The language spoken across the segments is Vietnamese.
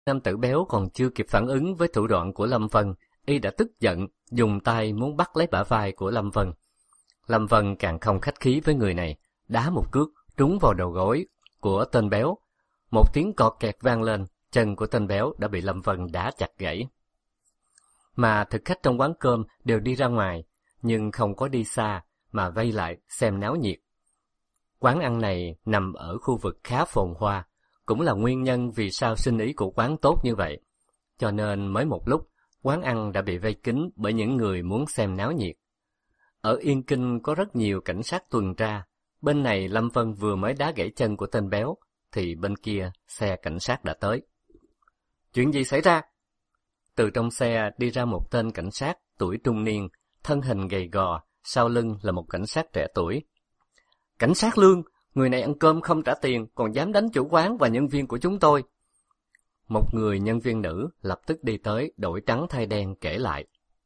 Nam tử béo còn chưa kịp phản ứng với thủ đoạn của Lâm Vân, y đã tức giận, dùng tay muốn bắt lấy bả vai của Lâm Vân. Lâm Vân càng không khách khí với người này, đá một cước trúng vào đầu gối của tên béo. Một tiếng cọt kẹt vang lên, chân của tên béo đã bị Lâm Vân đá chặt gãy. Mà thực khách trong quán cơm đều đi ra ngoài, nhưng không có đi xa mà vây lại xem náo nhiệt. Quán ăn này nằm ở khu vực khá phồn hoa, cũng là nguyên nhân vì sao sinh ý của quán tốt như vậy. Cho nên mới một lúc, quán ăn đã bị vây kín bởi những người muốn xem náo nhiệt. Ở Yên Kinh có rất nhiều cảnh sát tuần tra. Bên này Lâm Vân vừa mới đá gãy chân của tên béo, thì bên kia xe cảnh sát đã tới. Chuyện gì xảy ra? Từ trong xe đi ra một tên cảnh sát tuổi trung niên, thân hình gầy gò, sau lưng là một cảnh sát trẻ tuổi. Cảnh sát Lương, người này ăn cơm không trả tiền, còn dám đánh chủ quán và nhân viên của chúng tôi. Một người nhân viên nữ lập tức đi tới, đổi trắng thay đen kể lại.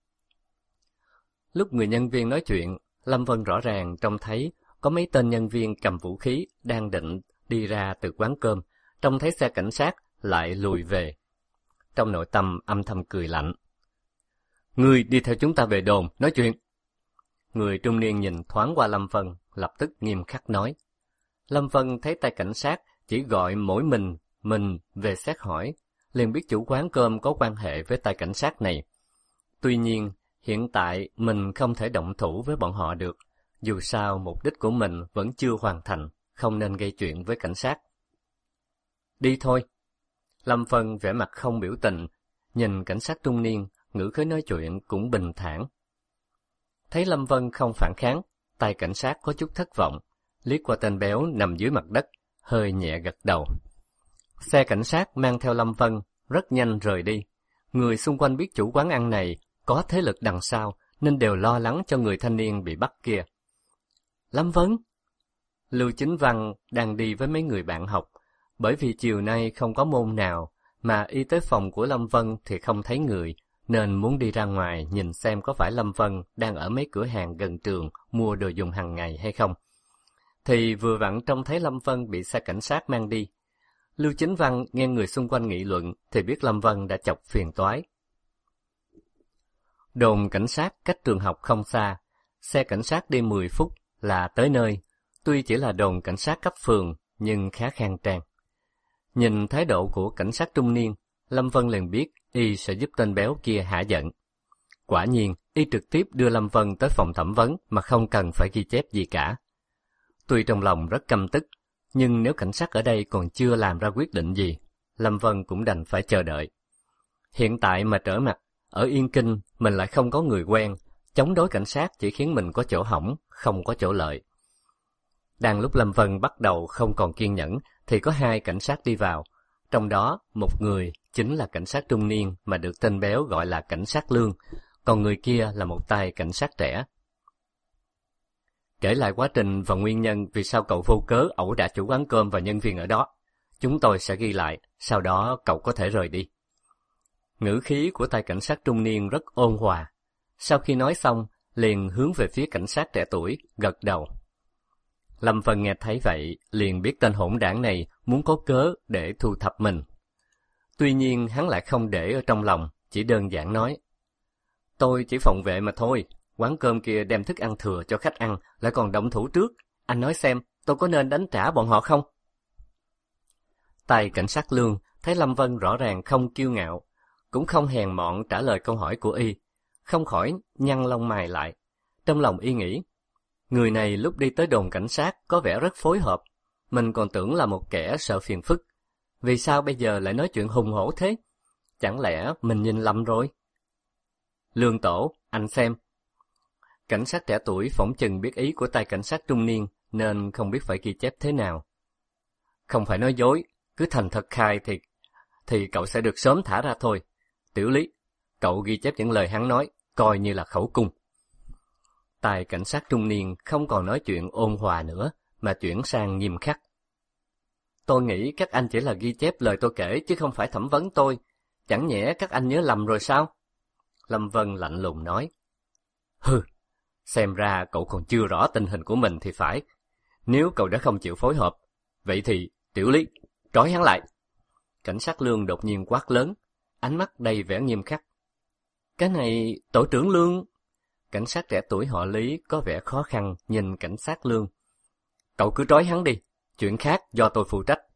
Lúc người nhân viên nói chuyện, Lâm Vân rõ ràng trông thấy có mấy tên nhân viên cầm vũ khí đang định đi ra từ quán cơm, trông thấy xe cảnh sát lại lùi về. Trong nội tâm âm thầm cười lạnh. Ngươi đi theo chúng ta về đồn, nói chuyện. Người trung niên nhìn thoáng qua Lâm Vân, lập tức nghiêm khắc nói. Lâm Vân thấy tay cảnh sát chỉ gọi mỗi mình về xét hỏi, liền biết chủ quán cơm có quan hệ với tay cảnh sát này. Tuy nhiên, hiện tại mình không thể động thủ với bọn họ được, dù sao mục đích của mình vẫn chưa hoàn thành, không nên gây chuyện với cảnh sát. Đi thôi. Lâm Vân vẻ mặt không biểu tình, nhìn cảnh sát trung niên, ngữ khí nói chuyện cũng bình thản. Thấy Lâm Vân không phản kháng, tay cảnh sát có chút thất vọng, liếc qua tên béo nằm dưới mặt đất, hơi nhẹ gật đầu. Xe cảnh sát mang theo Lâm Vân rất nhanh rời đi. Người xung quanh biết chủ quán ăn này có thế lực đằng sau, nên đều lo lắng cho người thanh niên bị bắt kia. Lâm Vân! Lưu Chính Văn đang đi với mấy người bạn học, bởi vì chiều nay không có môn nào, mà y tới phòng của Lâm Vân thì không thấy người, nên muốn đi ra ngoài nhìn xem có phải Lâm Vân đang ở mấy cửa hàng gần trường mua đồ dùng hàng ngày hay không. Thì vừa vặn trông thấy Lâm Vân bị xe cảnh sát mang đi. Lưu Chính Văn nghe người xung quanh nghị luận thì biết Lâm Vân đã chọc phiền toái. Đồn cảnh sát cách trường học không xa, xe cảnh sát đi 10 phút là tới nơi. Tuy chỉ là đồn cảnh sát cấp phường, nhưng khá khang trang. Nhìn thái độ của cảnh sát trung niên, Lâm Vân liền biết y sẽ giúp tên béo kia hả giận. Quả nhiên, y trực tiếp đưa Lâm Vân tới phòng thẩm vấn mà không cần phải ghi chép gì cả. Tuy trong lòng rất căm tức, nhưng nếu cảnh sát ở đây còn chưa làm ra quyết định gì, Lâm Vân cũng đành phải chờ đợi. Hiện tại mà trở mặt, ở Yên Kinh mình lại không có người quen, chống đối cảnh sát chỉ khiến mình có chỗ hỏng, không có chỗ lợi. Đang lúc Lâm Vân bắt đầu không còn kiên nhẫn, thì có hai cảnh sát đi vào. Trong đó, một người chính là cảnh sát trung niên mà được tên béo gọi là cảnh sát Lương, còn người kia là một tay cảnh sát trẻ. Kể lại quá trình và nguyên nhân vì sao cậu vô cớ ẩu đả chủ quán cơm và nhân viên ở đó. Chúng tôi sẽ ghi lại, sau đó cậu có thể rời đi. Ngữ khí của tay cảnh sát trung niên rất ôn hòa. Sau khi nói xong, liền hướng về phía cảnh sát trẻ tuổi, gật đầu. Lâm Vân nghe thấy vậy, liền biết tên hỗn đảng này muốn có cớ để thu thập mình. Tuy nhiên hắn lại không để ở trong lòng, chỉ đơn giản nói. Tôi chỉ phòng vệ mà thôi, quán cơm kia đem thức ăn thừa cho khách ăn, lại còn động thủ trước. Anh nói xem, tôi có nên đánh trả bọn họ không? Tay cảnh sát Lương thấy Lâm Vân rõ ràng không kiêu ngạo, cũng không hèn mọn trả lời câu hỏi của y, không khỏi nhăn lông mày lại. Trong lòng y nghĩ, người này lúc đi tới đồn cảnh sát có vẻ rất phối hợp, mình còn tưởng là một kẻ sợ phiền phức. Vì sao bây giờ lại nói chuyện hùng hổ thế? Chẳng lẽ mình nhìn lầm rồi? Lương tổ, anh xem. Cảnh sát trẻ tuổi phỏng chừng biết ý của tay cảnh sát trung niên, nên không biết phải ghi chép thế nào. Không phải nói dối, cứ thành thật khai thì cậu sẽ được sớm thả ra thôi. Tiểu Lý, cậu ghi chép những lời hắn nói, coi như là khẩu cung. Tay cảnh sát trung niên không còn nói chuyện ôn hòa nữa, mà chuyển sang nghiêm khắc. Tôi nghĩ các anh chỉ là ghi chép lời tôi kể chứ không phải thẩm vấn tôi. Chẳng nhẽ các anh nhớ lầm rồi sao? Lâm Vân lạnh lùng nói. Hừ, xem ra cậu còn chưa rõ tình hình của mình thì phải. Nếu cậu đã không chịu phối hợp, vậy thì Tiểu Lý, trói hắn lại. Cảnh sát Lương đột nhiên quát lớn, ánh mắt đầy vẻ nghiêm khắc. Cái này, tổ trưởng Lương. Cảnh sát trẻ tuổi họ Lý có vẻ khó khăn nhìn cảnh sát Lương. Cậu cứ trói hắn đi, chuyện khác do tôi phụ trách.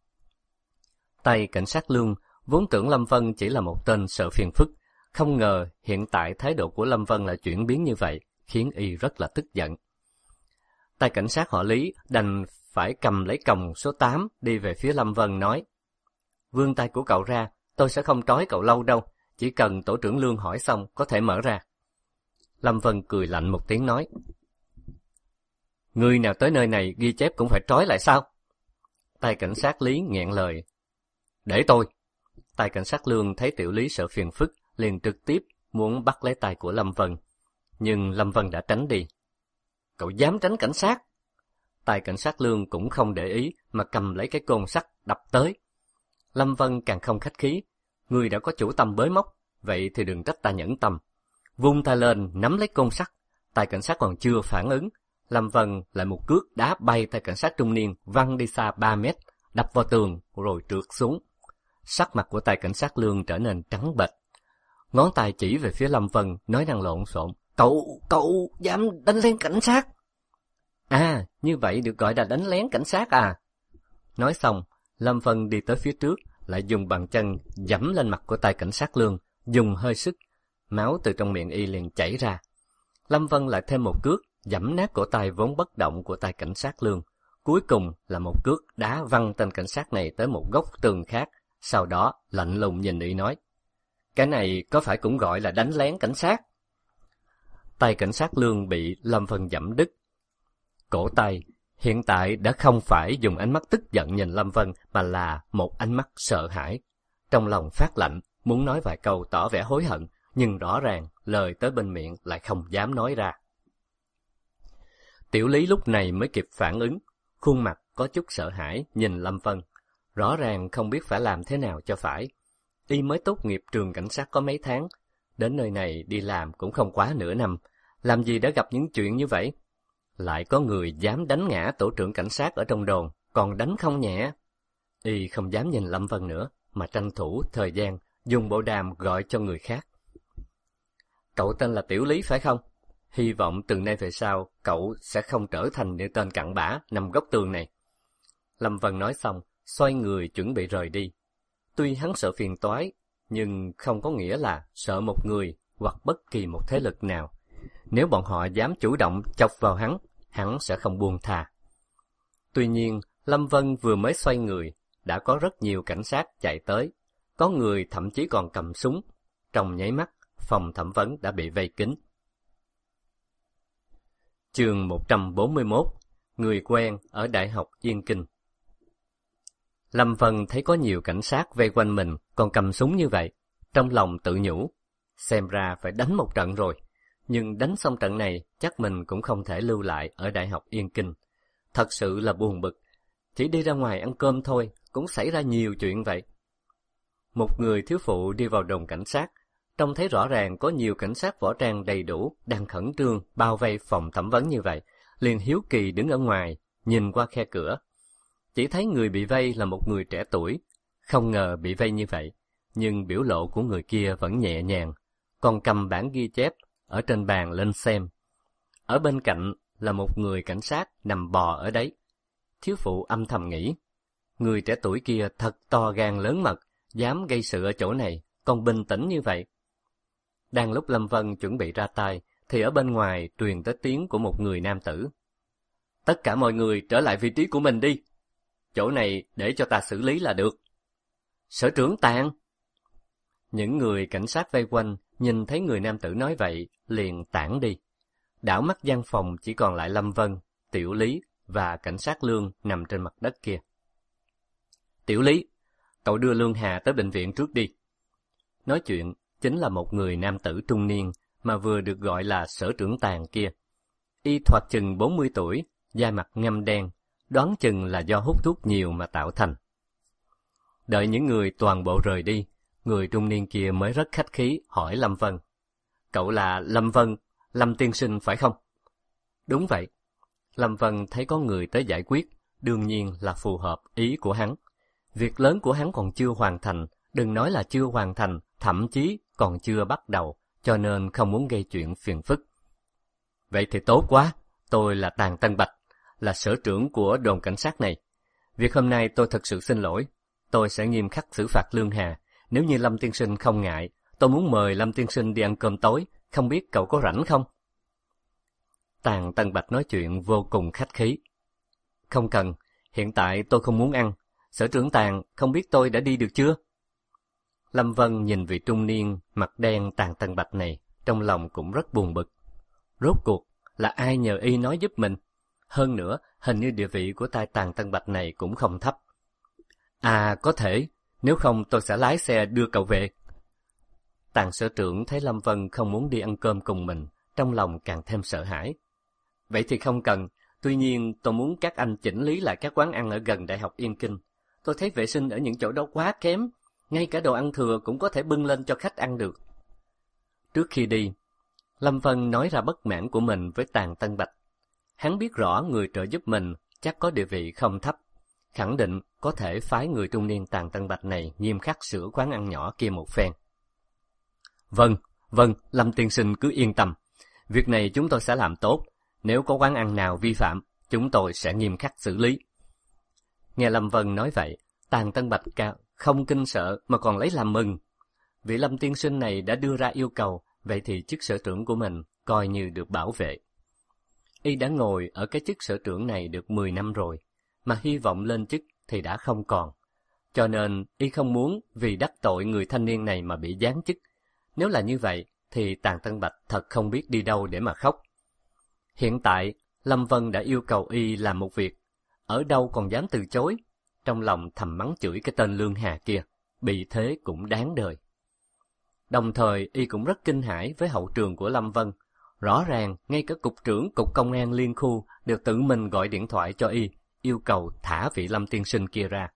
Tay cảnh sát Lương vốn tưởng Lâm Vân chỉ là một tên sợ phiền phức, không ngờ hiện tại thái độ của Lâm Vân lại chuyển biến như vậy, khiến y rất là tức giận. Tay cảnh sát họ Lý đành phải cầm lấy còng số 8 đi về phía Lâm Vân nói, vươn tay của cậu ra, tôi sẽ không trói cậu lâu đâu, chỉ cần tổ trưởng Lương hỏi xong có thể mở ra. Lâm Vân cười lạnh một tiếng nói, người nào tới nơi này ghi chép cũng phải trói lại sao? Tay cảnh sát Lý nghẹn lời, để tôi. Tay cảnh sát Lương thấy Tiểu Lý sợ phiền phức, liền trực tiếp muốn bắt lấy tay của Lâm Vân. Nhưng Lâm Vân đã tránh đi. Cậu dám tránh cảnh sát? Tay cảnh sát Lương cũng không để ý mà cầm lấy cái côn sắt đập tới. Lâm Vân càng không khách khí. Người đã có chủ tâm bới móc, vậy thì đừng trách ta nhẫn tâm. Vung tay lên nắm lấy côn sắt. Tay cảnh sát còn chưa phản ứng, Lâm Vân lại một cước đá bay tay cảnh sát trung niên văng đi xa 3 mét, đập vào tường rồi trượt xuống. Sắc mặt của tay cảnh sát Lương trở nên trắng bệch. Ngón tay chỉ về phía Lâm Vân, nói năng lộn xộn. Cậu dám đánh lén cảnh sát? À, như vậy được gọi là đánh lén cảnh sát à? Nói xong, Lâm Vân đi tới phía trước, lại dùng bàn chân giẫm lên mặt của tay cảnh sát Lương, dùng hơi sức. Máu từ trong miệng y liền chảy ra. Lâm Vân lại thêm một cước, giẫm nát cổ tay vốn bất động của tay cảnh sát Lương. Cuối cùng là một cước đá văng tên cảnh sát này tới một góc tường khác. Sau đó lạnh lùng nhìn y nói, cái này có phải cũng gọi là đánh lén cảnh sát? Tay cảnh sát Lương bị Lâm Vân giẫm đứt. Cổ tay hiện tại đã không phải dùng ánh mắt tức giận nhìn Lâm Vân, mà là một ánh mắt sợ hãi. Trong lòng phát lạnh, muốn nói vài câu tỏ vẻ hối hận, nhưng rõ ràng lời tới bên miệng lại không dám nói ra. Tiểu Lý lúc này mới kịp phản ứng, khuôn mặt có chút sợ hãi nhìn Lâm Vân. Rõ ràng không biết phải làm thế nào cho phải. Y mới tốt nghiệp trường cảnh sát có mấy tháng, đến nơi này đi làm cũng không quá nửa năm, làm gì đã gặp những chuyện như vậy? Lại có người dám đánh ngã tổ trưởng cảnh sát ở trong đồn, còn đánh không nhẹ. Y không dám nhìn Lâm Vân nữa, mà tranh thủ thời gian, dùng bộ đàm gọi cho người khác. Cậu tên là Tiểu Lý phải không? Hy vọng từ nay về sau, cậu sẽ không trở thành những tên cặn bã nằm góc tường này. Lâm Vân nói xong, xoay người chuẩn bị rời đi. Tuy hắn sợ phiền toái, nhưng không có nghĩa là sợ một người hoặc bất kỳ một thế lực nào. Nếu bọn họ dám chủ động chọc vào hắn sẽ không buông tha. Tuy nhiên, Lâm Vân vừa mới xoay người, đã có rất nhiều cảnh sát chạy tới. Có người thậm chí còn cầm súng. Trong nháy mắt, phòng thẩm vấn đã bị vây kín. Chương 141, người quen ở Đại học Yên Kinh. Lâm Vân thấy có nhiều cảnh sát vây quanh mình còn cầm súng như vậy, trong lòng tự nhủ, xem ra phải đánh một trận rồi, nhưng đánh xong trận này chắc mình cũng không thể lưu lại ở Đại học Yên Kinh. Thật sự là buồn bực, chỉ đi ra ngoài ăn cơm thôi cũng xảy ra nhiều chuyện vậy. Một người thiếu phụ đi vào đồn cảnh sát, trông thấy rõ ràng có nhiều cảnh sát võ trang đầy đủ đang khẩn trương bao vây phòng thẩm vấn như vậy, liền hiếu kỳ đứng ở ngoài, nhìn qua khe cửa. Chỉ thấy người bị vây là một người trẻ tuổi, không ngờ bị vây như vậy, nhưng biểu lộ của người kia vẫn nhẹ nhàng, còn cầm bản ghi chép ở trên bàn lên xem. Ở bên cạnh là một người cảnh sát nằm bò ở đấy. Thiếu phụ âm thầm nghĩ, người trẻ tuổi kia thật to gan lớn mật, dám gây sự ở chỗ này, còn bình tĩnh như vậy. Đang lúc Lâm Vân chuẩn bị ra tay, thì ở bên ngoài truyền tới tiếng của một người nam tử. Tất cả mọi người trở lại vị trí của mình đi. Chỗ này để cho ta xử lý là được. Sở trưởng Tàng. Những người cảnh sát vây quanh nhìn thấy người nam tử nói vậy, liền tản đi. Đảo mắt gian phòng chỉ còn lại Lâm Vân, Tiểu Lý và cảnh sát Lương nằm trên mặt đất kia. Tiểu Lý, cậu đưa Lương Hà tới bệnh viện trước đi. Nói chuyện chính là một người nam tử trung niên mà vừa được gọi là sở trưởng Tàng kia. Y thoạt chừng 40 tuổi, da mặt ngăm đen, đoán chừng là do hút thuốc nhiều mà tạo thành. Đợi những người toàn bộ rời đi, người trung niên kia mới rất khách khí hỏi Lâm Vân. Cậu là Lâm Vân, Lâm tiên sinh phải không? Đúng vậy. Lâm Vân thấy có người tới giải quyết, đương nhiên là phù hợp ý của hắn. Việc lớn của hắn còn chưa hoàn thành, đừng nói là chưa hoàn thành, thậm chí còn chưa bắt đầu, cho nên không muốn gây chuyện phiền phức. Vậy thì tốt quá, tôi là Tàn Tân Bạch, là sở trưởng của đồn cảnh sát này. Việc hôm nay tôi thật sự xin lỗi, tôi sẽ nghiêm khắc xử phạt Lương Hà. Nếu như Lâm tiên sinh không ngại, tôi muốn mời Lâm tiên sinh đi ăn cơm tối, không biết cậu có rảnh không? Tàn Tân Bạch nói chuyện vô cùng khách khí. Không cần, hiện tại tôi không muốn ăn. Sở trưởng Tàn, không biết tôi đã đi được chưa? Lâm Vân nhìn vị trung niên, mặt đen Tàn Tân Bạch này, trong lòng cũng rất buồn bực. Rốt cuộc là ai nhờ y nói giúp mình? Hơn nữa, hình như địa vị của tay Tàn Tân Bạch này cũng không thấp. À, có thể, nếu không tôi sẽ lái xe đưa cậu về. Tàn sở trưởng thấy Lâm Vân không muốn đi ăn cơm cùng mình, trong lòng càng thêm sợ hãi. Vậy thì không cần, tuy nhiên tôi muốn các anh chỉnh lý lại các quán ăn ở gần Đại học Yên Kinh. Tôi thấy vệ sinh ở những chỗ đó quá kém, ngay cả đồ ăn thừa cũng có thể bưng lên cho khách ăn được. Trước khi đi, Lâm Vân nói ra bất mãn của mình với Tàn Tân Bạch. Hắn biết rõ người trợ giúp mình chắc có địa vị không thấp, khẳng định có thể phái người trung niên Tàn Tân Bạch này nghiêm khắc sửa quán ăn nhỏ kia một phen. Vâng, Lâm tiên sinh cứ yên tâm. Việc này chúng tôi sẽ làm tốt. Nếu có quán ăn nào vi phạm, chúng tôi sẽ nghiêm khắc xử lý. Nghe Lâm Vân nói vậy, Tàn Tân Bạch không kinh sợ mà còn lấy làm mừng. Vị Lâm tiên sinh này đã đưa ra yêu cầu, vậy thì chức sở trưởng của mình coi như được bảo vệ. Y đã ngồi ở cái chức sở trưởng này được 10 năm rồi, mà hy vọng lên chức thì đã không còn. Cho nên Y không muốn vì đắc tội người thanh niên này mà bị giáng chức. Nếu là như vậy, thì Tàn Tân Bạch thật không biết đi đâu để mà khóc. Hiện tại, Lâm Vân đã yêu cầu Y làm một việc, ở đâu còn dám từ chối. Trong lòng thầm mắng chửi cái tên Lương Hà kia, bị thế cũng đáng đời. Đồng thời, Y cũng rất kinh hãi với hậu trường của Lâm Vân. Rõ ràng, ngay cả cục trưởng cục công an liên khu đều tự mình gọi điện thoại cho Y, yêu cầu thả vị Lâm tiên sinh kia ra.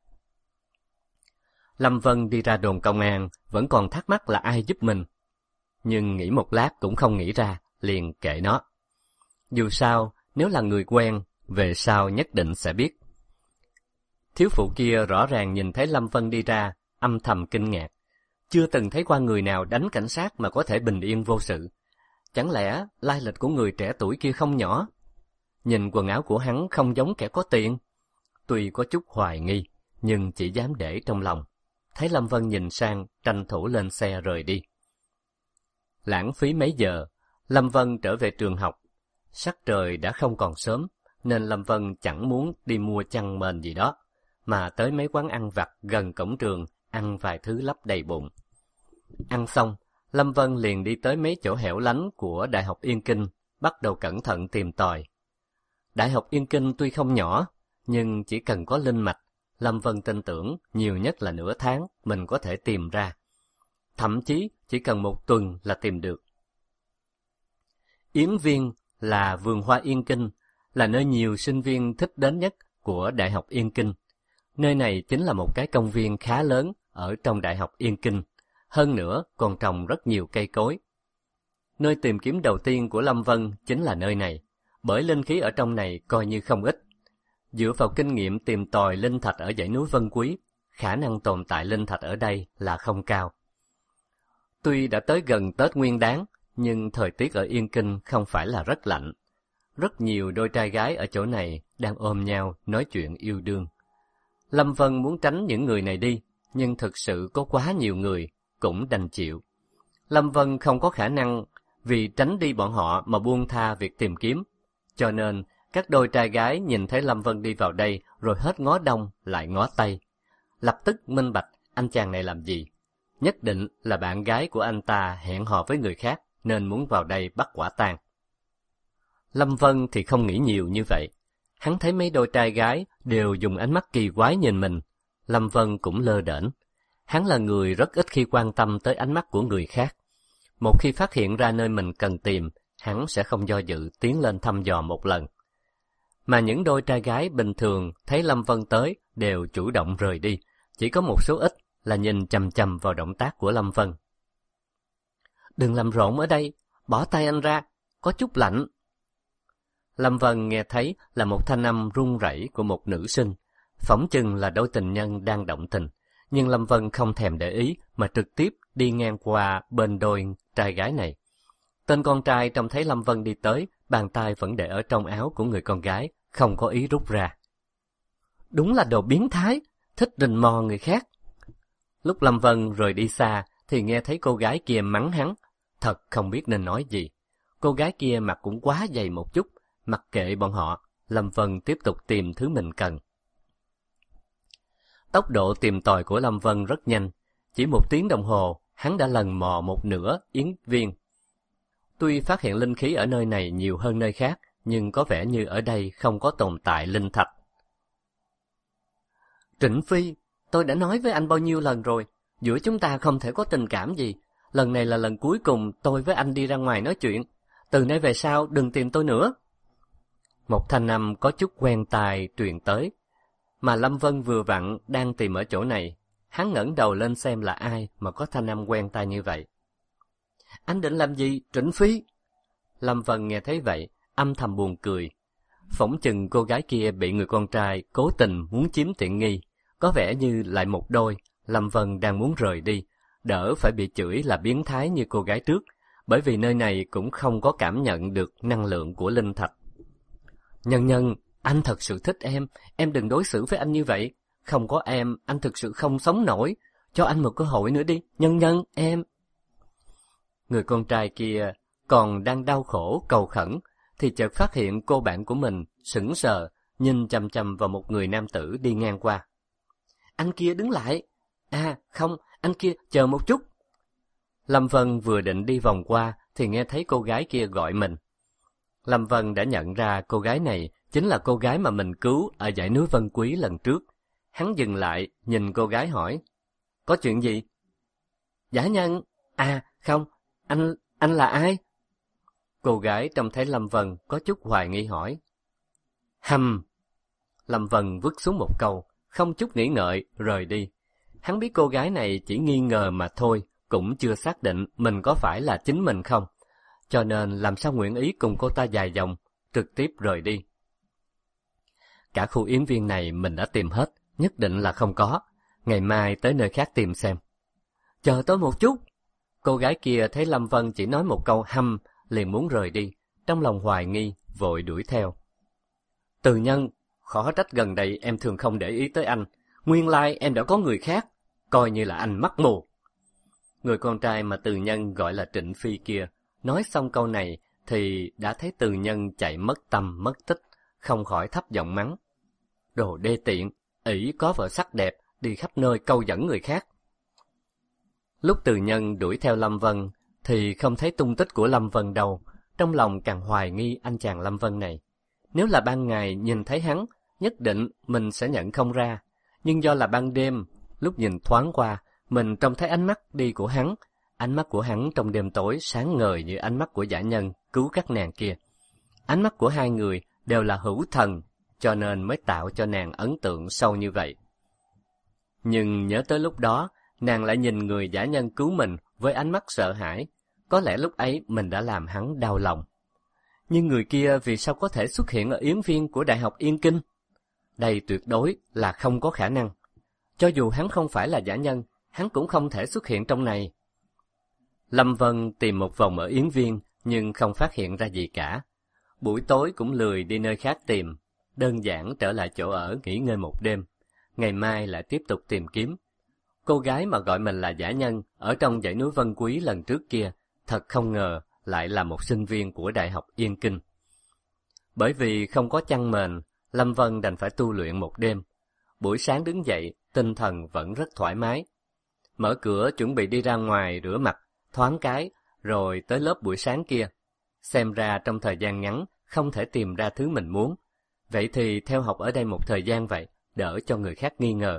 Lâm Vân đi ra đồn công an, vẫn còn thắc mắc là ai giúp mình. Nhưng nghĩ một lát cũng không nghĩ ra, liền kệ nó. Dù sao, nếu là người quen, về sau nhất định sẽ biết. Thiếu phụ kia rõ ràng nhìn thấy Lâm Vân đi ra, âm thầm kinh ngạc. Chưa từng thấy qua người nào đánh cảnh sát mà có thể bình yên vô sự. Chẳng lẽ lai lịch của người trẻ tuổi kia không nhỏ? Nhìn quần áo của hắn không giống kẻ có tiền. Tuy có chút hoài nghi, nhưng chỉ dám để trong lòng. Thấy Lâm Vân nhìn sang, tranh thủ lên xe rời đi. Lãng phí mấy giờ, Lâm Vân trở về trường học. Sắc trời đã không còn sớm, nên Lâm Vân chẳng muốn đi mua chăn mền gì đó, mà tới mấy quán ăn vặt gần cổng trường, ăn vài thứ lấp đầy bụng. Ăn xong, Lâm Vân liền đi tới mấy chỗ hẻo lánh của Đại học Yên Kinh, bắt đầu cẩn thận tìm tòi. Đại học Yên Kinh tuy không nhỏ, nhưng chỉ cần có linh mạch, Lâm Vân tin tưởng nhiều nhất là nửa tháng mình có thể tìm ra. Thậm chí chỉ cần một tuần là tìm được. Yến Viên là vườn hoa Yên Kinh, là nơi nhiều sinh viên thích đến nhất của Đại học Yên Kinh. Nơi này chính là một cái công viên khá lớn ở trong Đại học Yên Kinh, hơn nữa còn trồng rất nhiều cây cối. Nơi tìm kiếm đầu tiên của Lâm Vân chính là nơi này, bởi linh khí ở trong này coi như không ít. Dựa vào kinh nghiệm tìm tòi linh thạch ở dãy núi Vân Quý, khả năng tồn tại linh thạch ở đây là không cao. Tuy đã tới gần Tết Nguyên Đán, nhưng thời tiết ở Yên Kinh không phải là rất lạnh. Rất nhiều đôi trai gái ở chỗ này đang ôm nhau nói chuyện yêu đương. Lâm Vân muốn tránh những người này đi, nhưng thực sự có quá nhiều người, cũng đành chịu. Lâm Vân không có khả năng vì tránh đi bọn họ mà buông tha việc tìm kiếm. Cho nên, các đôi trai gái nhìn thấy Lâm Vân đi vào đây rồi hết ngó đông lại ngó tây. Lập tức minh bạch anh chàng này làm gì. Nhất định là bạn gái của anh ta hẹn hò với người khác nên muốn vào đây bắt quả tang. Lâm Vân thì không nghĩ nhiều như vậy. Hắn thấy mấy đôi trai gái đều dùng ánh mắt kỳ quái nhìn mình. Lâm Vân cũng lơ đễnh. Hắn là người rất ít khi quan tâm tới ánh mắt của người khác. Một khi phát hiện ra nơi mình cần tìm, hắn sẽ không do dự tiến lên thăm dò một lần. Mà những đôi trai gái bình thường thấy Lâm Vân tới đều chủ động rời đi, chỉ có một số ít là nhìn chằm chằm vào động tác của Lâm Vân. Đừng làm rộn ở đây, bỏ tay anh ra, có chút lạnh. Lâm Vân nghe thấy là một thanh âm run rẩy của một nữ sinh, phỏng chừng là đôi tình nhân đang động tình, nhưng Lâm Vân không thèm để ý mà trực tiếp đi ngang qua bên đôi trai gái này. Tên con trai trông thấy Lâm Vân đi tới, bàn tay vẫn để ở trong áo của người con gái, không có ý rút ra. Đúng là đồ biến thái, thích rình mò người khác. Lúc Lâm Vân rời đi xa thì nghe thấy cô gái kia mắng hắn, thật không biết nên nói gì. Cô gái kia mặt cũng quá dày một chút, mặc kệ bọn họ, Lâm Vân tiếp tục tìm thứ mình cần. Tốc độ tìm tòi của Lâm Vân rất nhanh, chỉ 1 tiếng đồng hồ, hắn đã lần mò một nửa yến viên. Tuy phát hiện linh khí ở nơi này nhiều hơn nơi khác, nhưng có vẻ như ở đây không có tồn tại linh thạch. Trịnh Phi, tôi đã nói với anh bao nhiêu lần rồi, giữa chúng ta không thể có tình cảm gì. Lần này là lần cuối cùng tôi với anh đi ra ngoài nói chuyện. Từ nay về sau đừng tìm tôi nữa. Một thanh âm có chút quen tai truyền tới, mà Lâm Vân vừa vặn đang tìm ở chỗ này. Hắn ngẩng đầu lên xem là ai mà có thanh âm quen tai như vậy. Anh định làm gì, Trịnh Phi? Lâm Vân nghe thấy vậy, âm thầm buồn cười. Phỏng chừng cô gái kia bị người con trai cố tình muốn chiếm tiện nghi, có vẻ như lại một đôi. Lâm Vân đang muốn rời đi, đỡ phải bị chửi là biến thái như cô gái trước, bởi vì nơi này cũng không có cảm nhận được năng lượng của linh thạch. Nhân, anh thật sự thích em đừng đối xử với anh như vậy. Không có em, anh thực sự không sống nổi. Cho anh một cơ hội nữa đi, Nhân, em. Người con trai kia còn đang đau khổ cầu khẩn, thì chợt phát hiện cô bạn của mình sững sờ, nhìn chằm chằm vào một người nam tử đi ngang qua. Anh kia đứng lại. À, không, anh kia chờ một chút. Lâm Vân vừa định đi vòng qua thì nghe thấy cô gái kia gọi mình. Lâm Vân đã nhận ra cô gái này chính là cô gái mà mình cứu ở dãy núi Vân Quý lần trước. Hắn dừng lại, nhìn cô gái hỏi. Có chuyện gì? Dã nhân. À, không, anh là ai? Cô gái trông thấy Lâm Vân có chút hoài nghi hỏi. Lâm Vân vứt xuống một câu, không chút nghĩ ngợi, rời đi. Hắn biết cô gái này chỉ nghi ngờ mà thôi, cũng chưa xác định mình có phải là chính mình không. Cho nên làm sao nguyện ý cùng cô ta dài dòng, trực tiếp rời đi. Cả khu yến viên này mình đã tìm hết, nhất định là không có. Ngày mai tới nơi khác tìm xem. Chờ tôi một chút. Cô gái kia thấy Lâm Vân chỉ nói một câu liền muốn rời đi, trong lòng hoài nghi, vội đuổi theo. Từ Nhân, khó trách gần đây em thường không để ý tới anh. Nguyên lai em đã có người khác, coi như là anh mắc mù. Người con trai mà Từ Nhân gọi là Trịnh Phi kia, nói xong câu này thì đã thấy Từ Nhân chạy mất tăm mất tích, không khỏi thấp giọng mắng. Đồ đê tiện, ỷ có vợ sắc đẹp, đi khắp nơi câu dẫn người khác. Lúc Từ Nhân đuổi theo Lâm Vân thì không thấy tung tích của Lâm Vân đâu, trong lòng càng hoài nghi anh chàng Lâm Vân này. Nếu là ban ngày nhìn thấy hắn, nhất định mình sẽ nhận không ra, nhưng do là ban đêm, lúc nhìn thoáng qua, mình trông thấy ánh mắt đi của hắn. Ánh mắt của hắn trong đêm tối sáng ngời như ánh mắt của dã nhân cứu các nàng kia. Ánh mắt của hai người đều là hữu thần, cho nên mới tạo cho nàng ấn tượng sâu như vậy. Nhưng nhớ tới lúc đó, nàng lại nhìn người dã nhân cứu mình với ánh mắt sợ hãi. Có lẽ lúc ấy mình đã làm hắn đau lòng. Nhưng người kia vì sao có thể xuất hiện ở yến viên của Đại học Yên Kinh? Đây tuyệt đối là không có khả năng. Cho dù hắn không phải là dã nhân, hắn cũng không thể xuất hiện trong này. Lâm Vân tìm một vòng ở yến viên, nhưng không phát hiện ra gì cả. Buổi tối cũng lười đi nơi khác tìm, đơn giản trở lại chỗ ở nghỉ ngơi một đêm. Ngày mai lại tiếp tục tìm kiếm. Cô gái mà gọi mình là dã nhân ở trong dãy núi Vân Quý lần trước kia, thật không ngờ lại là một sinh viên của Đại học Yên Kinh. Bởi vì không có chăn mền, Lâm Vân đành phải tu luyện một đêm. Buổi sáng đứng dậy, tinh thần vẫn rất thoải mái. Mở cửa chuẩn bị đi ra ngoài rửa mặt, thoáng cái, rồi tới lớp buổi sáng kia. Xem ra trong thời gian ngắn, không thể tìm ra thứ mình muốn. Vậy thì theo học ở đây một thời gian vậy, đỡ cho người khác nghi ngờ.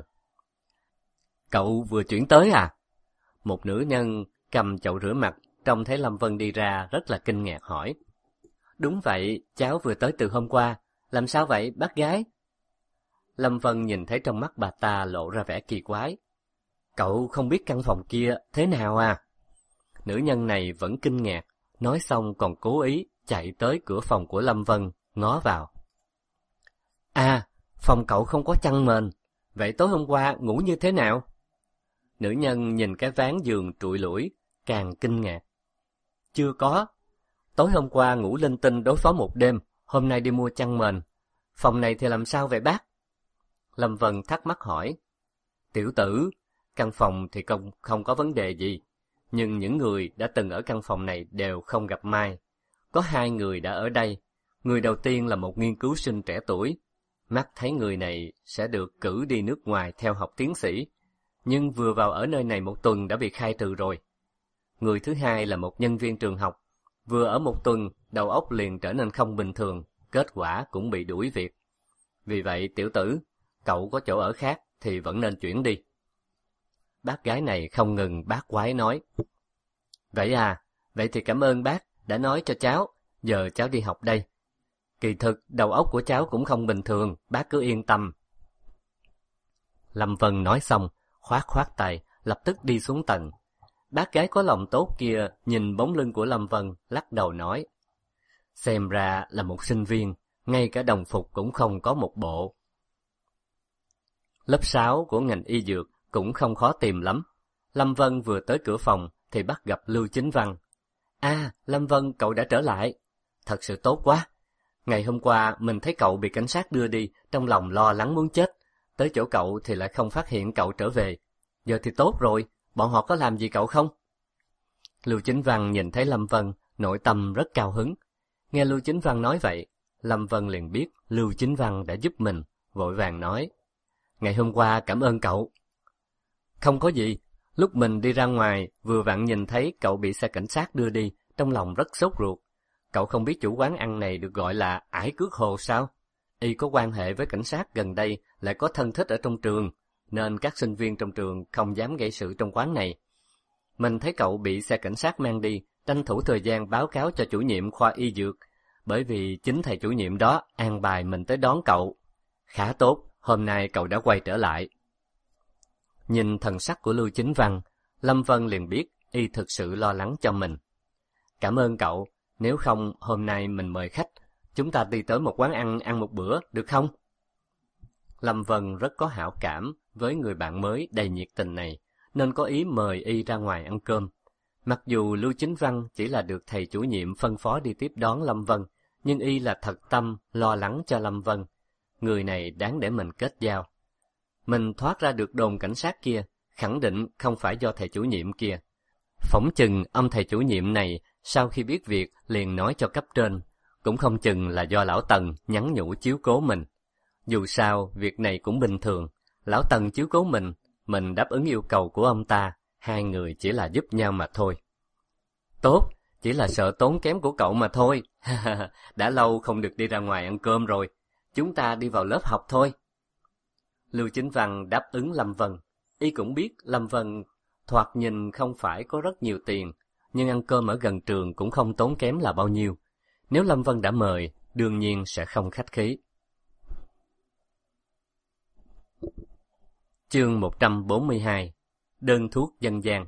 Cậu vừa chuyển tới à? Một nữ nhân cầm chậu rửa mặt, trông thấy Lâm Vân đi ra rất là kinh ngạc hỏi. Đúng vậy, cháu vừa tới từ hôm qua. Làm sao vậy, bác gái? Lâm Vân nhìn thấy trong mắt bà ta lộ ra vẻ kỳ quái. Cậu không biết căn phòng kia thế nào à? Nữ nhân này vẫn kinh ngạc, nói xong còn cố ý chạy tới cửa phòng của Lâm Vân, ngó vào. À, Phòng cậu không có chăn mền. Vậy tối hôm qua ngủ như thế nào? Nữ nhân nhìn cái ván giường trụi lủi, càng kinh ngạc. Chưa có. Tối hôm qua ngủ linh tinh đối phó một đêm, hôm nay đi mua chăn mền. Phòng này thì làm sao vậy bác? Lâm Vân thắc mắc hỏi. Tiểu tử, căn phòng thì không có vấn đề gì. Nhưng những người đã từng ở căn phòng này đều không gặp may. Có 2 người đã ở đây. Người đầu tiên là một nghiên cứu sinh trẻ tuổi. Mắt thấy người này sẽ được cử đi nước ngoài theo học tiến sĩ. Nhưng vừa vào ở nơi này 1 tuần đã bị khai trừ rồi. Người thứ hai là một nhân viên trường học. Vừa ở 1 tuần, đầu óc liền trở nên không bình thường, kết quả cũng bị đuổi việc. Vì vậy, tiểu tử, cậu có chỗ ở khác thì vẫn nên chuyển đi. Bác gái này không ngừng bác quái nói. Vậy à, vậy thì cảm ơn bác đã nói cho cháu, giờ cháu đi học đây. Kỳ thực, đầu óc của cháu cũng không bình thường, bác cứ yên tâm. Lâm Vân nói xong, khoát tay, lập tức đi xuống tầng. Bác gái có lòng tốt kia nhìn bóng lưng của Lâm Vân, lắc đầu nói. Xem ra là một sinh viên, ngay cả đồng phục cũng không có một bộ. Lớp 6 của ngành y dược cũng không khó tìm lắm. Lâm Vân vừa tới cửa phòng thì bắt gặp Lưu Chính Văn. Lâm Vân, cậu đã trở lại. Thật sự tốt quá. Ngày hôm qua mình thấy cậu bị cảnh sát đưa đi, trong lòng lo lắng muốn chết. Tới chỗ cậu thì lại không phát hiện cậu trở về. Giờ thì tốt rồi, bọn họ có làm gì cậu không? Lưu Chính Văn nhìn thấy Lâm Vân, nội tâm rất cao hứng. Nghe Lưu Chính Văn nói vậy, Lâm Vân liền biết Lưu Chính Văn đã giúp mình, vội vàng nói. Ngày hôm qua cảm ơn cậu. Không có gì, lúc mình đi ra ngoài, vừa vặn nhìn thấy cậu bị xe cảnh sát đưa đi, trong lòng rất sốt ruột. Cậu không biết chủ quán ăn này được gọi là Ải Cước Hồ sao? Y có quan hệ với cảnh sát gần đây, lại có thân thích ở trong trường, nên các sinh viên trong trường không dám gây sự trong quán này. Mình thấy cậu bị xe cảnh sát mang đi, tranh thủ thời gian báo cáo cho chủ nhiệm khoa y dược, bởi vì chính thầy chủ nhiệm đó an bài mình tới đón cậu. Khá tốt, hôm nay cậu đã quay trở lại. Nhìn thần sắc của Lưu Chính Văn, Lâm Vân liền biết y thực sự lo lắng cho mình. Cảm ơn cậu, nếu không hôm nay mình mời khách, chúng ta đi tới một quán ăn một bữa, được không? Lâm Vân rất có hảo cảm với người bạn mới đầy nhiệt tình này, nên có ý mời y ra ngoài ăn cơm. Mặc dù Lưu Chính Văn chỉ là được thầy chủ nhiệm phân phó đi tiếp đón Lâm Vân, nhưng y là thật tâm lo lắng cho Lâm Vân. Người này đáng để mình kết giao. Mình thoát ra được đồn cảnh sát kia, khẳng định không phải do thầy chủ nhiệm kia. Phỏng chừng ông thầy chủ nhiệm này sau khi biết việc liền nói cho cấp trên, cũng không chừng là do lão Tần nhắn nhủ chiếu cố mình. Dù sao, việc này cũng bình thường, lão Tần chiếu cố mình đáp ứng yêu cầu của ông ta, 2 người chỉ là giúp nhau mà thôi. Tốt, chỉ là sợ tốn kém của cậu mà thôi. Đã lâu không được đi ra ngoài ăn cơm rồi, chúng ta đi vào lớp học thôi. Lưu Chính Văn đáp ứng Lâm Vân. Y cũng biết Lâm Vân thoạt nhìn không phải có rất nhiều tiền, nhưng ăn cơm ở gần trường cũng không tốn kém là bao nhiêu. Nếu Lâm Vân đã mời, đương nhiên sẽ không khách khí. Chương 142. Đơn thuốc dân gian.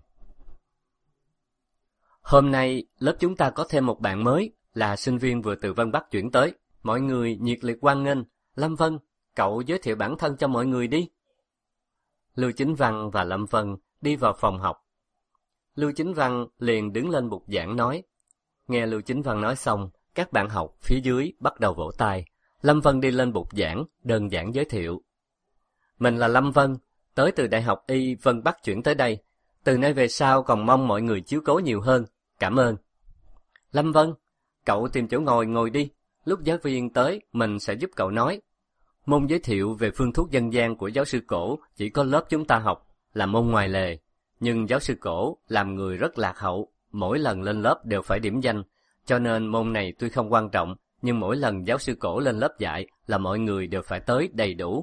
Hôm nay, lớp chúng ta có thêm một bạn mới, là sinh viên vừa từ Vân Bắc chuyển tới. Mọi người nhiệt liệt hoan nghênh. Lâm Vân, cậu giới thiệu bản thân cho mọi người đi. Lưu Chính Văn và Lâm Vân đi vào phòng học. Lưu Chính Văn liền đứng lên bục giảng nói. Nghe Lưu Chính Văn nói xong, các bạn học phía dưới bắt đầu vỗ tay. Lâm Vân đi lên bục giảng, đơn giản giới thiệu. Mình là Lâm Vân, tới từ Đại học Y Vân Bắc chuyển tới đây. Từ nay về sau còn mong mọi người chiếu cố nhiều hơn. Cảm ơn. Lâm Vân, cậu tìm chỗ ngồi đi. Lúc giáo viên tới, mình sẽ giúp cậu nói. Môn giới thiệu về phương thuốc dân gian của giáo sư Cổ chỉ có lớp chúng ta học, là môn ngoài lề. Nhưng giáo sư Cổ làm người rất lạc hậu, mỗi lần lên lớp đều phải điểm danh. Cho nên môn này tuy không quan trọng, nhưng mỗi lần giáo sư Cổ lên lớp dạy là mọi người đều phải tới đầy đủ.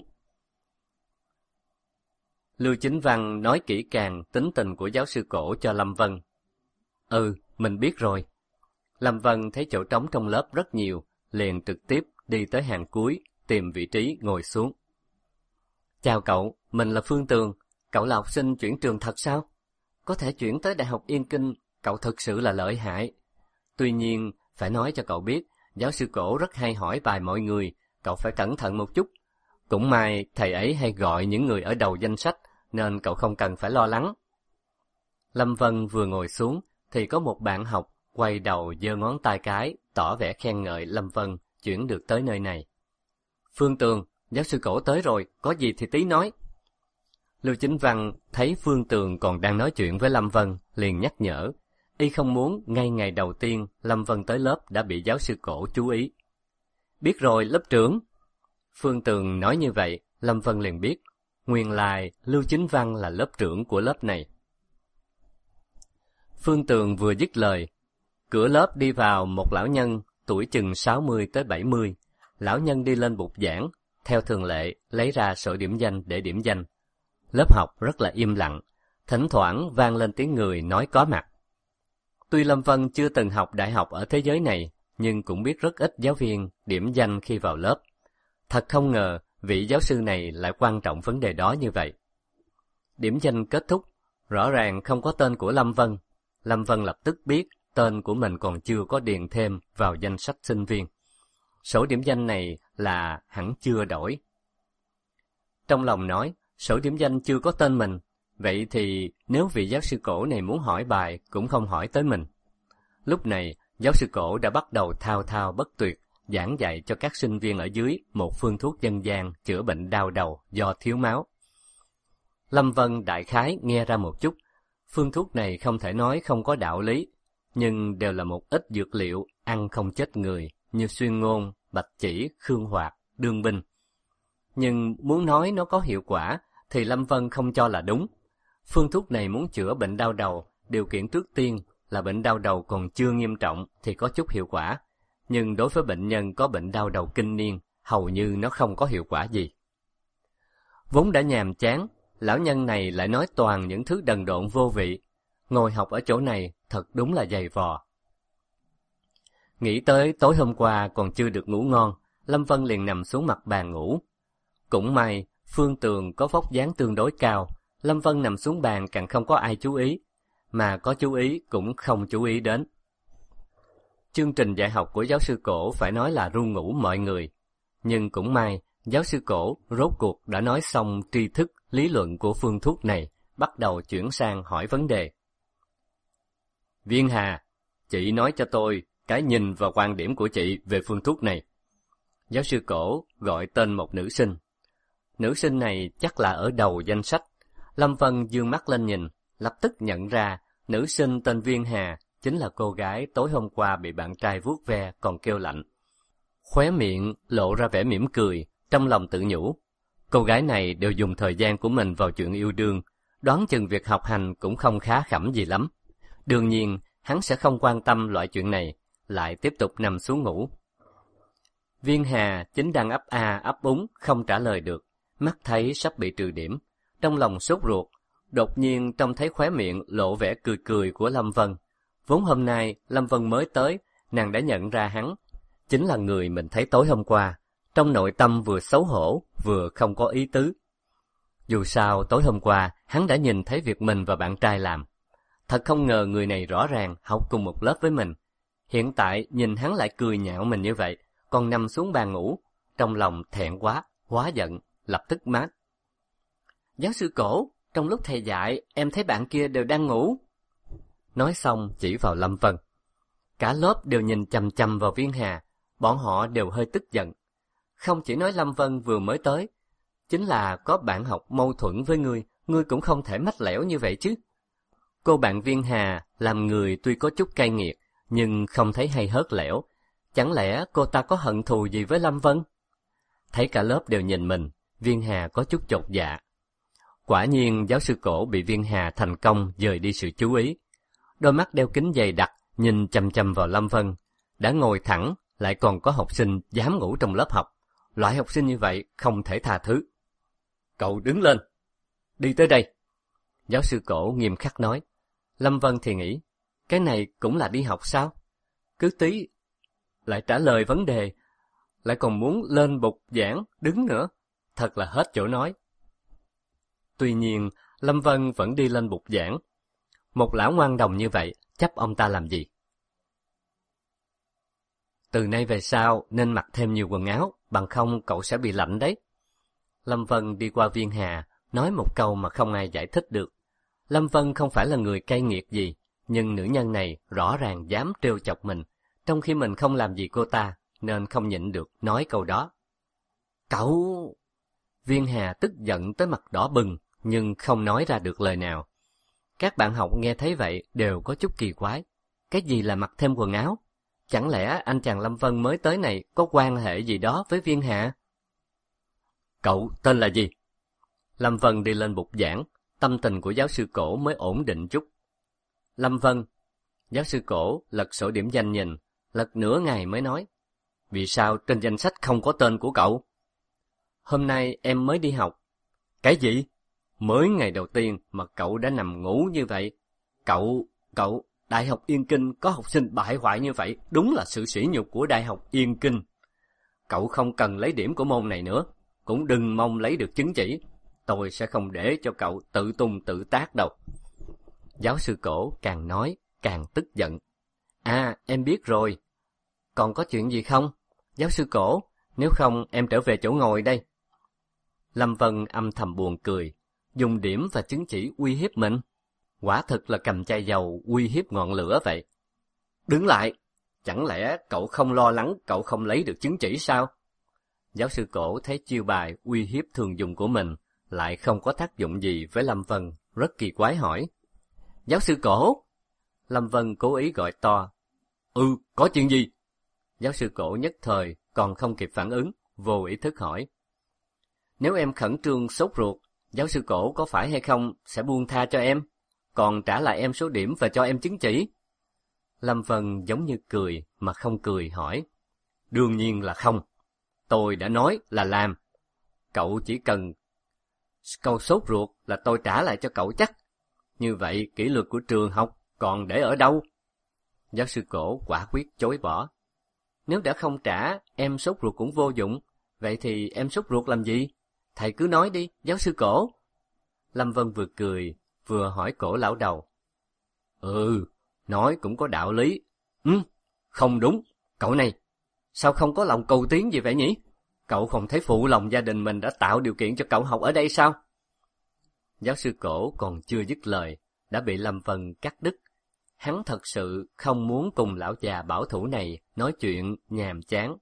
Lưu Chính Văn nói kỹ càng tính tình của giáo sư Cổ cho Lâm Vân. Mình biết rồi. Lâm Vân thấy chỗ trống trong lớp rất nhiều, liền trực tiếp đi tới hàng cuối, tìm vị trí ngồi xuống. Chào cậu, mình là Phương Tường. Cậu là học sinh chuyển trường thật sao? Có thể chuyển tới Đại học Yên Kinh, cậu thực sự là lợi hại. Tuy nhiên, phải nói cho cậu biết, giáo sư Cổ rất hay hỏi bài mọi người, cậu phải cẩn thận một chút. Cũng may thầy ấy hay gọi những người ở đầu danh sách, nên cậu không cần phải lo lắng. Lâm Vân vừa ngồi xuống, thì có một bạn học quay đầu giơ ngón tay cái, tỏ vẻ khen ngợi Lâm Vân chuyển được tới nơi này. Phương Tường, giáo sư Cổ tới rồi, có gì thì tí nói. Lưu Chính Văn thấy Phương Tường còn đang nói chuyện với Lâm Vân, liền nhắc nhở. Y không muốn ngay ngày đầu tiên Lâm Vân tới lớp đã bị giáo sư Cổ chú ý. Biết rồi, lớp trưởng. Phương Tường nói như vậy, Lâm Vân liền biết. Nguyên lai Lưu Chính Văn là lớp trưởng của lớp này. Phương Tường vừa dứt lời, cửa lớp đi vào một lão nhân tuổi chừng 60 tới 70. Lão nhân đi lên bục giảng, theo thường lệ lấy ra sổ điểm danh để điểm danh. Lớp học rất là im lặng, thỉnh thoảng vang lên tiếng người nói có mặt. Tuy Lâm Vân chưa từng học đại học ở thế giới này, nhưng cũng biết rất ít giáo viên điểm danh khi vào lớp. Thật không ngờ vị giáo sư này lại quan trọng vấn đề đó như vậy. Điểm danh kết thúc, rõ ràng không có tên của Lâm Vân. Lâm Vân lập tức biết tên của mình còn chưa có điền thêm vào danh sách sinh viên. Sổ điểm danh này là hẳn chưa đổi. Trong lòng nói, sổ điểm danh chưa có tên mình, vậy thì nếu vị giáo sư Cổ này muốn hỏi bài cũng không hỏi tới mình. Lúc này, giáo sư Cổ đã bắt đầu thao thao bất tuyệt, giảng dạy cho các sinh viên ở dưới một phương thuốc dân gian chữa bệnh đau đầu do thiếu máu. Lâm Vân đại khái nghe ra một chút, phương thuốc này không thể nói không có đạo lý, nhưng đều là một ít dược liệu ăn không chết người như xuyên ngôn, bạch chỉ, khương hoạt, đương binh. Nhưng muốn nói nó có hiệu quả thì Lâm Vân không cho là đúng. Phương thuốc này muốn chữa bệnh đau đầu, điều kiện trước tiên là bệnh đau đầu còn chưa nghiêm trọng thì có chút hiệu quả. Nhưng đối với bệnh nhân có bệnh đau đầu kinh niên, hầu như nó không có hiệu quả gì. Vốn đã nhàm chán, lão nhân này lại nói toàn những thứ đần độn vô vị. Ngồi học ở chỗ này thật đúng là dày vò. Nghĩ tới tối hôm qua còn chưa được ngủ ngon, Lâm Vân liền nằm xuống mặt bàn ngủ. Cũng may, Phương Tường có vóc dáng tương đối cao, Lâm Vân nằm xuống bàn càng không có ai chú ý, mà có chú ý cũng không chú ý đến. Chương trình dạy học của giáo sư Cổ phải nói là ru ngủ mọi người, nhưng cũng may, giáo sư Cổ rốt cuộc đã nói xong tri thức lý luận của phương thuốc này, bắt đầu chuyển sang hỏi vấn đề. Viên Hà, chị nói cho tôi cái nhìn và quan điểm của chị về phương thuốc này. Giáo sư Cổ gọi tên một nữ sinh. Nữ sinh này chắc là ở đầu danh sách. Lâm Vân dương mắt lên nhìn, lập tức nhận ra nữ sinh tên Viên Hà chính là cô gái tối hôm qua bị bạn trai vuốt ve còn kêu lạnh. Khóe miệng lộ ra vẻ mỉm cười, trong lòng tự nhủ. Cô gái này đều dùng thời gian của mình vào chuyện yêu đương, đoán chừng việc học hành cũng không khá khẩm gì lắm. Đương nhiên, hắn sẽ không quan tâm loại chuyện này, lại tiếp tục nằm xuống ngủ. Viên Hà chính đang ấp a ấp úng không trả lời được, mắt thấy sắp bị trừ điểm, trong lòng sốt ruột, đột nhiên trông thấy khóe miệng lộ vẻ cười cười của Lâm Vân. Vốn hôm nay Lâm Vân mới tới, nàng đã nhận ra hắn, chính là người mình thấy tối hôm qua, trong nội tâm vừa xấu hổ vừa không có ý tứ. Dù sao tối hôm qua hắn đã nhìn thấy việc mình và bạn trai làm. Thật không ngờ người này rõ ràng học cùng một lớp với mình. Hiện tại nhìn hắn lại cười nhạo mình như vậy, còn nằm xuống bàn ngủ. Trong lòng thẹn quá, hóa giận, lập tức mát. Giáo sư Cổ, trong lúc thầy dạy, em thấy bạn kia đều đang ngủ. Nói xong chỉ vào Lâm Vân. Cả lớp đều nhìn chằm chằm vào Viên Hà, bọn họ đều hơi tức giận. Không chỉ nói Lâm Vân vừa mới tới, chính là có bạn học mâu thuẫn với ngươi cũng không thể mách lẻo như vậy chứ. Cô bạn Viên Hà làm người tuy có chút cay nghiệt, nhưng không thấy hay hớt lẻo. Chẳng lẽ cô ta có hận thù gì với Lâm Vân? Thấy cả lớp đều nhìn mình, Viên Hà có chút chột dạ. Quả nhiên giáo sư Cổ bị Viên Hà thành công dời đi sự chú ý. Đôi mắt đeo kính dày đặc, nhìn chằm chằm vào Lâm Vân. Đã ngồi thẳng, lại còn có học sinh dám ngủ trong lớp học. Loại học sinh như vậy không thể tha thứ. Cậu đứng lên. Đi tới đây. Giáo sư Cổ nghiêm khắc nói. Lâm Vân thì nghĩ, cái này cũng là đi học sao? Cứ tí lại trả lời vấn đề, lại còn muốn lên bục giảng, đứng nữa. Thật là hết chỗ nói. Tuy nhiên, Lâm Vân vẫn đi lên bục giảng. Một lão ngoan đồng như vậy, chấp ông ta làm gì? Từ nay về sau, nên mặc thêm nhiều quần áo, bằng không cậu sẽ bị lạnh đấy. Lâm Vân đi qua viên hà, nói một câu mà không ai giải thích được. Lâm Vân không phải là người cay nghiệt gì, nhưng nữ nhân này rõ ràng dám trêu chọc mình, trong khi mình không làm gì cô ta, nên không nhịn được nói câu đó. Cậu! Viên hà tức giận tới mặt đỏ bừng, nhưng không nói ra được lời nào. Các bạn học nghe thấy vậy đều có chút kỳ quái. Cái gì là mặc thêm quần áo? Chẳng lẽ anh chàng Lâm Vân mới tới này có quan hệ gì đó với viên hạ? Cậu tên là gì? Lâm Vân đi lên bục giảng, tâm tình của giáo sư Cổ mới ổn định chút. Lâm Vân. Giáo sư Cổ lật sổ điểm danh nhìn, lật nửa ngày mới nói. Vì sao trên danh sách không có tên của cậu? Hôm nay em mới đi học. Cái gì? Mới ngày đầu tiên mà cậu đã nằm ngủ như vậy. Cậu, Đại học Yên Kinh có học sinh bại hoại như vậy, đúng là sự sỉ nhục của Đại học Yên Kinh. Cậu không cần lấy điểm của môn này nữa, cũng đừng mong lấy được chứng chỉ. Tôi sẽ không để cho cậu tự tung tự tác đâu. Giáo sư Cổ càng nói càng tức giận. À, em biết rồi. Còn có chuyện gì không? Giáo sư Cổ, nếu không em trở về chỗ ngồi đây. Lâm Vân âm thầm buồn cười, dùng điểm và chứng chỉ uy hiếp mình. Quả thực là cầm chai dầu uy hiếp ngọn lửa vậy. Đứng lại! Chẳng lẽ cậu không lo lắng cậu không lấy được chứng chỉ sao? Giáo sư Cổ thấy chiêu bài uy hiếp thường dùng của mình lại không có tác dụng gì với Lâm Vân, rất kỳ quái hỏi. Giáo sư Cổ! Lâm Vân cố ý gọi to. Có chuyện gì? Giáo sư Cổ nhất thời còn không kịp phản ứng, vô ý thức hỏi. Nếu em khẩn trương sốt ruột, giáo sư Cổ có phải hay không sẽ buông tha cho em, còn trả lại em số điểm và cho em chứng chỉ? Lâm Vân giống như cười mà không cười hỏi. Đương nhiên là không. Tôi đã nói là làm. Cậu chỉ cần câu sốt ruột là tôi trả lại cho cậu chắc. Như vậy kỷ luật của trường học còn để ở đâu? Giáo sư Cổ quả quyết chối bỏ. Nếu đã không trả, em sốt ruột cũng vô dụng. Vậy thì em sốt ruột làm gì? Thầy cứ nói đi, giáo sư Cổ. Lâm Vân vừa cười, vừa hỏi Cổ lão đầu. Nói cũng có đạo lý. Không đúng. Cậu này, sao không có lòng cầu tiến gì vậy nhỉ? Cậu không thấy phụ lòng gia đình mình đã tạo điều kiện cho cậu học ở đây sao? Giáo sư Cổ còn chưa dứt lời, đã bị Lâm Vân cắt đứt. Hắn thật sự không muốn cùng lão già bảo thủ này nói chuyện nhàm chán.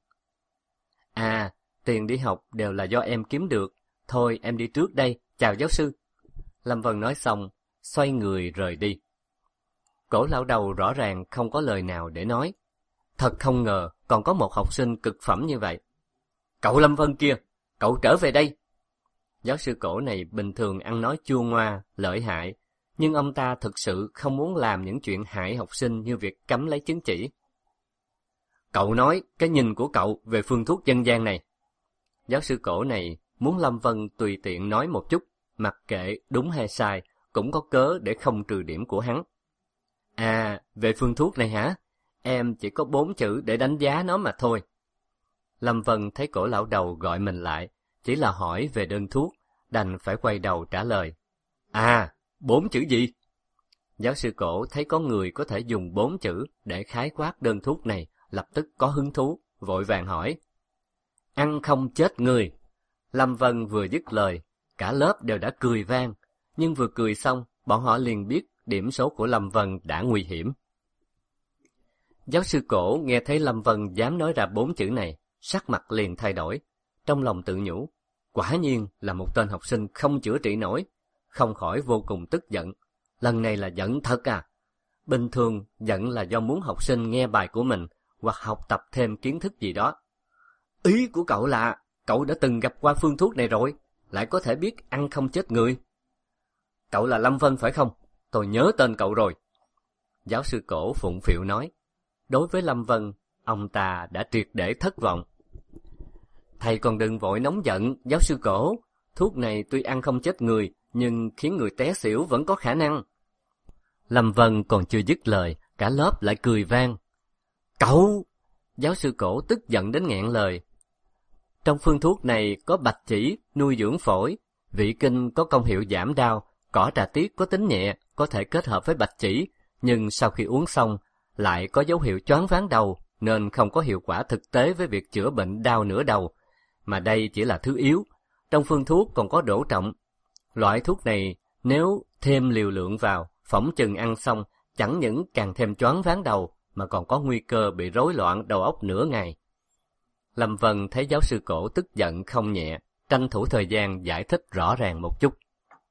À, tiền đi học đều là do em kiếm được. Thôi em đi trước đây, chào giáo sư. Lâm Vân nói xong, xoay người rời đi. Cổ lão đầu rõ ràng không có lời nào để nói. Thật không ngờ còn có một học sinh cực phẩm như vậy. Cậu Lâm Vân kia, cậu trở về đây. Giáo sư Cổ này bình thường ăn nói chua ngoa, lợi hại, nhưng ông ta thực sự không muốn làm những chuyện hại học sinh như việc cấm lấy chứng chỉ. Cậu nói cái nhìn của cậu về phương thuốc dân gian này. Giáo sư Cổ này muốn Lâm Vân tùy tiện nói một chút, mặc kệ đúng hay sai, cũng có cớ để không trừ điểm của hắn. À, về phương thuốc này hả? Em chỉ có 4 chữ để đánh giá nó mà thôi. Lâm Vân thấy Cổ lão đầu gọi mình lại, chỉ là hỏi về đơn thuốc, đành phải quay đầu trả lời. À, 4 chữ gì? Giáo sư Cổ thấy có người có thể dùng 4 chữ để khái quát đơn thuốc này, lập tức có hứng thú, vội vàng hỏi. Ăn không chết người. Lâm Vân vừa dứt lời, cả lớp đều đã cười vang, nhưng vừa cười xong, bọn họ liền biết điểm số của Lâm Vân đã nguy hiểm. Giáo sư Cổ nghe thấy Lâm Vân dám nói ra 4 chữ này, sắc mặt liền thay đổi, trong lòng tự nhủ, quả nhiên là một tên học sinh không chữa trị nổi, không khỏi vô cùng tức giận. Lần này là giận thật à? Bình thường giận là do muốn học sinh nghe bài của mình hoặc học tập thêm kiến thức gì đó. Ý của cậu là cậu đã từng gặp qua phương thuốc này rồi, lại có thể biết ăn không chết người. Cậu là Lâm Vân phải không? Tôi nhớ tên cậu rồi. Giáo sư Cổ phụng phịu nói. Đối với Lâm Vân, ông ta đã triệt để thất vọng. Thầy còn đừng vội nóng giận, giáo sư Cổ. Thuốc này tuy ăn không chết người, nhưng khiến người té xỉu vẫn có khả năng. Lâm Vân còn chưa dứt lời, cả lớp lại cười vang. Cậu! Giáo sư Cổ tức giận đến nghẹn lời. Trong phương thuốc này có bạch chỉ, nuôi dưỡng phổi, vị kinh có công hiệu giảm đau, cỏ trà tiết có tính nhẹ, có thể kết hợp với bạch chỉ, nhưng sau khi uống xong, lại có dấu hiệu choáng váng đầu, nên không có hiệu quả thực tế với việc chữa bệnh đau nửa đầu. Mà đây chỉ là thứ yếu, trong phương thuốc còn có đổ trọng. Loại thuốc này nếu thêm liều lượng vào, phỏng chừng ăn xong, chẳng những càng thêm choáng váng đầu, mà còn có nguy cơ bị rối loạn đầu óc nửa ngày. Lâm Vân thấy giáo sư Cổ tức giận không nhẹ, tranh thủ thời gian giải thích rõ ràng một chút.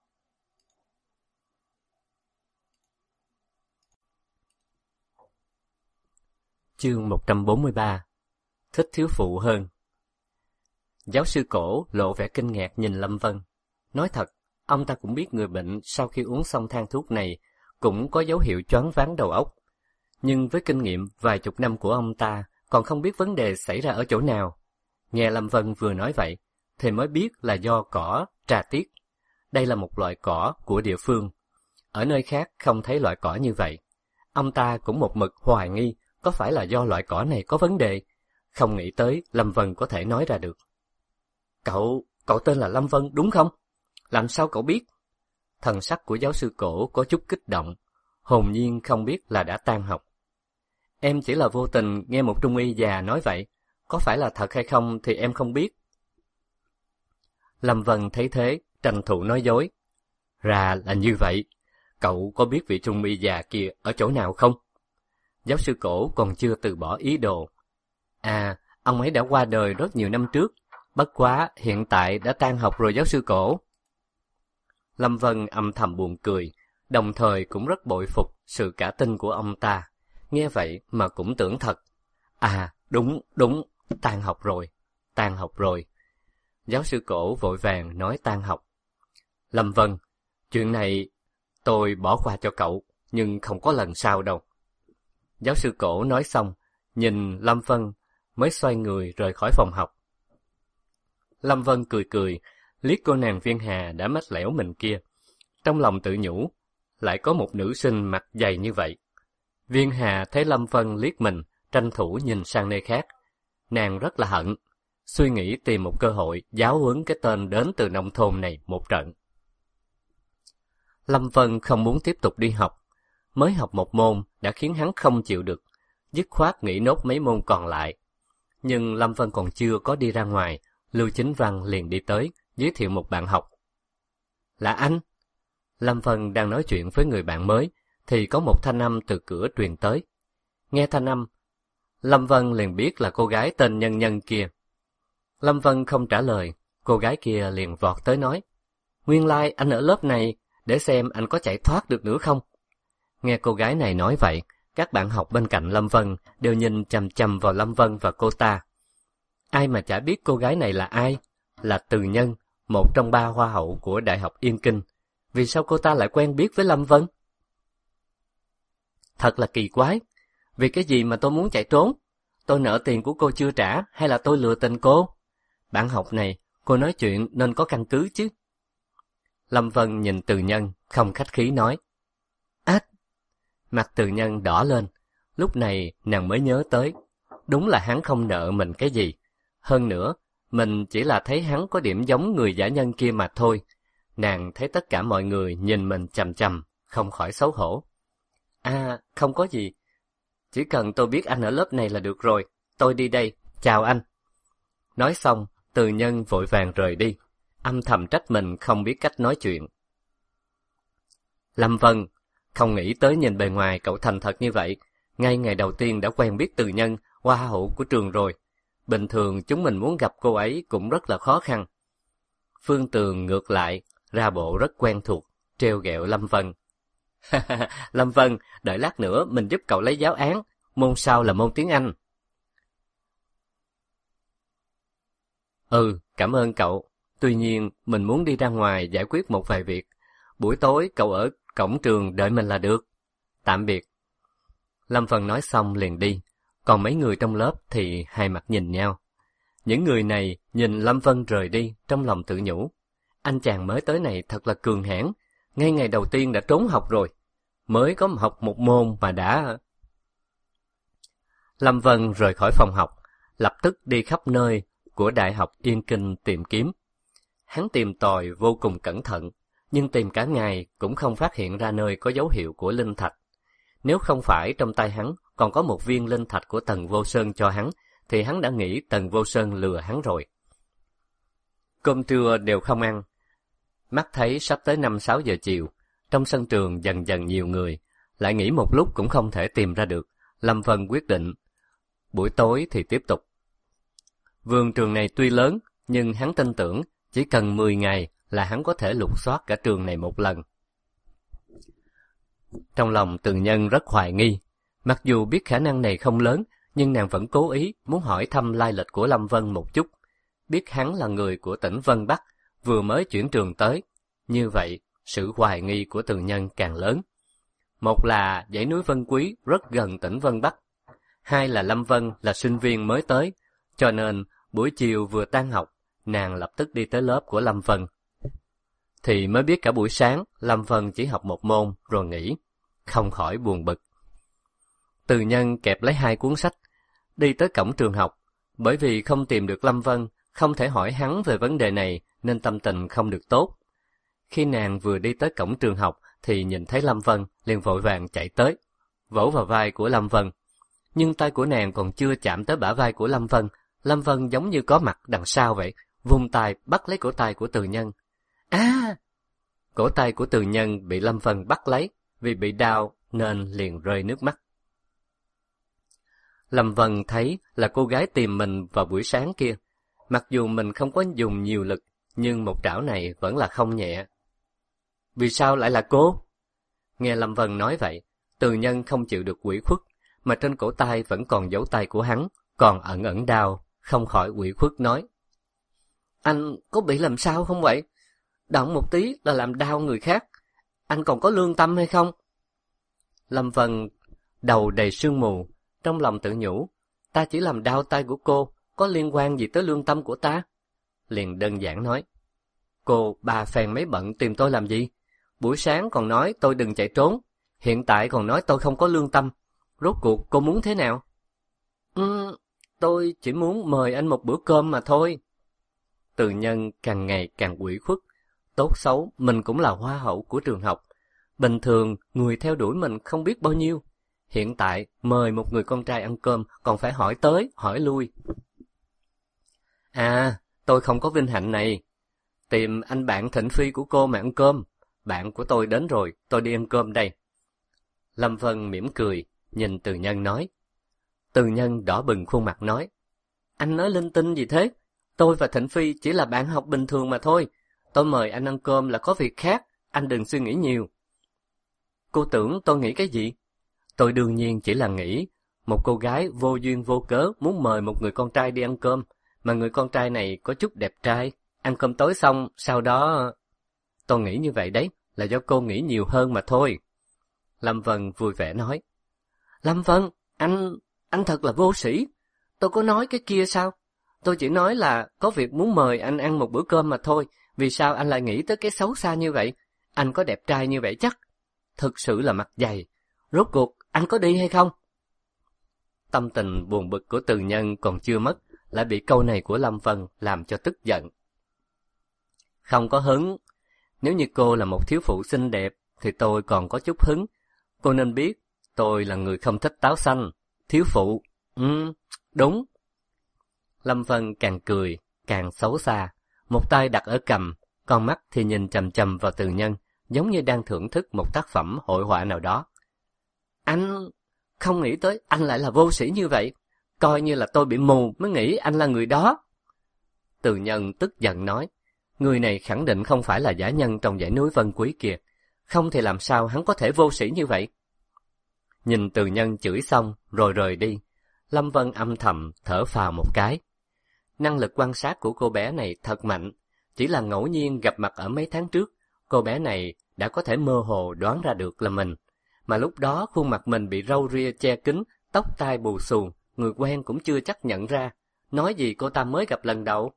Chương 143. Thích thiếu phụ hơn. Giáo sư Cổ lộ vẻ kinh ngạc nhìn Lâm Vân. Nói thật, ông ta cũng biết người bệnh sau khi uống xong thang thuốc này cũng có dấu hiệu choáng váng đầu óc. Nhưng với kinh nghiệm vài chục năm của ông ta còn không biết vấn đề xảy ra ở chỗ nào. Nghe Lâm Vân vừa nói vậy thì mới biết là do cỏ trà tiết. Đây là một loại cỏ của địa phương. Ở nơi khác không thấy loại cỏ như vậy. Ông ta cũng một mực hoài nghi có phải là do loại cỏ này có vấn đề. Không nghĩ tới Lâm Vân có thể nói ra được. Cậu tên là Lâm Vân đúng không? Làm sao cậu biết? Thần sắc của giáo sư Cổ có chút kích động, hồn nhiên không biết là đã tan học. Em chỉ là vô tình nghe một trung y già nói vậy, có phải là thật hay không thì em không biết. Lâm Vân thấy thế, tranh thủ nói dối. Ra là như vậy, cậu có biết vị trung y già kia ở chỗ nào không? Giáo sư Cổ còn chưa từ bỏ ý đồ. À, ông ấy đã qua đời rất nhiều năm trước, bất quá hiện tại đã tan học rồi giáo sư Cổ. Lâm Vân âm thầm buồn cười, đồng thời cũng rất bội phục sự cả tin của ông ta. Nghe vậy mà cũng tưởng thật. À, đúng, tan học rồi. Giáo sư Cổ vội vàng nói tan học. Lâm Vân, chuyện này tôi bỏ qua cho cậu, nhưng không có lần sau đâu. Giáo sư Cổ nói xong, nhìn Lâm Vân mới xoay người rời khỏi phòng học. Lâm Vân cười, liếc cô nàng Viên Hà đã mách lẻo mình kia. Trong lòng tự nhủ, lại có một nữ sinh mặt dày như vậy. Viên Hà thấy Lâm Vân liếc mình, tranh thủ nhìn sang nơi khác. Nàng rất là hận, suy nghĩ tìm một cơ hội giáo huấn cái tên đến từ nông thôn này một trận. Lâm Vân không muốn tiếp tục đi học. Mới học một môn đã khiến hắn không chịu được, dứt khoát nghỉ nốt mấy môn còn lại. Nhưng Lâm Vân còn chưa có đi ra ngoài, Lưu Chính Văn liền đi tới, giới thiệu một bạn học. Là anh? Lâm Vân đang nói chuyện với người bạn mới, thì có một thanh âm từ cửa truyền tới. Nghe thanh âm, Lâm Vân liền biết là cô gái tên Nhân Nhân kia. Lâm Vân không trả lời, cô gái kia liền vọt tới nói. Nguyên lai anh ở lớp này, để xem anh có chạy thoát được nữa không? Nghe cô gái này nói vậy, các bạn học bên cạnh Lâm Vân đều nhìn chằm chằm vào Lâm Vân và cô ta. Ai mà chả biết cô gái này là ai? Là Từ Nhân, một trong 3 hoa hậu của Đại học Yên Kinh. Vì sao cô ta lại quen biết với Lâm Vân? Thật là kỳ quái. Vì cái gì mà tôi muốn chạy trốn? Tôi nợ tiền của cô chưa trả hay là tôi lừa tình cô? Bạn học này, cô nói chuyện nên có căn cứ chứ. Lâm Vân nhìn Từ Nhân, không khách khí nói. Ách! Mặt Từ Nhân đỏ lên. Lúc này nàng mới nhớ tới. Đúng là hắn không nợ mình cái gì. Hơn nữa, mình chỉ là thấy hắn có điểm giống người giả nhân kia mà thôi. Nàng thấy tất cả mọi người nhìn mình chằm chằm, không khỏi xấu hổ. À, không có gì. Chỉ cần tôi biết anh ở lớp này là được rồi. Tôi đi đây, chào anh. Nói xong, Từ Nhân vội vàng rời đi, âm thầm trách mình không biết cách nói chuyện. Lâm Vân, không nghĩ tới nhìn bề ngoài cậu thành thật như vậy, ngay ngày đầu tiên đã quen biết Từ Nhân, hoa hậu của trường rồi. Bình thường chúng mình muốn gặp cô ấy cũng rất là khó khăn. Phương Tường ngược lại, ra bộ rất quen thuộc, trêu ghẹo Lâm Vân. Lâm Vân, đợi lát nữa mình giúp cậu lấy giáo án, môn sau là môn tiếng Anh. Ừ, cảm ơn cậu. Tuy nhiên, mình muốn đi ra ngoài giải quyết một vài việc. Buổi tối cậu ở cổng trường đợi mình là được. Tạm biệt. Lâm Vân nói xong liền đi, còn mấy người trong lớp thì hai mặt nhìn nhau. Những người này nhìn Lâm Vân rời đi, trong lòng tự nhủ. Anh chàng mới tới này thật là cường hãn, ngay ngày đầu tiên đã trốn học rồi. Mới có học một môn mà đã... Lâm Vân rời khỏi phòng học, lập tức đi khắp nơi của Đại học Yên Kinh tìm kiếm. Hắn tìm tòi vô cùng cẩn thận, nhưng tìm cả ngày cũng không phát hiện ra nơi có dấu hiệu của linh thạch. Nếu không phải trong tay hắn còn có một viên linh thạch của Tần Vô Sơn cho hắn, thì hắn đã nghĩ Tần Vô Sơn lừa hắn rồi. Cơm trưa đều không ăn. Mắt thấy sắp tới 5-6 giờ chiều, trong sân trường dần dần nhiều người, lại nghỉ một lúc cũng không thể tìm ra được. Lâm Vân quyết định, buổi tối thì tiếp tục. Vườn trường này tuy lớn, nhưng hắn tin tưởng chỉ cần 10 ngày là hắn có thể lục soát cả trường này một lần. Trong lòng Từ Nhân rất hoài nghi, mặc dù biết khả năng này không lớn, nhưng nàng vẫn cố ý muốn hỏi thăm lai lịch của Lâm Vân một chút. Biết hắn là người của tỉnh Vân Bắc, vừa mới chuyển trường tới. Như vậy, sự hoài nghi của Từ Nhân càng lớn. Một là dãy núi Vân Quý rất gần tỉnh Vân Bắc. Hai là Lâm Vân là sinh viên mới tới, cho nên buổi chiều vừa tan học, nàng lập tức đi tới lớp của Lâm Vân. Thì mới biết cả buổi sáng, Lâm Vân chỉ học một môn rồi nghỉ, không khỏi buồn bực. Từ Nhân kẹp lấy 2 cuốn sách, đi tới cổng trường học. Bởi vì không tìm được Lâm Vân, không thể hỏi hắn về vấn đề này nên tâm tình không được tốt. Khi nàng vừa đi tới cổng trường học thì nhìn thấy Lâm Vân, liền vội vàng chạy tới, vỗ vào vai của Lâm Vân. Nhưng tay của nàng còn chưa chạm tới bả vai của Lâm Vân giống như có mặt đằng sau vậy, vung tay bắt lấy cổ tay của Từ Nhân. Cổ tay của Từ Nhân bị Lâm Vân bắt lấy, vì bị đau nên liền rơi nước mắt. Lâm Vân thấy là cô gái tìm mình vào buổi sáng kia. Mặc dù mình không có dùng nhiều lực, nhưng một trảo này vẫn là không nhẹ. Vì sao lại là cô? Nghe Lâm Vân nói vậy, Từ Nhân không chịu được ủy khuất, mà trên cổ tay vẫn còn dấu tay của hắn, còn ẩn ẩn đau, không khỏi ủy khuất nói. Anh có bị làm sao không vậy? Động một tí là làm đau người khác. Anh còn có lương tâm hay không? Lâm Vân đầu đầy sương mù, trong lòng tự nhủ, ta chỉ làm đau tay của cô, có liên quan gì tới lương tâm của ta? Liền đơn giản nói, cô bà phèn mấy bận tìm tôi làm gì? Buổi sáng còn nói tôi đừng chạy trốn, hiện tại còn nói tôi không có lương tâm. Rốt cuộc cô muốn thế nào? Tôi chỉ muốn mời anh một bữa cơm mà thôi. Từ Nhân càng ngày càng ủy khuất. Tốt xấu mình cũng là hoa hậu của trường học. Bình thường người theo đuổi mình không biết bao nhiêu. Hiện tại mời một người con trai ăn cơm còn phải hỏi tới, hỏi lui. Tôi không có vinh hạnh này. Tìm anh bạn Thịnh Phi của cô mà ăn cơm. Bạn của tôi đến rồi, tôi đi ăn cơm đây. Lâm Vân mỉm cười, nhìn Từ Nhân nói. Từ Nhân đỏ bừng khuôn mặt nói. Anh nói linh tinh gì thế? Tôi và Thịnh Phi chỉ là bạn học bình thường mà thôi. Tôi mời anh ăn cơm là có việc khác, anh đừng suy nghĩ nhiều. Cô tưởng tôi nghĩ cái gì? Tôi đương nhiên chỉ là nghĩ, một cô gái vô duyên vô cớ muốn mời một người con trai đi ăn cơm, mà người con trai này có chút đẹp trai, ăn cơm tối xong, sau đó... Tôi nghĩ như vậy đấy, là do cô nghĩ nhiều hơn mà thôi. Lâm Vân vui vẻ nói. Lâm Vân, anh thật là vô sĩ. Tôi có nói cái kia sao? Tôi chỉ nói là có việc muốn mời anh ăn một bữa cơm mà thôi. Vì sao anh lại nghĩ tới cái xấu xa như vậy? Anh có đẹp trai như vậy chắc? Thực sự là mặt dày. Rốt cuộc, anh có đi hay không? Tâm tình buồn bực của Từ Nhân còn chưa mất, lại bị câu này của Lâm Vân làm cho tức giận. Không có hứng. Nếu như cô là một thiếu phụ xinh đẹp, thì tôi còn có chút hứng. Cô nên biết, tôi là người không thích táo xanh. Thiếu phụ. Đúng. Lâm Vân càng cười, càng xấu xa. Một tay đặt ở cằm, con mắt thì nhìn chằm chằm vào Từ Nhân, giống như đang thưởng thức một tác phẩm hội họa nào đó. Anh không nghĩ tới anh lại là vô sĩ như vậy. Coi như là tôi bị mù mới nghĩ anh là người đó. Từ Nhân tức giận nói. Người này khẳng định không phải là giả nhân trong dãy núi Vân Quý kia. Không thì làm sao hắn có thể vô sĩ như vậy? Nhìn Từ Nhân chửi xong rồi rời đi, Lâm Vân âm thầm thở phào một cái. Năng lực quan sát của cô bé này thật mạnh. Chỉ là ngẫu nhiên gặp mặt ở mấy tháng trước, cô bé này đã có thể mơ hồ đoán ra được là mình. Mà lúc đó khuôn mặt mình bị râu ria che kín, tóc tai bù xù, người quen cũng chưa chắc nhận ra. Nói gì cô ta mới gặp lần đầu.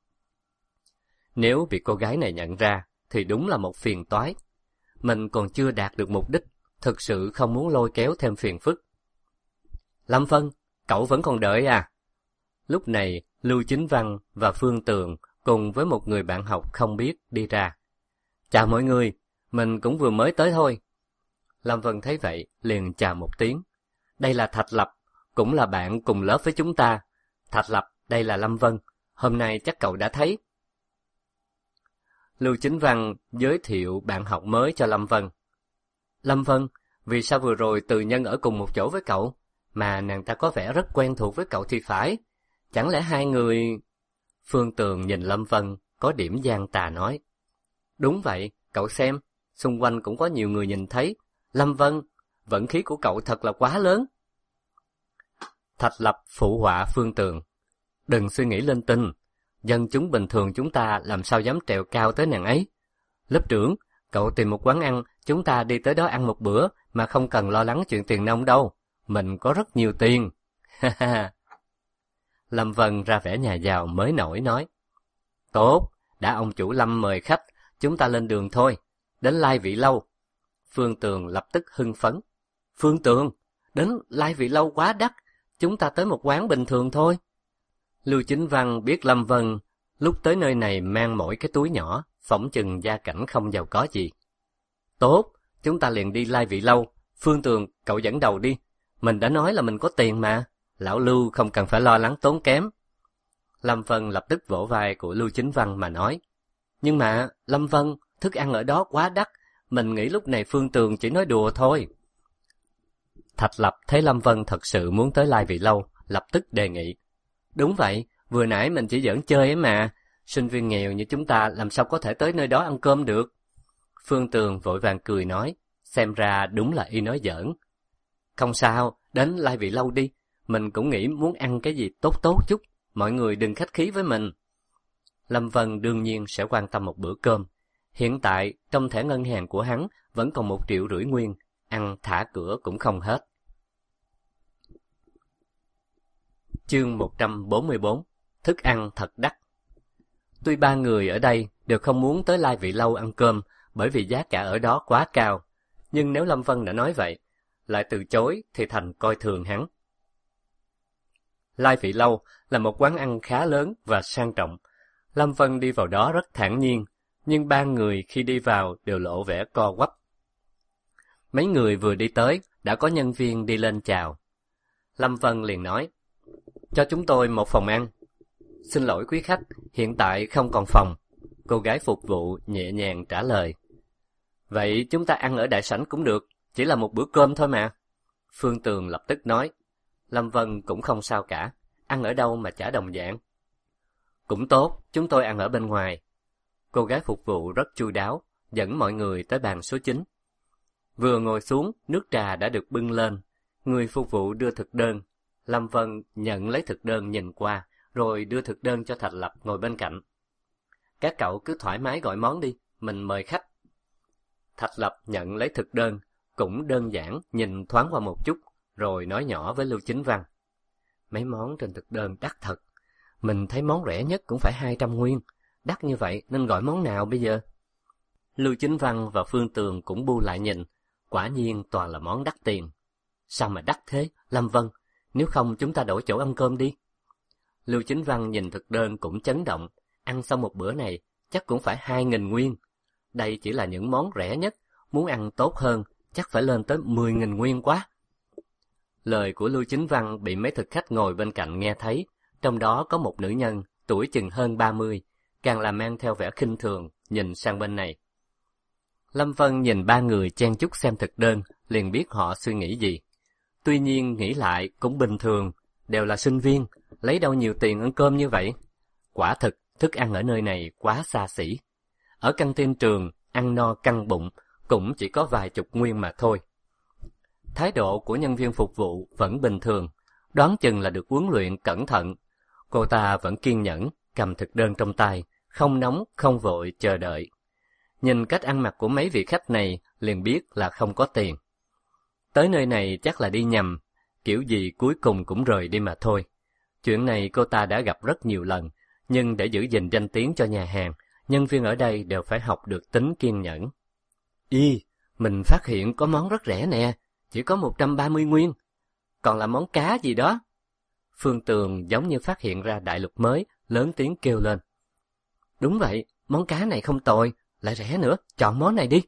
Nếu bị cô gái này nhận ra, thì đúng là một phiền toái. Mình còn chưa đạt được mục đích, thực sự không muốn lôi kéo thêm phiền phức. Lâm Vân, cậu vẫn còn đợi à? Lúc này, Lưu Chính Văn và Phương Tường cùng với một người bạn học không biết đi ra. Chào mọi người, mình cũng vừa mới tới thôi. Lâm Vân thấy vậy, liền chào một tiếng. Đây là Thạch Lập, cũng là bạn cùng lớp với chúng ta. Thạch Lập, đây là Lâm Vân, hôm nay chắc cậu đã thấy. Lưu Chính Văn giới thiệu bạn học mới cho Lâm Vân. Lâm Vân, vì sao vừa rồi Từ Nhân ở cùng một chỗ với cậu, mà nàng ta có vẻ rất quen thuộc với cậu thì phải? Chẳng lẽ hai người... Phương Tường nhìn Lâm Vân, có điểm gian tà nói. Đúng vậy, cậu xem, xung quanh cũng có nhiều người nhìn thấy. Lâm Vân, vận khí của cậu thật là quá lớn. Thạch Lập phụ họa Phương Tường. Đừng suy nghĩ linh tinh, dân chúng bình thường chúng ta làm sao dám trèo cao tới nàng ấy. Lớp trưởng, cậu tìm một quán ăn, chúng ta đi tới đó ăn một bữa mà không cần lo lắng chuyện tiền nong đâu. Mình có rất nhiều tiền. Ha ha. Lâm Vân ra vẻ nhà giàu mới nổi nói. Tốt, đã ông chủ Lâm mời khách, chúng ta lên đường thôi. Đến Lai Vị Lâu. Phương Tường lập tức hưng phấn. Phương Tường, đến Lai Vị Lâu quá đắt, chúng ta tới một quán bình thường thôi. Lưu Chính Văn biết Lâm Vân lúc tới nơi này mang mỗi cái túi nhỏ, phỏng chừng gia cảnh không giàu có gì. Tốt, chúng ta liền đi Lai Vị Lâu. Phương Tường, cậu dẫn đầu đi. Mình đã nói là mình có tiền mà. Lão Lưu không cần phải lo lắng tốn kém. Lâm Vân lập tức vỗ vai của Lưu Chính Văn mà nói. Nhưng mà, Lâm Vân, thức ăn ở đó quá đắt. Mình nghĩ lúc này Phương Tường chỉ nói đùa thôi. Thạch Lập thấy Lâm Vân thật sự muốn tới Lai Vị Lâu, lập tức đề nghị. Đúng vậy, vừa nãy mình chỉ giỡn chơi ấy mà. Sinh viên nghèo như chúng ta làm sao có thể tới nơi đó ăn cơm được. Phương Tường vội vàng cười nói. Xem ra đúng là y nói giỡn. Không sao, đến Lai Vị Lâu đi. Mình cũng nghĩ muốn ăn cái gì tốt tốt chút. Mọi người đừng khách khí với mình. Lâm Vân đương nhiên sẽ quan tâm một bữa cơm. Hiện tại, trong thẻ ngân hàng của hắn vẫn còn 1,5 triệu nguyên. Ăn thả cửa cũng không hết. Chương 144. Thức ăn thật đắt. Tuy ba người ở đây đều không muốn tới Lai Vị Lâu ăn cơm bởi vì giá cả ở đó quá cao, nhưng nếu Lâm Vân đã nói vậy, lại từ chối thì thành coi thường hắn. Lai Vị Lâu là một quán ăn khá lớn và sang trọng. Lâm Vân đi vào đó rất thản nhiên, nhưng ba người khi đi vào đều lộ vẻ co quắp. Mấy người vừa đi tới, đã có nhân viên đi lên chào. Lâm Vân liền nói, cho chúng tôi một phòng ăn. Xin lỗi quý khách, hiện tại không còn phòng. Cô gái phục vụ nhẹ nhàng trả lời. Vậy chúng ta ăn ở đại sảnh cũng được, chỉ là một bữa cơm thôi mà. Phương Tường lập tức nói. Lâm Vân cũng không sao cả, ăn ở đâu mà chả đồng dạng. Cũng tốt, chúng tôi ăn ở bên ngoài. Cô gái phục vụ rất chu đáo, dẫn mọi người tới bàn số 9. Vừa ngồi xuống, nước trà đã được bưng lên. Người phục vụ đưa thực đơn. Lâm Vân nhận lấy thực đơn nhìn qua, rồi đưa thực đơn cho Thạch Lập ngồi bên cạnh. Các cậu cứ thoải mái gọi món đi, mình mời khách. Thạch Lập nhận lấy thực đơn, cũng đơn giản nhìn thoáng qua một chút, rồi nói nhỏ với Lưu Chính Văn. Mấy món trên thực đơn đắt thật. Mình thấy món rẻ nhất cũng phải 200 nguyên. Đắt như vậy nên gọi món nào bây giờ? Lưu Chính Văn và Phương Tường cũng bu lại nhìn. Quả nhiên toàn là món đắt tiền. Sao mà đắt thế, Lâm Vân? Nếu không chúng ta đổi chỗ ăn cơm đi. Lưu Chính Văn nhìn thực đơn cũng chấn động. Ăn xong một bữa này chắc cũng phải 2.000 nguyên. Đây chỉ là những món rẻ nhất. Muốn ăn tốt hơn chắc phải lên tới 10.000 nguyên quá. Lời của Lưu Chính Văn bị mấy thực khách ngồi bên cạnh nghe thấy. Trong đó có một nữ nhân, tuổi chừng hơn 30, càng là mang theo vẻ khinh thường, nhìn sang bên này. Lâm Vân nhìn ba người chen chúc xem thực đơn, liền biết họ suy nghĩ gì. Tuy nhiên nghĩ lại cũng bình thường, đều là sinh viên, lấy đâu nhiều tiền ăn cơm như vậy. Quả thực, thức ăn ở nơi này quá xa xỉ. Ở căng tin trường, ăn no căng bụng, cũng chỉ có vài chục nguyên mà thôi. Thái độ của nhân viên phục vụ vẫn bình thường, đoán chừng là được huấn luyện cẩn thận. Cô ta vẫn kiên nhẫn, cầm thực đơn trong tay, không nóng, không vội, chờ đợi. Nhìn cách ăn mặc của mấy vị khách này, liền biết là không có tiền. Tới nơi này chắc là đi nhầm, kiểu gì cuối cùng cũng rời đi mà thôi. Chuyện này cô ta đã gặp rất nhiều lần, nhưng để giữ gìn danh tiếng cho nhà hàng, nhân viên ở đây đều phải học được tính kiên nhẫn. Mình phát hiện có món rất rẻ nè, chỉ có 130 nguyên. Còn là món cá gì đó. Phương Tường giống như phát hiện ra đại lục mới, lớn tiếng kêu lên. Đúng vậy, món cá này không tồi, lại rẻ nữa, chọn món này đi.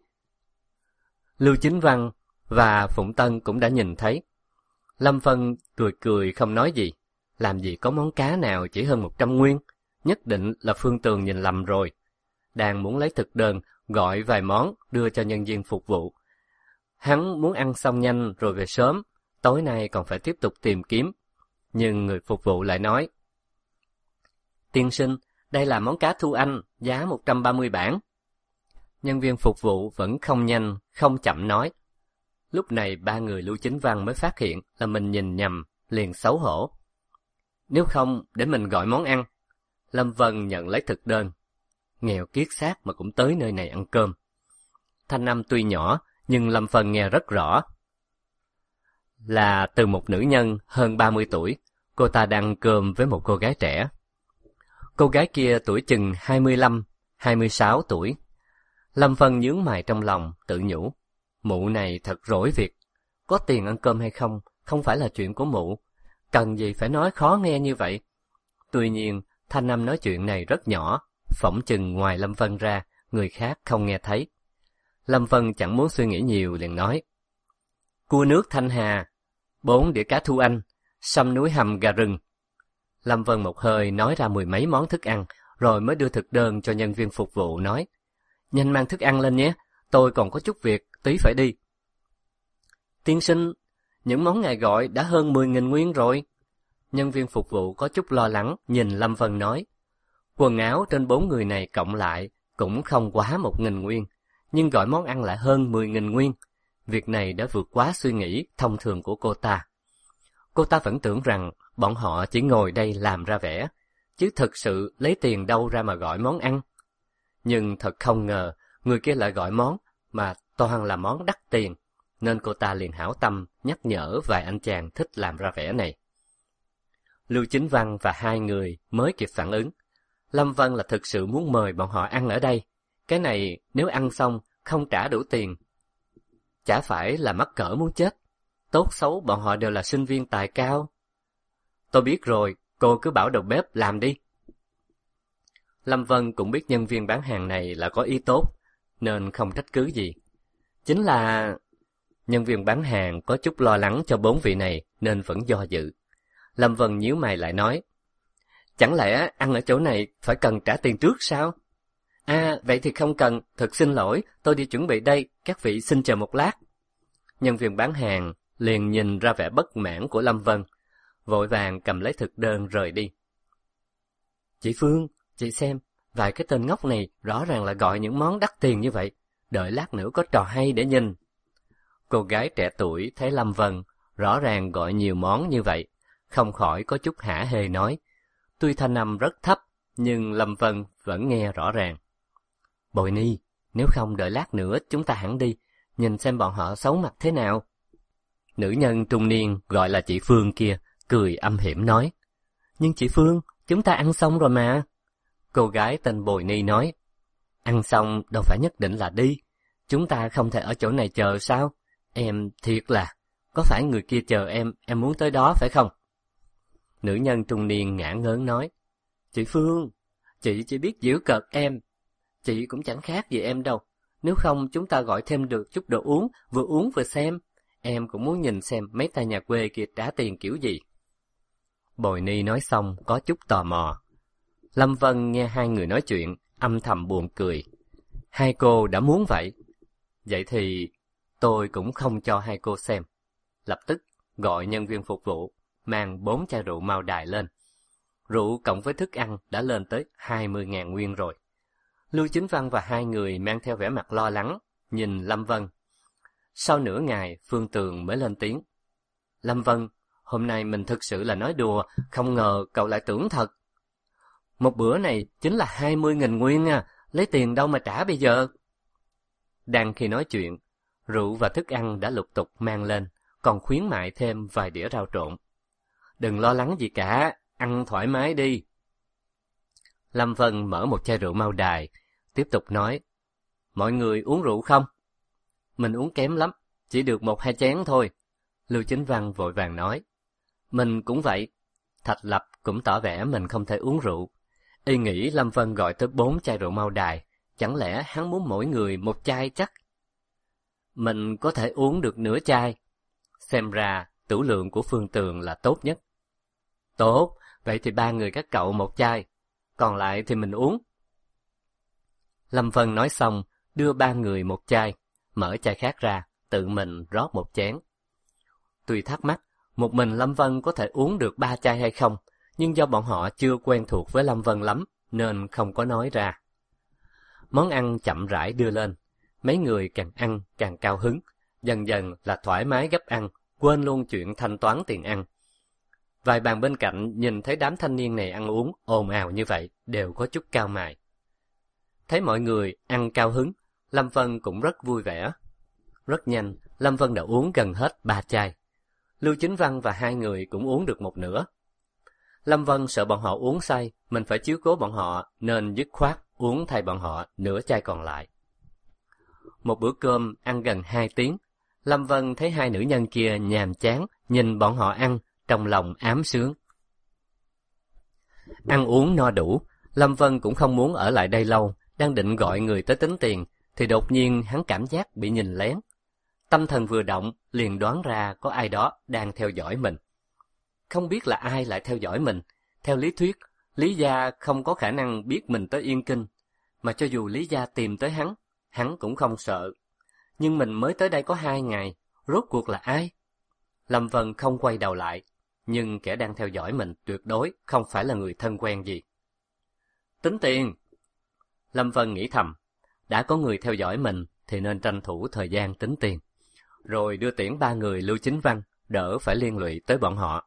Lưu Chính Văn và Phụng Tân cũng đã nhìn thấy. Lâm Vân cười cười không nói gì. Làm gì có món cá nào chỉ hơn 100 nguyên, nhất định là Phương Tường nhìn lầm rồi. đang muốn lấy thực đơn, gọi vài món đưa cho nhân viên phục vụ. Hắn muốn ăn xong nhanh rồi về sớm, tối nay còn phải tiếp tục tìm kiếm. Nhưng người phục vụ lại nói: "Tiên sinh, đây là món cá thu Anh, giá 130 bảng. Nhân viên phục vụ vẫn không nhanh, không chậm nói. Lúc này ba người Lưu Chính Văn mới phát hiện là mình nhìn nhầm, liền xấu hổ. "Nếu không, để mình gọi món ăn." Lâm Vân nhận lấy thực đơn. Nghèo kiết xác mà cũng tới nơi này ăn cơm. Thanh âm tuy nhỏ, nhưng Lâm Vân nghe rất rõ. Là từ một nữ nhân hơn 30 tuổi, cô ta đang ăn cơm với một cô gái trẻ. Cô gái kia tuổi chừng 25, 26 tuổi. Lâm Vân nhướng mày trong lòng, tự nhủ. Mụ này thật rỗi việc. Có tiền ăn cơm hay không phải là chuyện của mụ. Cần gì phải nói khó nghe như vậy. Tuy nhiên, thanh âm nói chuyện này rất nhỏ, phỏng chừng ngoài Lâm Vân ra, người khác không nghe thấy. Lâm Vân chẳng muốn suy nghĩ nhiều liền nói. Cua nước Thanh Hà, 4 đĩa cá thu Anh, sâm núi hầm gà rừng. Lâm Vân một hơi nói ra 10 mấy món thức ăn, rồi mới đưa thực đơn cho nhân viên phục vụ nói. Nhanh mang thức ăn lên nhé, tôi còn có chút việc, tí phải đi. Tiên sinh, những món ngài gọi đã hơn 10.000 nguyên rồi. Nhân viên phục vụ có chút lo lắng, nhìn Lâm Vân nói. Quần áo trên 4 người này cộng lại cũng không quá 1.000 nguyên, nhưng gọi món ăn lại hơn 10.000 nguyên. Việc này đã vượt quá suy nghĩ thông thường của cô ta. Cô ta vẫn tưởng rằng bọn họ chỉ ngồi đây làm ra vẻ, chứ thực sự lấy tiền đâu ra mà gọi món ăn. Nhưng thật không ngờ, người kia lại gọi món mà toàn là món đắt tiền, nên cô ta liền hảo tâm nhắc nhở vài anh chàng thích làm ra vẻ này. Lưu Chính Văn và hai người mới kịp phản ứng. Lâm Vân là thực sự muốn mời bọn họ ăn ở đây. Cái này nếu ăn xong không trả đủ tiền, chả phải là mắc cỡ muốn chết. Tốt xấu bọn họ đều là sinh viên tài cao. Tôi biết rồi, cô cứ bảo đầu bếp làm đi. Lâm Vân cũng biết nhân viên bán hàng này là có ý tốt, nên không trách cứ gì. Chính là... Nhân viên bán hàng có chút lo lắng cho 4 vị này nên vẫn do dự. Lâm Vân nhíu mày lại nói. Chẳng lẽ ăn ở chỗ này phải cần trả tiền trước sao? À, vậy thì không cần, thật xin lỗi, tôi đi chuẩn bị đây, các vị xin chờ một lát. Nhân viên bán hàng liền nhìn ra vẻ bất mãn của Lâm Vân, vội vàng cầm lấy thực đơn rời đi. Chị Phương, chị xem, vài cái tên ngốc này rõ ràng là gọi những món đắt tiền như vậy, đợi lát nữa có trò hay để nhìn. Cô gái trẻ tuổi thấy Lâm Vân rõ ràng gọi nhiều món như vậy, không khỏi có chút hả hê nói. Tuy thanh âm rất thấp, nhưng Lâm Vân vẫn nghe rõ ràng. Bội Ni, nếu không đợi lát nữa chúng ta hẳn đi, nhìn xem bọn họ xấu mặt thế nào. Nữ nhân trung niên gọi là chị Phương kia, cười âm hiểm nói. Nhưng chị Phương, chúng ta ăn xong rồi mà. Cô gái tên Bội Ni nói. Ăn xong đâu phải nhất định là đi. Chúng ta không thể ở chỗ này chờ sao? Em thiệt là, có phải người kia chờ em muốn tới đó phải không? Nữ nhân trung niên ngả ngớn nói. Chị Phương, chị chỉ biết giễu cợt em. Chị cũng chẳng khác gì em đâu. Nếu không chúng ta gọi thêm được chút đồ uống vừa xem. Em cũng muốn nhìn xem mấy tay nhà quê kia trả tiền kiểu gì. Bồi Ni nói xong có chút tò mò. Lâm Vân nghe hai người nói chuyện, âm thầm buồn cười. Hai cô đã muốn vậy. Vậy thì tôi cũng không cho hai cô xem. Lập tức gọi nhân viên phục vụ, mang 4 chai rượu Mao Đài lên. Rượu cộng với thức ăn đã lên tới 20.000 nguyên rồi. Lưu Chính Văn và hai người mang theo vẻ mặt lo lắng, nhìn Lâm Vân. Sau nửa ngày, Phương Tường mới lên tiếng. Lâm Vân, hôm nay mình thực sự là nói đùa, không ngờ cậu lại tưởng thật. Một bữa này chính là 20.000 nguyên à, lấy tiền đâu mà trả bây giờ. Đang khi nói chuyện, rượu và thức ăn đã lục tục mang lên, còn khuyến mại thêm vài đĩa rau trộn. Đừng lo lắng gì cả, ăn thoải mái đi. Lâm Vân mở một chai rượu Mao Đài, tiếp tục nói. Mọi người uống rượu không? Mình uống kém lắm, chỉ được 1-2 chén thôi. Lưu Chính Văn vội vàng nói. Mình cũng vậy. Thạch Lập cũng tỏ vẻ mình không thể uống rượu. Y nghĩ Lâm Vân gọi tới 4 chai rượu Mao Đài, chẳng lẽ hắn muốn mỗi người 1 chai chắc? Mình có thể uống được nửa chai. Xem ra tửu lượng của Phương Tường là tốt nhất. Tốt, vậy thì 3 người các cậu 1 chai, còn lại thì mình uống. Lâm Vân nói xong, đưa ba người một chai, mở chai khác ra, tự mình rót một chén. Tuy thắc mắc, một mình Lâm Vân có thể uống được 3 chai hay không, nhưng do bọn họ chưa quen thuộc với Lâm Vân lắm, nên không có nói ra. Món ăn chậm rãi đưa lên, mấy người càng ăn càng cao hứng, dần dần là thoải mái gấp ăn, quên luôn chuyện thanh toán tiền ăn. Vài bàn bên cạnh nhìn thấy đám thanh niên này ăn uống ồn ào như vậy, đều có chút cau mày. Thấy mọi người ăn cao hứng, Lâm Vân cũng rất vui vẻ. Rất nhanh, Lâm Vân đã uống gần hết 3 chai. Lưu Chính Văn và hai người cũng uống được một nửa. Lâm Vân sợ bọn họ uống say, mình phải chiếu cố bọn họ, nên dứt khoát uống thay bọn họ nửa chai còn lại. Một bữa cơm ăn gần 2 tiếng, Lâm Vân thấy hai nữ nhân kia nhàm chán, nhìn bọn họ ăn, trong lòng ám sướng. Ăn uống no đủ, Lâm Vân cũng không muốn ở lại đây lâu, đang định gọi người tới tính tiền, thì đột nhiên hắn cảm giác bị nhìn lén. Tâm thần vừa động, liền đoán ra có ai đó đang theo dõi mình. Không biết là ai lại theo dõi mình. Theo lý thuyết, Lý Gia không có khả năng biết mình tới Yên Kinh, mà cho dù Lý Gia tìm tới hắn cũng không sợ. Nhưng mình mới tới đây có 2 ngày, rốt cuộc là ai? Lâm Vân không quay đầu lại, nhưng kẻ đang theo dõi mình tuyệt đối không phải là người thân quen gì. Tính tiền! Lâm Vân nghĩ thầm, đã có người theo dõi mình thì nên tranh thủ thời gian tính tiền, rồi đưa tiễn ba người Lưu Chính Văn, đỡ phải liên lụy tới bọn họ.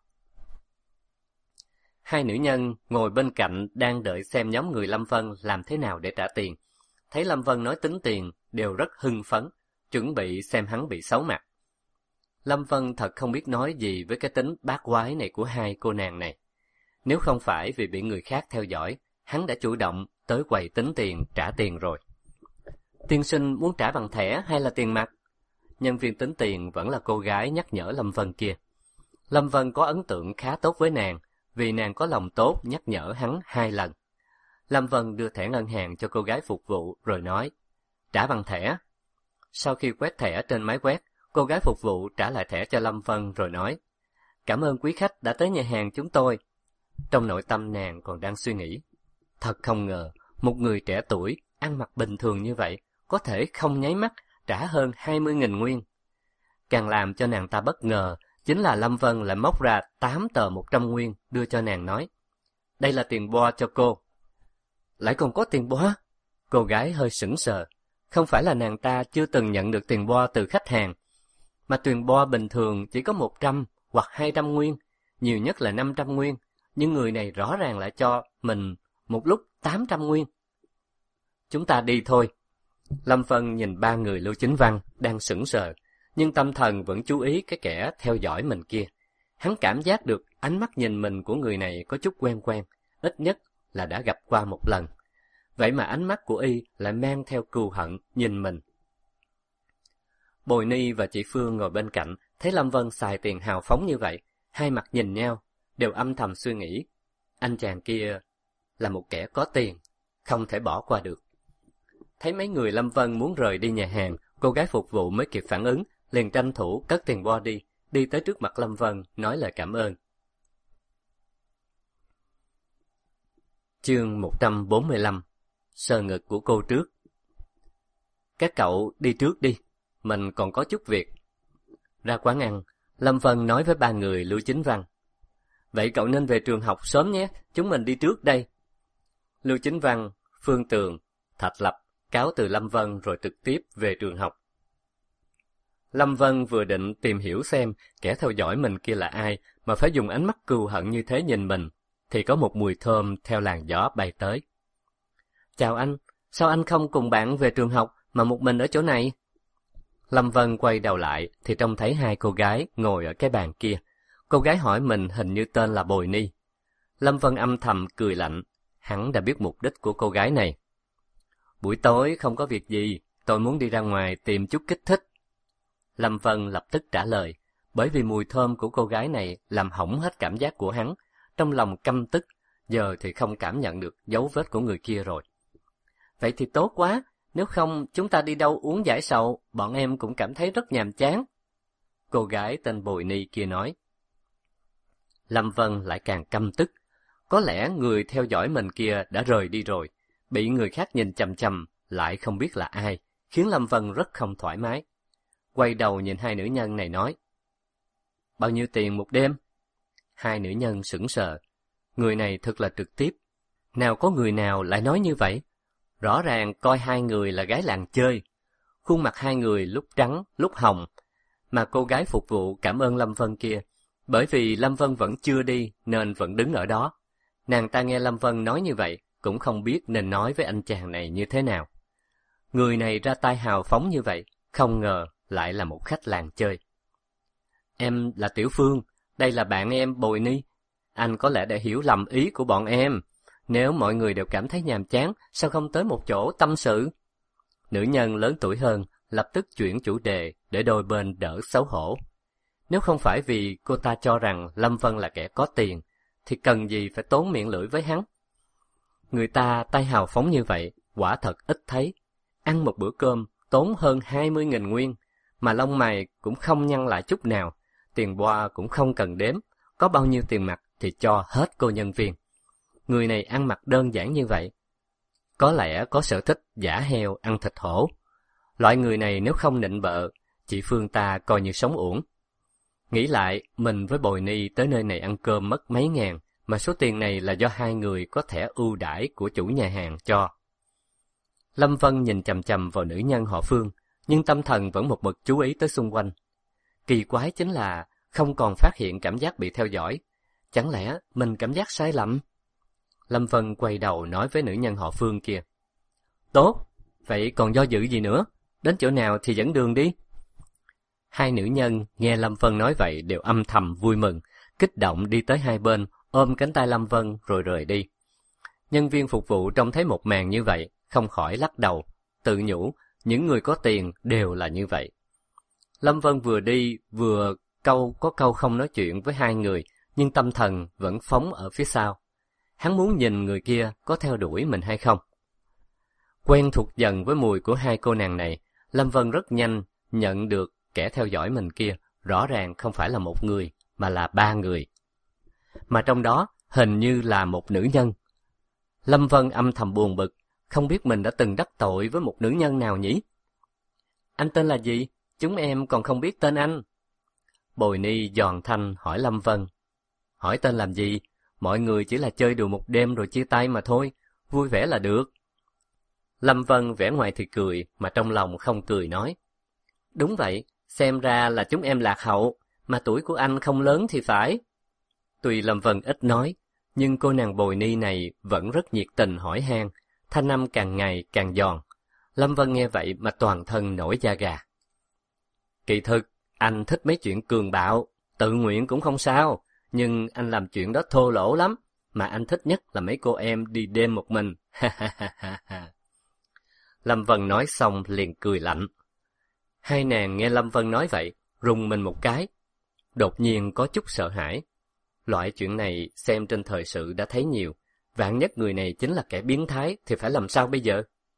Hai nữ nhân ngồi bên cạnh đang đợi xem nhóm người Lâm Vân làm thế nào để trả tiền. Thấy Lâm Vân nói tính tiền, đều rất hưng phấn, chuẩn bị xem hắn bị xấu mặt. Lâm Vân thật không biết nói gì với cái tính bát quái này của hai cô nàng này. Nếu không phải vì bị người khác theo dõi, hắn đã chủ động tới quầy tính tiền trả tiền rồi. Tiên sinh muốn trả bằng thẻ hay là tiền mặt? Nhân viên tính tiền vẫn là cô gái nhắc nhở Lâm Vân kia. Lâm Vân có ấn tượng khá tốt với nàng, vì nàng có lòng tốt nhắc nhở hắn 2 lần. Lâm Vân đưa thẻ ngân hàng cho cô gái phục vụ rồi nói, trả bằng thẻ. Sau khi quét thẻ trên máy quét, cô gái phục vụ trả lại thẻ cho Lâm Vân rồi nói, cảm ơn quý khách đã tới nhà hàng chúng tôi. Trong nội tâm nàng còn đang suy nghĩ, thật không ngờ, một người trẻ tuổi, ăn mặc bình thường như vậy, có thể không nháy mắt trả hơn 20.000 nguyên. Càng làm cho nàng ta bất ngờ, chính là Lâm Vân lại móc ra 8 tờ 100 nguyên đưa cho nàng nói, đây là tiền bo cho cô. Lại còn có tiền bo? Cô gái hơi sững sờ, không phải là nàng ta chưa từng nhận được tiền bo từ khách hàng, mà tiền bo bình thường chỉ có 100 hoặc 200 nguyên, nhiều nhất là 500 nguyên, nhưng người này rõ ràng lại cho mình một lúc 800 nguyên. Chúng ta đi thôi. Lâm Vân nhìn ba người Lưu Chính Văn đang sững sờ, nhưng tâm thần vẫn chú ý cái kẻ theo dõi mình kia. Hắn cảm giác được ánh mắt nhìn mình của người này có chút quen quen, ít nhất là đã gặp qua một lần. Vậy mà ánh mắt của y lại mang theo cừu hận nhìn mình. Bồi Ni và chị Phương ngồi bên cạnh, thấy Lâm Vân xài tiền hào phóng như vậy, hai mặt nhìn nhau, đều âm thầm suy nghĩ, anh chàng kia là một kẻ có tiền, không thể bỏ qua được. Thấy mấy người Lâm Vân muốn rời đi nhà hàng, cô gái phục vụ mới kịp phản ứng, liền tranh thủ cất tiền bo đi tới trước mặt Lâm Vân, nói lời cảm ơn. Chương 145. Sờ ngực của cô trước. Các cậu đi trước đi, mình còn có chút việc. Ra quán ăn, Lâm Vân nói với ba người Lưu Chính Văn. Vậy cậu nên về trường học sớm nhé, chúng mình đi trước đây. Lưu Chính Văn, Phương Tường, Thạch Lập cáo từ Lâm Vân rồi trực tiếp về trường học. Lâm Vân vừa định tìm hiểu xem kẻ theo dõi mình kia là ai mà phải dùng ánh mắt cừu hận như thế nhìn mình, thì có một mùi thơm theo làn gió bay tới. Chào anh, sao anh không cùng bạn về trường học mà một mình ở chỗ này? Lâm Vân quay đầu lại thì trông thấy hai cô gái ngồi ở cái bàn kia. Cô gái hỏi mình hình như tên là Bồi Ni. Lâm Vân âm thầm cười lạnh, hắn đã biết mục đích của cô gái này. Buổi tối không có việc gì, tôi muốn đi ra ngoài tìm chút kích thích. Lâm Vân lập tức trả lời, bởi vì mùi thơm của cô gái này làm hỏng hết cảm giác của hắn, trong lòng căm tức, giờ thì không cảm nhận được dấu vết của người kia rồi. Vậy thì tốt quá, nếu không chúng ta đi đâu uống giải sầu, bọn em cũng cảm thấy rất nhàm chán. Cô gái tên Bồi Ni kia nói. Lâm Vân lại càng căm tức, có lẽ người theo dõi mình kia đã rời đi rồi, bị người khác nhìn chằm chằm lại không biết là ai, khiến Lâm Vân rất không thoải mái. Quay đầu nhìn hai nữ nhân này nói, bao nhiêu tiền một đêm? Hai nữ nhân sững sờ. Người này thật là trực tiếp. Nào có người nào lại nói như vậy? Rõ ràng coi hai người là gái làng chơi. Khuôn mặt hai người lúc trắng, lúc hồng. Mà cô gái phục vụ cảm ơn Lâm Vân kia. Bởi vì Lâm Vân vẫn chưa đi nên vẫn đứng ở đó. Nàng ta nghe Lâm Vân nói như vậy, cũng không biết nên nói với anh chàng này như thế nào. Người này ra tay hào phóng như vậy, không ngờ lại là một khách làng chơi. Em là Tiểu Phương, đây là bạn em Bồi Ni. Anh có lẽ đã hiểu lầm ý của bọn em. Nếu mọi người đều cảm thấy nhàm chán, sao không tới một chỗ tâm sự? Nữ nhân lớn tuổi hơn, lập tức chuyển chủ đề để đôi bên đỡ xấu hổ. Nếu không phải vì cô ta cho rằng Lâm Vân là kẻ có tiền, thì cần gì phải tốn miệng lưỡi với hắn? Người ta tay hào phóng như vậy, quả thật ít thấy. Ăn một bữa cơm tốn hơn 20.000 nguyên, mà lông mày cũng không nhăn lại chút nào, tiền boa cũng không cần đếm, có bao nhiêu tiền mặt thì cho hết cô nhân viên. Người này ăn mặc đơn giản như vậy, có lẽ có sở thích giả heo ăn thịt hổ. Loại người này nếu không nịnh bợ, chị Phương ta coi như sống uổng. Nghĩ lại, mình với Bồi Ni tới nơi này ăn cơm mất mấy ngàn, mà số tiền này là do hai người có thẻ ưu đãi của chủ nhà hàng cho. Lâm Vân nhìn chằm chằm vào nữ nhân họ Phương, nhưng tâm thần vẫn một mực chú ý tới xung quanh. Kỳ quái chính là không còn phát hiện cảm giác bị theo dõi. Chẳng lẽ mình cảm giác sai lầm? Lâm Vân quay đầu nói với nữ nhân họ Phương kia. Tốt, vậy còn do dự gì nữa? Đến chỗ nào thì dẫn đường đi. Hai nữ nhân nghe Lâm Vân nói vậy đều âm thầm vui mừng, kích động đi tới hai bên, ôm cánh tay Lâm Vân rồi rời đi. Nhân viên phục vụ trông thấy một màn như vậy, không khỏi lắc đầu, tự nhủ, những người có tiền đều là như vậy. Lâm Vân vừa đi vừa có câu không nói chuyện với hai người, nhưng tâm thần vẫn phóng ở phía sau. Hắn muốn nhìn người kia có theo đuổi mình hay không. Quen thuộc dần với mùi của hai cô nàng này, Lâm Vân rất nhanh nhận được kẻ theo dõi mình kia rõ ràng không phải là một người, mà là ba người. Mà trong đó hình như là một nữ nhân. Lâm Vân âm thầm buồn bực, không biết mình đã từng đắc tội với một nữ nhân nào nhỉ? Anh tên là gì? Chúng em còn không biết tên anh. Bồi Ni giòn thanh hỏi Lâm Vân. Hỏi tên làm gì? Mọi người chỉ là chơi đùa một đêm rồi chia tay mà thôi, vui vẻ là được. Lâm Vân vẻ ngoài thì cười, mà trong lòng không cười nói. Đúng vậy, xem ra là chúng em lạc hậu, mà tuổi của anh không lớn thì phải. Tuy Lâm Vân ít nói, nhưng cô nàng Bồi Ni này vẫn rất nhiệt tình hỏi han, thanh âm càng ngày càng giòn. Lâm Vân nghe vậy mà toàn thân nổi da gà. Kỳ thực, anh thích mấy chuyện cường bạo, tự nguyện cũng không sao, nhưng anh làm chuyện đó thô lỗ lắm, mà anh thích nhất là mấy cô em đi đêm một mình. Lâm Vân nói xong liền cười lạnh. Hai nàng nghe Lâm Vân nói vậy, rùng mình một cái. Đột nhiên có chút sợ hãi. Loại chuyện này xem trên thời sự đã thấy nhiều, vạn nhất người này chính là kẻ biến thái thì phải làm sao bây giờ?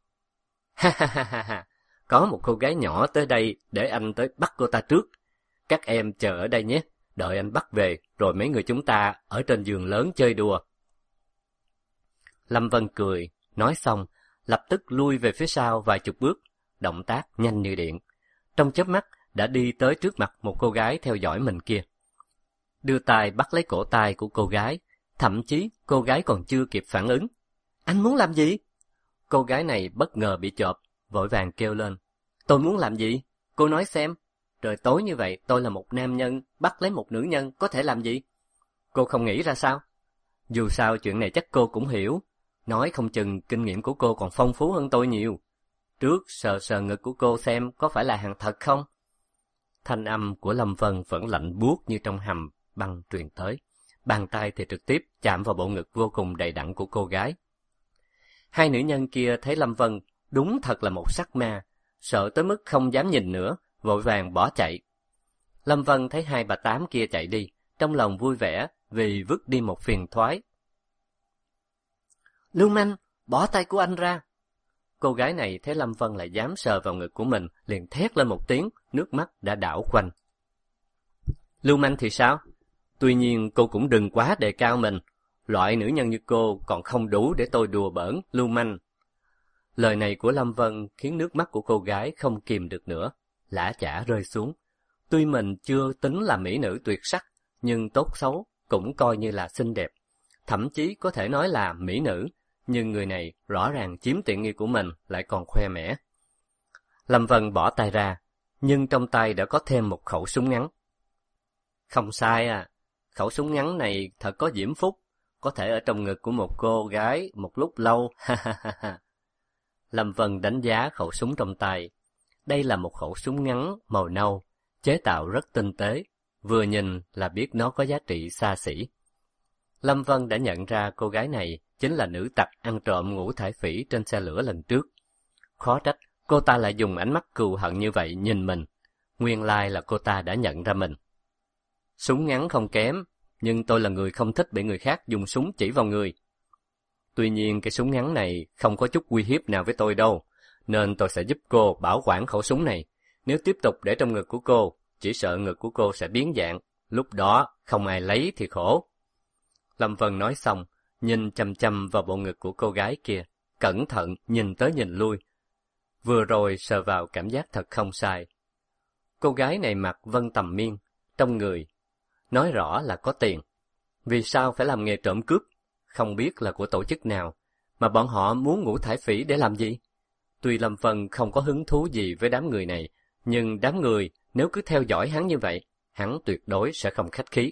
Ha, có một cô gái nhỏ tới đây để anh tới bắt cô ta trước. Các em chờ ở đây nhé, đợi anh bắt về rồi mấy người chúng ta ở trên giường lớn chơi đùa. Lâm Vân cười, nói xong, lập tức lui về phía sau vài chục bước, động tác nhanh như điện. Trong chớp mắt đã đi tới trước mặt một cô gái theo dõi mình kia. Đưa tay bắt lấy cổ tay của cô gái, thậm chí cô gái còn chưa kịp phản ứng. Anh muốn làm gì? Cô gái này bất ngờ bị chộp, vội vàng kêu lên. Tôi muốn làm gì? Cô nói xem. Trời tối như vậy tôi là một nam nhân, bắt lấy một nữ nhân có thể làm gì? Cô không nghĩ ra sao? Dù sao chuyện này chắc cô cũng hiểu. Nói không chừng kinh nghiệm của cô còn phong phú hơn tôi nhiều. Trước sờ sờ ngực của cô xem có phải là hàng thật không? Thanh âm của Lâm Vân vẫn lạnh buốt như trong hầm băng truyền tới. Bàn tay thì trực tiếp chạm vào bộ ngực vô cùng đầy đặn của cô gái. Hai nữ nhân kia thấy Lâm Vân đúng thật là một sắc ma, sợ tới mức không dám nhìn nữa, vội vàng bỏ chạy. Lâm Vân thấy hai bà tám kia chạy đi, trong lòng vui vẻ vì vứt đi một phiền toái. Lưu manh, bỏ tay của anh ra. Cô gái này thấy Lâm Vân lại dám sờ vào ngực của mình, liền thét lên một tiếng, nước mắt đã đảo quanh. Lưu manh thì sao? Tuy nhiên cô cũng đừng quá đề cao mình. Loại nữ nhân như cô còn không đủ để tôi đùa bỡn, lưu manh. Lời này của Lâm Vân khiến nước mắt của cô gái không kìm được nữa, lã chã rơi xuống. Tuy mình chưa tính là mỹ nữ tuyệt sắc, nhưng tốt xấu cũng coi như là xinh đẹp. Thậm chí có thể nói là mỹ nữ, nhưng người này rõ ràng chiếm tiện nghi của mình lại còn khoe mẽ. Lâm Vân bỏ tay ra, nhưng trong tay đã có thêm một khẩu súng ngắn. Không sai à, khẩu súng ngắn này thật có diễm phúc, có thể ở trong ngực của một cô gái một lúc lâu, ha ha ha ha. Lâm Vân đánh giá khẩu súng trong tay. Đây là một khẩu súng ngắn màu nâu, chế tạo rất tinh tế, vừa nhìn là biết nó có giá trị xa xỉ. Lâm Vân đã nhận ra cô gái này chính là nữ tặc ăn trộm ngũ thải phỉ trên xe lửa lần trước. Khó trách cô ta lại dùng ánh mắt cừu hận như vậy nhìn mình. Nguyên lai là cô ta đã nhận ra mình. Súng ngắn không kém, nhưng tôi là người không thích bị người khác dùng súng chỉ vào người. Tuy nhiên cái súng ngắn này không có chút uy hiếp nào với tôi đâu, nên tôi sẽ giúp cô bảo quản khẩu súng này. Nếu tiếp tục để trong ngực của cô, chỉ sợ ngực của cô sẽ biến dạng, lúc đó không ai lấy thì khổ. Lâm Vân nói xong, nhìn chằm chằm vào bộ ngực của cô gái kia, cẩn thận nhìn tới nhìn lui. Vừa rồi sờ vào cảm giác thật không sai. Cô gái này mặc vân tầm miên, trong người, nói rõ là có tiền. Vì sao phải làm nghề trộm cướp? Không biết là của tổ chức nào, mà bọn họ muốn ngũ thải phỉ để làm gì? Tuy Lâm Vân không có hứng thú gì với đám người này, nhưng đám người nếu cứ theo dõi hắn như vậy, hắn tuyệt đối sẽ không khách khí.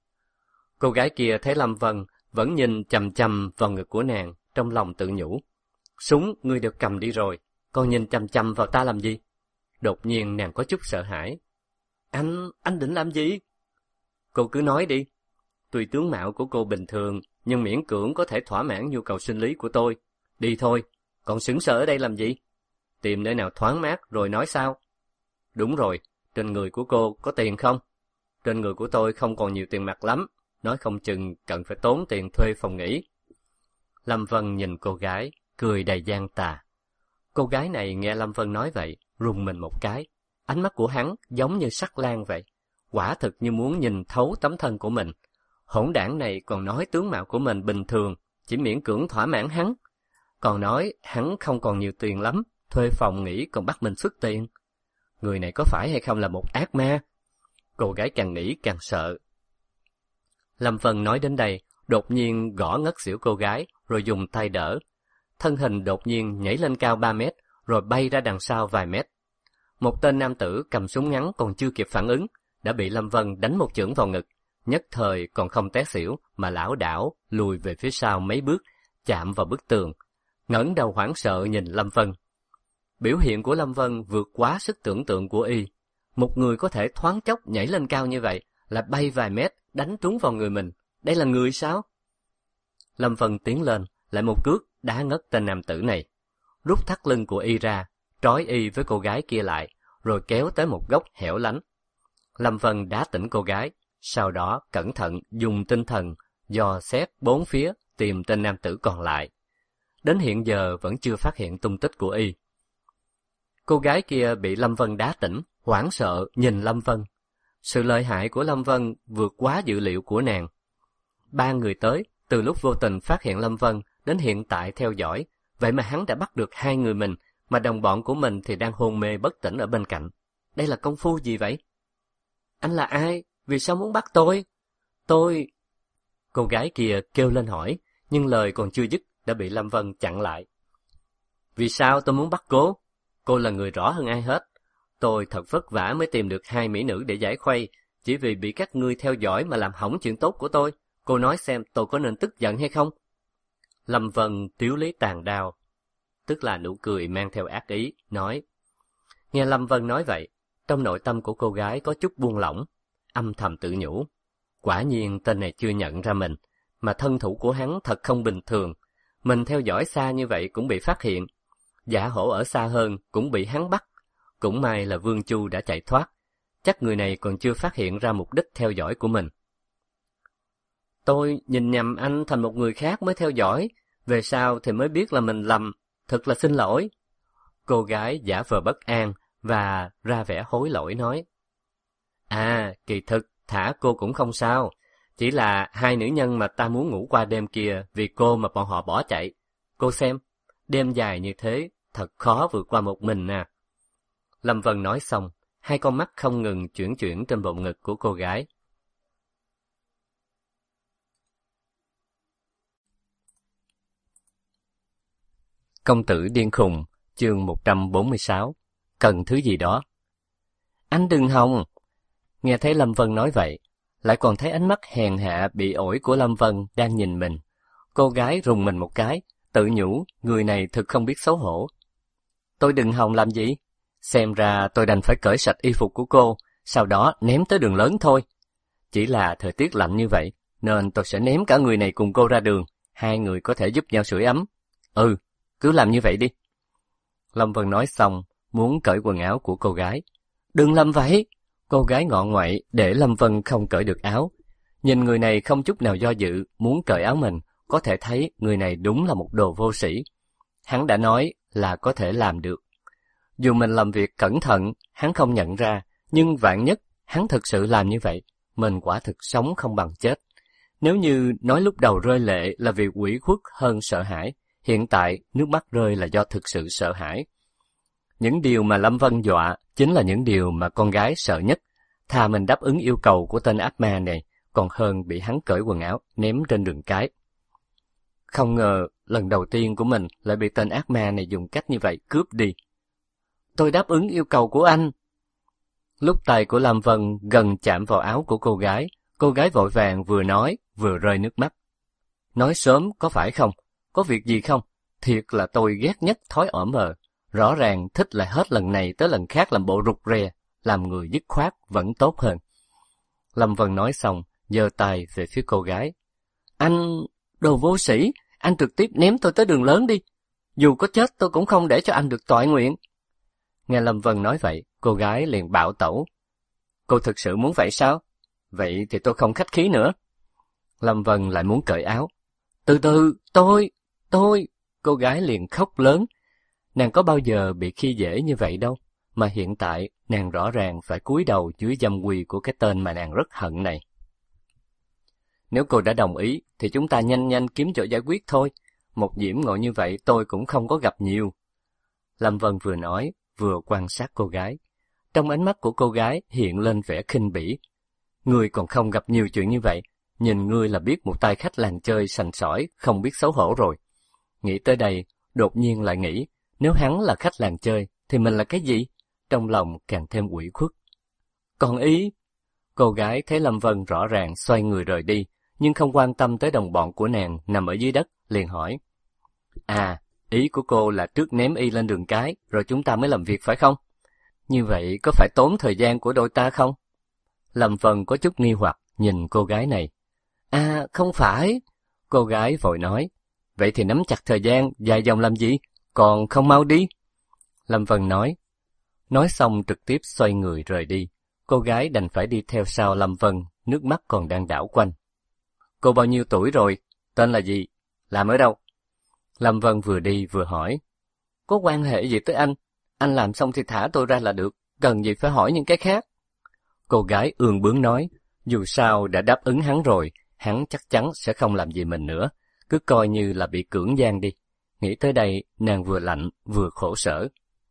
Cô gái kia thấy Lâm Vân vẫn nhìn chằm chằm vào ngực của nàng, trong lòng tự nhủ. Súng ngươi được cầm đi rồi, còn nhìn chằm chằm vào ta làm gì? Đột nhiên nàng có chút sợ hãi. Anh định làm gì? Cô cứ nói đi. Tuy tướng mạo của cô bình thường, nhưng miễn cưỡng có thể thỏa mãn nhu cầu sinh lý của tôi. Đi thôi, còn sững sờ ở đây làm gì? Tìm nơi nào thoáng mát rồi nói sao? Đúng rồi, trên người của cô có tiền không? Trên người của tôi không còn nhiều tiền mặt lắm, nói không chừng cần phải tốn tiền thuê phòng nghỉ. Lâm Vân nhìn cô gái, cười đầy gian tà. Cô gái này nghe Lâm Vân nói vậy, rùng mình một cái. Ánh mắt của hắn giống như sắc lang vậy, quả thực như muốn nhìn thấu tấm thân của mình. Hỗn đảng này còn nói tướng mạo của mình bình thường, chỉ miễn cưỡng thỏa mãn hắn. Còn nói hắn không còn nhiều tiền lắm, thuê phòng nghỉ còn bắt mình xuất tiền. Người này có phải hay không là một ác ma? Cô gái càng nghĩ càng sợ. Lâm Vân nói đến đây, đột nhiên gõ ngất xỉu cô gái, rồi dùng tay đỡ. Thân hình đột nhiên nhảy lên cao 3 mét, rồi bay ra đằng sau vài mét. Một tên nam tử cầm súng ngắn còn chưa kịp phản ứng, đã bị Lâm Vân đánh một chưởng vào ngực. Nhất thời còn không té xỉu, mà lảo đảo lùi về phía sau mấy bước, chạm vào bức tường. Ngẩng đầu hoảng sợ nhìn Lâm Vân. Biểu hiện của Lâm Vân vượt quá sức tưởng tượng của y. Một người có thể thoáng chốc nhảy lên cao như vậy, là bay vài mét, đánh trúng vào người mình. Đây là người sao? Lâm Vân tiến lên, lại một cước đá ngất tên nam tử này. Rút thắt lưng của y ra, trói y với cô gái kia lại, rồi kéo tới một góc hẻo lánh. Lâm Vân đá tỉnh cô gái, sau đó cẩn thận dùng tinh thần dò xét bốn phía tìm tên nam tử còn lại. Đến hiện giờ vẫn chưa phát hiện tung tích của y. Cô gái kia bị Lâm Vân đá tỉnh, hoảng sợ nhìn Lâm Vân. Sự lợi hại của Lâm Vân vượt quá dự liệu của nàng. 3 người tới, từ lúc vô tình phát hiện Lâm Vân đến hiện tại theo dõi, vậy mà hắn đã bắt được 2 người mình, mà đồng bọn của mình thì đang hôn mê bất tỉnh ở bên cạnh. Đây là công phu gì vậy? Anh là ai? Vì sao muốn bắt tôi? Tôi... Cô gái kia kêu lên hỏi, nhưng lời còn chưa dứt đã bị Lâm Vân chặn lại. Vì sao tôi muốn bắt cô? Cô là người rõ hơn ai hết. Tôi thật vất vả mới tìm được 2 mỹ nữ để giải khuây, chỉ vì bị các ngươi theo dõi mà làm hỏng chuyện tốt của tôi. Cô nói xem tôi có nên tức giận hay không? Lâm Vân tiếu lý tàn đao, tức là nụ cười mang theo ác ý, nói. Nghe Lâm Vân nói vậy, trong nội tâm của cô gái có chút buông lỏng, âm thầm tự nhủ. Quả nhiên tên này chưa nhận ra mình, mà thân thủ của hắn thật không bình thường. Mình theo dõi xa như vậy cũng bị phát hiện, giả hổ ở xa hơn cũng bị hắn bắt. Cũng may là Vương Chu đã chạy thoát, chắc người này còn chưa phát hiện ra mục đích theo dõi của mình. Tôi nhìn nhầm anh thành một người khác mới theo dõi, về sau thì mới biết là mình lầm, thật là xin lỗi. Cô gái giả vờ bất an và ra vẻ hối lỗi nói. À, kỳ thực, thả cô cũng không sao, chỉ là 2 nữ nhân mà ta muốn ngủ qua đêm kia vì cô mà bọn họ bỏ chạy. Cô xem, đêm dài như thế, thật khó vượt qua một mình à. Lâm Vân nói xong, hai con mắt không ngừng chuyển chuyển trên bộ ngực của cô gái. Công tử điên khùng, chương 146, cần thứ gì đó. Anh đừng hòng. Nghe thấy Lâm Vân nói vậy, lại còn thấy ánh mắt hèn hạ bị ổi của Lâm Vân đang nhìn mình. Cô gái rùng mình một cái, tự nhủ, người này thực không biết xấu hổ. Tôi đừng hòng làm gì? Xem ra tôi đành phải cởi sạch y phục của cô, sau đó ném tới đường lớn thôi. Chỉ là thời tiết lạnh như vậy, nên tôi sẽ ném cả người này cùng cô ra đường, hai người có thể giúp nhau sưởi ấm. Ừ, cứ làm như vậy đi. Lâm Vân nói xong, muốn cởi quần áo của cô gái. Đừng làm vậy! Cô gái ngọ nguậy để Lâm Vân không cởi được áo. Nhìn người này không chút nào do dự, muốn cởi áo mình, có thể thấy người này đúng là một đồ vô sĩ. Hắn đã nói là có thể làm được. Dù mình làm việc cẩn thận, hắn không nhận ra, nhưng vạn nhất hắn thực sự làm như vậy, mình quả thực sống không bằng chết. Nếu như nói lúc đầu rơi lệ là vì ủy khuất hơn sợ hãi, hiện tại nước mắt rơi là do thực sự sợ hãi. Những điều mà Lâm Vân dọa chính là những điều mà con gái sợ nhất. Thà mình đáp ứng yêu cầu của tên ác ma này, còn hơn bị hắn cởi quần áo ném trên đường cái. Không ngờ lần đầu tiên của mình lại bị tên ác ma này dùng cách như vậy cướp đi. Tôi đáp ứng yêu cầu của anh. Lúc tay của Lâm Vân gần chạm vào áo của cô gái vội vàng vừa nói vừa rơi nước mắt. Nói sớm có phải không? Có việc gì không? Thiệt là tôi ghét nhất thói ỏm mờ. Rõ ràng thích lại hết lần này tới lần khác làm bộ rụt rè, làm người dứt khoát vẫn tốt hơn. Lâm Vân nói xong, giơ tay về phía cô gái. Anh, đồ vô sĩ, anh trực tiếp ném tôi tới đường lớn đi. Dù có chết tôi cũng không để cho anh được toại nguyện. Nghe Lâm Vân nói vậy, cô gái liền bạo tẩu. Cô thực sự muốn vậy sao? Vậy thì tôi không khách khí nữa. Lâm Vân lại muốn cởi áo. Từ từ, tôi... Cô gái liền khóc lớn. Nàng có bao giờ bị khi dễ như vậy đâu, mà hiện tại nàng rõ ràng phải cúi đầu dưới dâm quy của cái tên mà nàng rất hận này. Nếu cô đã đồng ý, thì chúng ta nhanh nhanh kiếm chỗ giải quyết thôi. Một diễm ngộ như vậy tôi cũng không có gặp nhiều. Lâm Vân vừa nói, vừa quan sát cô gái. Trong ánh mắt của cô gái hiện lên vẻ khinh bỉ. Ngươi còn không gặp nhiều chuyện như vậy, nhìn ngươi là biết một tay khách làng chơi sành sỏi, không biết xấu hổ rồi. Nghĩ tới đây, đột nhiên lại nghĩ, nếu hắn là khách làng chơi, thì mình là cái gì? Trong lòng càng thêm ủy khuất. Còn ý? Cô gái thấy Lâm Vân rõ ràng xoay người rời đi, nhưng không quan tâm tới đồng bọn của nàng nằm ở dưới đất, liền hỏi. À, ý của cô là trước ném y lên đường cái, rồi chúng ta mới làm việc phải không? Như vậy có phải tốn thời gian của đôi ta không? Lâm Vân có chút nghi hoặc nhìn cô gái này. À, không phải. Cô gái vội nói. Vậy thì nắm chặt thời gian, dài dòng làm gì? Còn không mau đi. Lâm Vân nói. Nói xong trực tiếp xoay người rời đi. Cô gái đành phải đi theo sau Lâm Vân, nước mắt còn đang đảo quanh. Cô bao nhiêu tuổi rồi? Tên là gì? Làm ở đâu? Lâm Vân vừa đi vừa hỏi. Có quan hệ gì tới anh? Anh làm xong thì thả tôi ra là được, cần gì phải hỏi những cái khác. Cô gái ương bướng nói, dù sao đã đáp ứng hắn rồi, hắn chắc chắn sẽ không làm gì mình nữa, cứ coi như là bị cưỡng gian đi. Nghĩ tới đây, nàng vừa lạnh vừa khổ sở.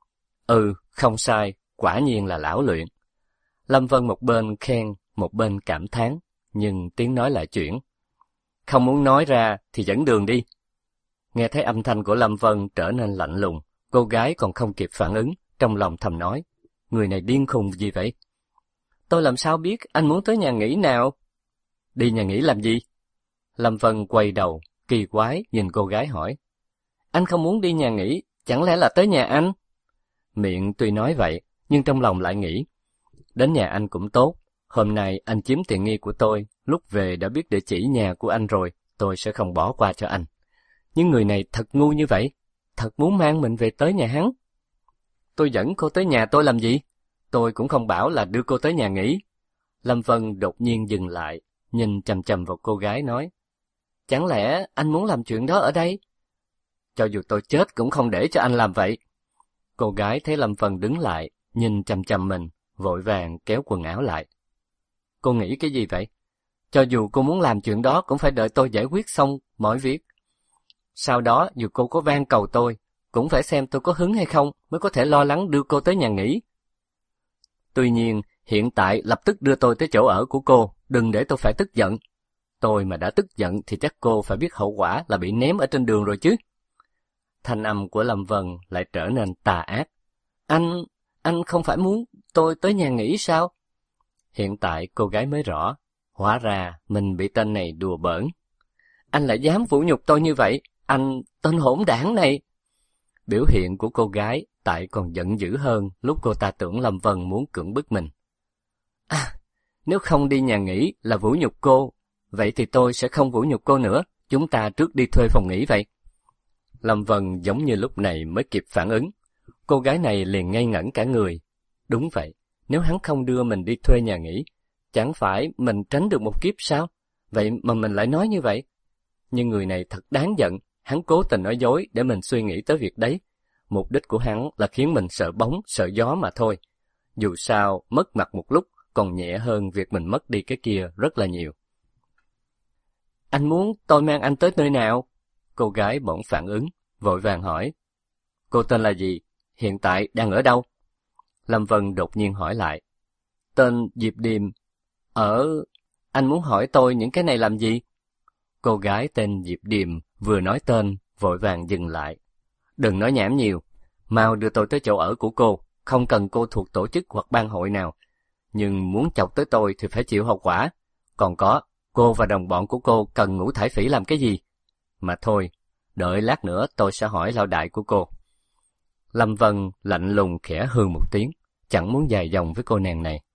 Ừ, không sai, quả nhiên là lão luyện. Lâm Vân một bên khen, một bên cảm thán, nhưng tiếng nói lại chuyển. Không muốn nói ra thì dẫn đường đi. Nghe thấy âm thanh của Lâm Vân trở nên lạnh lùng, cô gái còn không kịp phản ứng, trong lòng thầm nói, người này điên khùng gì vậy? Tôi làm sao biết anh muốn tới nhà nghỉ nào? Đi nhà nghỉ làm gì? Lâm Vân quay đầu, kỳ quái nhìn cô gái hỏi. Anh không muốn đi nhà nghỉ, chẳng lẽ là tới nhà anh? Miệng tuy nói vậy, nhưng trong lòng lại nghĩ, đến nhà anh cũng tốt, hôm nay anh chiếm tiện nghi của tôi, lúc về đã biết địa chỉ nhà của anh rồi, tôi sẽ không bỏ qua cho anh. Nhưng người này thật ngu như vậy, thật muốn mang mình về tới nhà hắn. Tôi dẫn cô tới nhà tôi làm gì? Tôi cũng không bảo là đưa cô tới nhà nghỉ. Lâm Vân đột nhiên dừng lại, nhìn chằm chằm vào cô gái nói. Chẳng lẽ anh muốn làm chuyện đó ở đây? Cho dù tôi chết cũng không để cho anh làm vậy. Cô gái thấy Lâm Vân đứng lại, nhìn chằm chằm mình, vội vàng kéo quần áo lại. Cô nghĩ cái gì vậy? Cho dù cô muốn làm chuyện đó cũng phải đợi tôi giải quyết xong mọi việc. Sau đó dù cô có van cầu tôi, cũng phải xem tôi có hứng hay không mới có thể lo lắng đưa cô tới nhà nghỉ. Tuy nhiên, hiện tại lập tức đưa tôi tới chỗ ở của cô, đừng để tôi phải tức giận. Tôi mà đã tức giận thì chắc cô phải biết hậu quả là bị ném ở trên đường rồi chứ. Thanh âm của Lâm Vân lại trở nên tà ác. Anh không phải muốn tôi tới nhà nghỉ sao? Hiện tại cô gái mới rõ, hóa ra mình bị tên này đùa bỡn. Anh lại dám vũ nhục tôi như vậy, anh tên hỗn đảng này. Biểu hiện của cô gái tại còn giận dữ hơn lúc cô ta tưởng Lâm Vân muốn cưỡng bức mình. Nếu không đi nhà nghỉ là vũ nhục cô, vậy thì tôi sẽ không vũ nhục cô nữa, chúng ta trước đi thuê phòng nghỉ vậy. Lâm Vân giống như lúc này mới kịp phản ứng. Cô gái này liền ngây ngẩn cả người. Đúng vậy, nếu hắn không đưa mình đi thuê nhà nghỉ, chẳng phải mình tránh được một kiếp sao? Vậy mà mình lại nói như vậy. Nhưng người này thật đáng giận, hắn cố tình nói dối để mình suy nghĩ tới việc đấy. Mục đích của hắn là khiến mình sợ bóng, sợ gió mà thôi. Dù sao, mất mặt một lúc còn nhẹ hơn việc mình mất đi cái kia rất là nhiều. Anh muốn tôi mang anh tới nơi nào? Cô gái bỗng phản ứng, vội vàng hỏi. Cô tên là gì? Hiện tại đang ở đâu? Lâm Vân đột nhiên hỏi lại. Tên Diệp Điềm. Anh muốn hỏi tôi những cái này làm gì? Cô gái tên Diệp Điềm vừa nói tên, vội vàng dừng lại. Đừng nói nhảm nhiều, mau đưa tôi tới chỗ ở của cô, không cần cô thuộc tổ chức hoặc ban hội nào. Nhưng muốn chọc tới tôi thì phải chịu hậu quả. Còn có, cô và đồng bọn của cô cần ngũ thải phỉ làm cái gì? Mà thôi, đợi lát nữa tôi sẽ hỏi lão đại của cô. Lâm Vân lạnh lùng khẽ hừ một tiếng, chẳng muốn dài dòng với cô nàng này.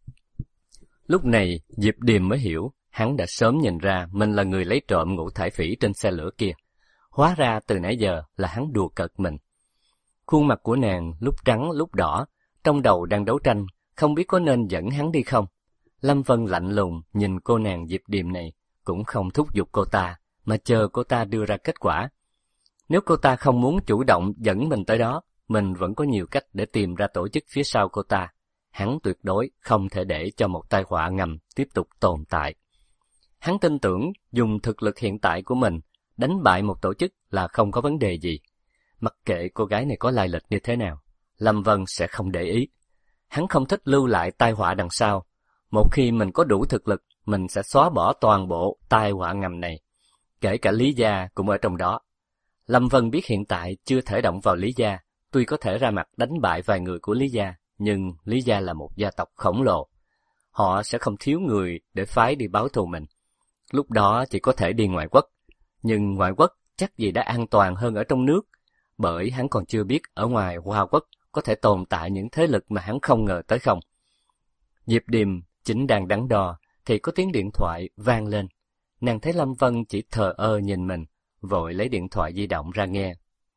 Lúc này, Diệp Điềm mới hiểu, hắn đã sớm nhìn ra mình là người lấy trộm ngũ thải phỉ trên xe lửa kia. Hóa ra từ nãy giờ là hắn đùa cợt mình. Khuôn mặt của nàng lúc trắng lúc đỏ, trong đầu đang đấu tranh, không biết có nên dẫn hắn đi không. Lâm Vân lạnh lùng nhìn cô nàng Diệp Điềm này, cũng không thúc giục cô ta, mà chờ cô ta đưa ra kết quả. Nếu cô ta không muốn chủ động dẫn mình tới đó, mình vẫn có nhiều cách để tìm ra tổ chức phía sau cô ta. Hắn tuyệt đối không thể để cho một tai họa ngầm tiếp tục tồn tại. Hắn tin tưởng dùng thực lực hiện tại của mình, đánh bại một tổ chức là không có vấn đề gì. Mặc kệ cô gái này có lai lịch như thế nào, Lâm Vân sẽ không để ý. Hắn không thích lưu lại tai họa đằng sau. Một khi mình có đủ thực lực, mình sẽ xóa bỏ toàn bộ tai họa ngầm này. Kể cả Lý Gia cũng ở trong đó. Lâm Vân biết hiện tại chưa thể động vào Lý Gia, tuy có thể ra mặt đánh bại vài người của Lý Gia, nhưng Lý Gia là một gia tộc khổng lồ. Họ sẽ không thiếu người để phái đi báo thù mình. Lúc đó chỉ có thể đi ngoại quốc. Nhưng ngoại quốc chắc gì đã an toàn hơn ở trong nước, bởi hắn còn chưa biết ở ngoài Hoa Quốc có thể tồn tại những thế lực mà hắn không ngờ tới không. Diệp Điềm chính đang đắn đo thì có tiếng điện thoại vang lên. Nàng thấy Lâm Vân chỉ thờ ơ nhìn mình, vội lấy điện thoại di động ra nghe.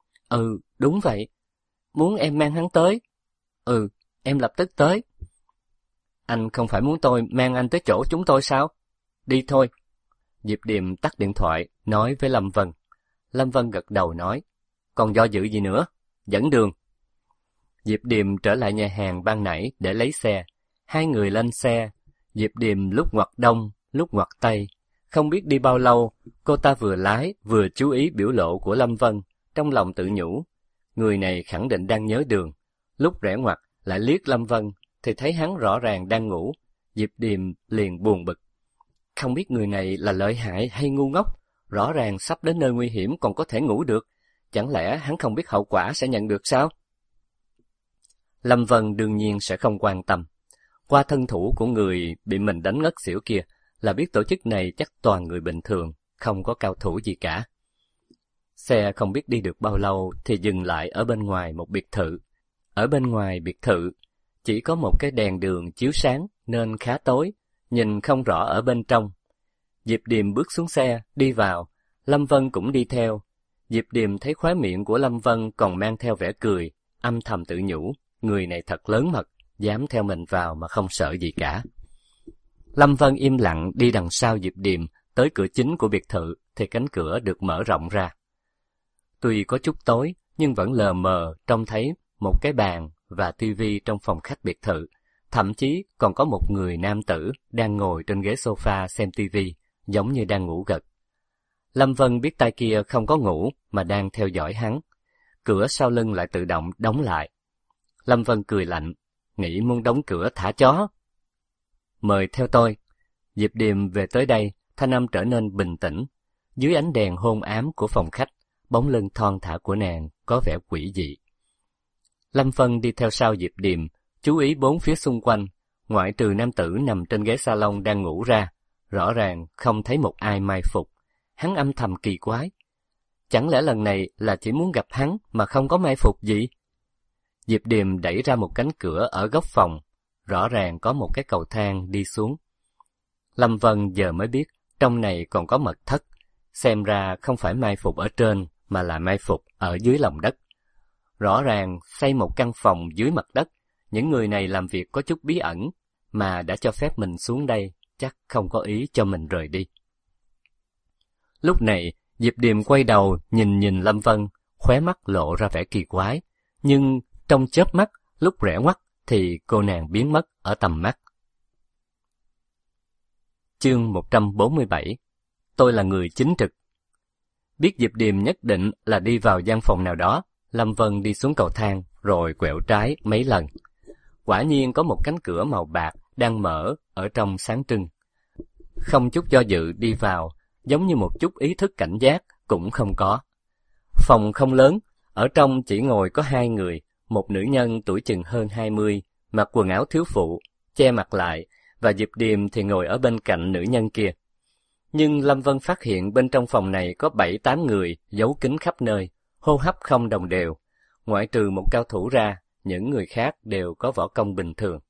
Đúng vậy. Muốn em mang hắn tới? Em lập tức tới. Anh không phải muốn tôi mang anh tới chỗ chúng tôi sao? Đi thôi. Diệp Điềm tắt điện thoại, nói với Lâm Vân. Lâm Vân gật đầu nói, còn do dự gì nữa? Dẫn đường. Diệp Điềm trở lại nhà hàng ban nãy để lấy xe. Hai người lên xe. Diệp Điềm lúc ngoặt đông, lúc ngoặt tây. Không biết đi bao lâu, cô ta vừa lái vừa chú ý biểu lộ của Lâm Vân, trong lòng tự nhủ. Người này khẳng định đang nhớ đường. Lúc rẽ ngoặt lại liếc Lâm Vân, thì thấy hắn rõ ràng đang ngủ. Diệp Điềm liền buồn bực. Không biết người này là lợi hại hay ngu ngốc, rõ ràng sắp đến nơi nguy hiểm còn có thể ngủ được. Chẳng lẽ hắn không biết hậu quả sẽ nhận được sao? Lâm Vân đương nhiên sẽ không quan tâm. Qua thân thủ của người bị mình đánh ngất xỉu kia là biết tổ chức này chắc toàn người bình thường, không có cao thủ gì cả. Xe không biết đi được bao lâu thì dừng lại ở bên ngoài một biệt thự. Ở bên ngoài biệt thự, chỉ có một cái đèn đường chiếu sáng nên khá tối, nhìn không rõ ở bên trong. Diệp Điềm bước xuống xe, đi vào, Lâm Vân cũng đi theo. Diệp Điềm thấy khóe miệng của Lâm Vân còn mang theo vẻ cười, âm thầm tự nhủ, người này thật lớn mật, dám theo mình vào mà không sợ gì cả. Lâm Vân im lặng đi đằng sau Diệp Điềm, tới cửa chính của biệt thự thì cánh cửa được mở rộng ra. Tuy có chút tối, nhưng vẫn lờ mờ trông thấy một cái bàn và tivi trong phòng khách biệt thự. Thậm chí còn có một người nam tử đang ngồi trên ghế sofa xem tivi, giống như đang ngủ gật. Lâm Vân biết tay kia không có ngủ mà đang theo dõi hắn. cửa sau lưng lại tự động đóng lại. Lâm Vân cười lạnh, nghĩ muốn đóng cửa thả chó. Mời theo tôi. Diệp Điềm về tới đây, thanh âm trở nên bình tĩnh. Dưới ánh đèn hôn ám của phòng khách, bóng lưng thon thả của nàng có vẻ quỷ dị. Lâm Vân đi theo sau Diệp Điềm, chú ý bốn phía xung quanh, ngoại trừ nam tử nằm trên ghế salon đang ngủ ra, rõ ràng không thấy một ai mai phục. Hắn âm thầm kỳ quái. Chẳng lẽ lần này là chỉ muốn gặp hắn mà không có mai phục gì? Diệp Điềm đẩy ra một cánh cửa ở góc phòng, rõ ràng có một cái cầu thang đi xuống. Lâm Vân giờ mới biết trong này còn có mật thất, xem ra không phải mai phục ở trên mà là mai phục ở dưới lòng đất. Rõ ràng xây một căn phòng dưới mặt đất, những người này làm việc có chút bí ẩn, mà đã cho phép mình xuống đây, chắc không có ý cho mình rời đi. Lúc này, Diệp Điềm quay đầu nhìn Lâm Vân, khóe mắt lộ ra vẻ kỳ quái, nhưng trong chớp mắt, lúc rẽ ngoắt thì cô nàng biến mất ở tầm mắt. Chương 147. Tôi là người chính trực. Biết Diệp Điềm nhất định là đi vào gian phòng nào đó, Lâm Vân đi xuống cầu thang rồi quẹo trái mấy lần. Quả nhiên có một cánh cửa màu bạc đang mở ở trong sáng trưng. Không chút do dự đi vào, giống như một chút ý thức cảnh giác cũng không có. Phòng không lớn, ở trong chỉ ngồi có hai người, một nữ nhân tuổi chừng hơn 20, mặc quần áo thiếu phụ, che mặt lại, và Diệp Điềm thì ngồi ở bên cạnh nữ nhân kia. Nhưng Lâm Vân phát hiện bên trong phòng này có 7-8 người giấu kín khắp nơi, hô hấp không đồng đều. Ngoại trừ một cao thủ ra, những người khác đều có võ công bình thường.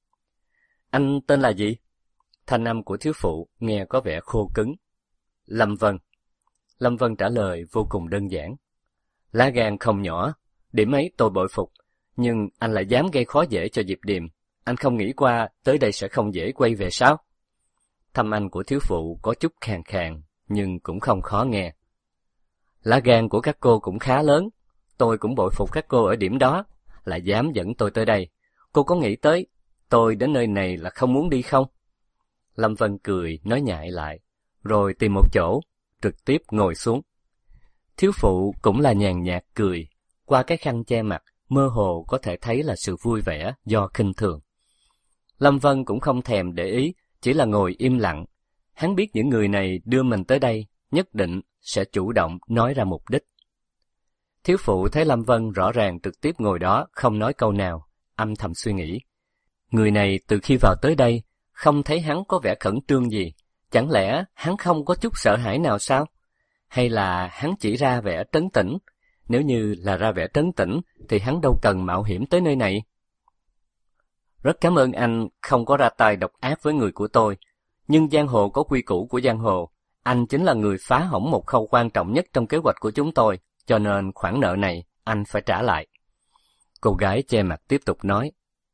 Anh tên là gì? Thanh âm của thiếu phụ nghe có vẻ khô cứng. Lâm Vân. Lâm Vân trả lời vô cùng đơn giản. Lá gan không nhỏ, điểm ấy tôi bội phục, nhưng anh lại dám gây khó dễ cho Diệp Điềm. Anh không nghĩ qua tới đây sẽ không dễ quay về sao? Thanh âm của thiếu phụ có chút khàn khàn, nhưng cũng không khó nghe. Lá gan của các cô cũng khá lớn, tôi cũng bội phục các cô ở điểm đó, lại dám dẫn tôi tới đây. Cô có nghĩ tới tôi đến nơi này là không muốn đi không? Lâm Vân cười nói nhại lại, rồi tìm một chỗ, trực tiếp ngồi xuống. Thiếu phụ cũng là nhàn nhạt cười, qua cái khăn che mặt, mơ hồ có thể thấy là sự vui vẻ do khinh thường. Lâm Vân cũng không thèm để ý, chỉ là ngồi im lặng. Hắn biết những người này đưa mình tới đây, nhất định sẽ chủ động nói ra mục đích. Thiếu phụ thấy Lâm Vân rõ ràng trực tiếp ngồi đó, không nói câu nào, âm thầm suy nghĩ. Người này từ khi vào tới đây, không thấy hắn có vẻ khẩn trương gì, chẳng lẽ hắn không có chút sợ hãi nào sao? Hay là hắn chỉ ra vẻ trấn tĩnh? Nếu như là ra vẻ trấn tĩnh, thì hắn đâu cần mạo hiểm tới nơi này. Rất cảm ơn anh không có ra tay độc ác với người của tôi, nhưng giang hồ có quy củ của giang hồ. Anh chính là người phá hỏng một khâu quan trọng nhất trong kế hoạch của chúng tôi, cho nên khoản nợ này anh phải trả lại. Cô gái che mặt tiếp tục nói.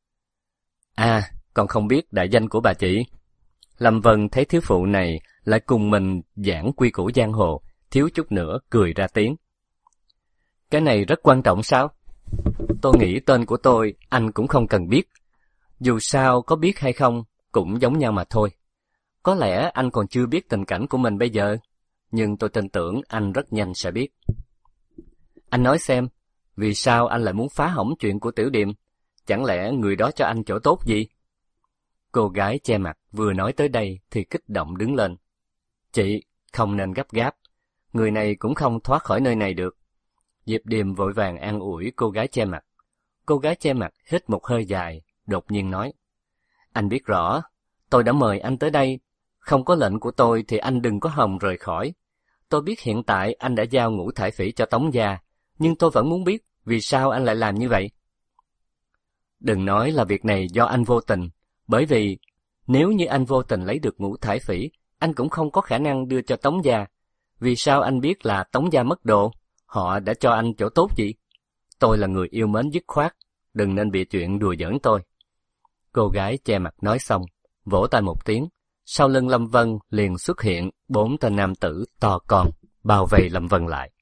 À, còn không biết đại danh của bà chị. Lâm Vân thấy thiếu phụ này lại cùng mình giảng quy củ giang hồ, thiếu chút nữa cười ra tiếng. Cái này rất quan trọng sao? Tôi nghĩ tên của tôi anh cũng không cần biết. Dù sao có biết hay không cũng giống nhau mà thôi. Có lẽ anh còn chưa biết tình cảnh của mình bây giờ, nhưng tôi tin tưởng anh rất nhanh sẽ biết. Anh nói xem, vì sao anh lại muốn phá hỏng chuyện của Tiểu Điềm? Chẳng lẽ người đó cho anh chỗ tốt gì? Cô gái che mặt vừa nói tới đây thì kích động đứng lên. Chị, không nên gấp gáp. Người này cũng không thoát khỏi nơi này được. Diệp Điềm vội vàng an ủi cô gái che mặt. Cô gái che mặt hít một hơi dài, đột nhiên nói. Anh biết rõ, tôi đã mời anh tới đây. Không có lệnh của tôi thì anh đừng có hòng rời khỏi. Tôi biết hiện tại anh đã giao Ngũ Thải Phỉ cho Tống gia, nhưng tôi vẫn muốn biết vì sao anh lại làm như vậy. Đừng nói là việc này do anh vô tình, bởi vì nếu như anh vô tình lấy được Ngũ Thải Phỉ, anh cũng không có khả năng đưa cho Tống gia. Vì sao anh biết là Tống gia mất độ? Họ đã cho anh chỗ tốt gì? Tôi là người yêu mến dứt khoát, đừng nên bịa chuyện đùa giỡn tôi. Cô gái che mặt nói xong, vỗ tay một tiếng, sau lưng Lâm Vân liền xuất hiện 4 tên nam tử to con, bao vây Lâm Vân lại.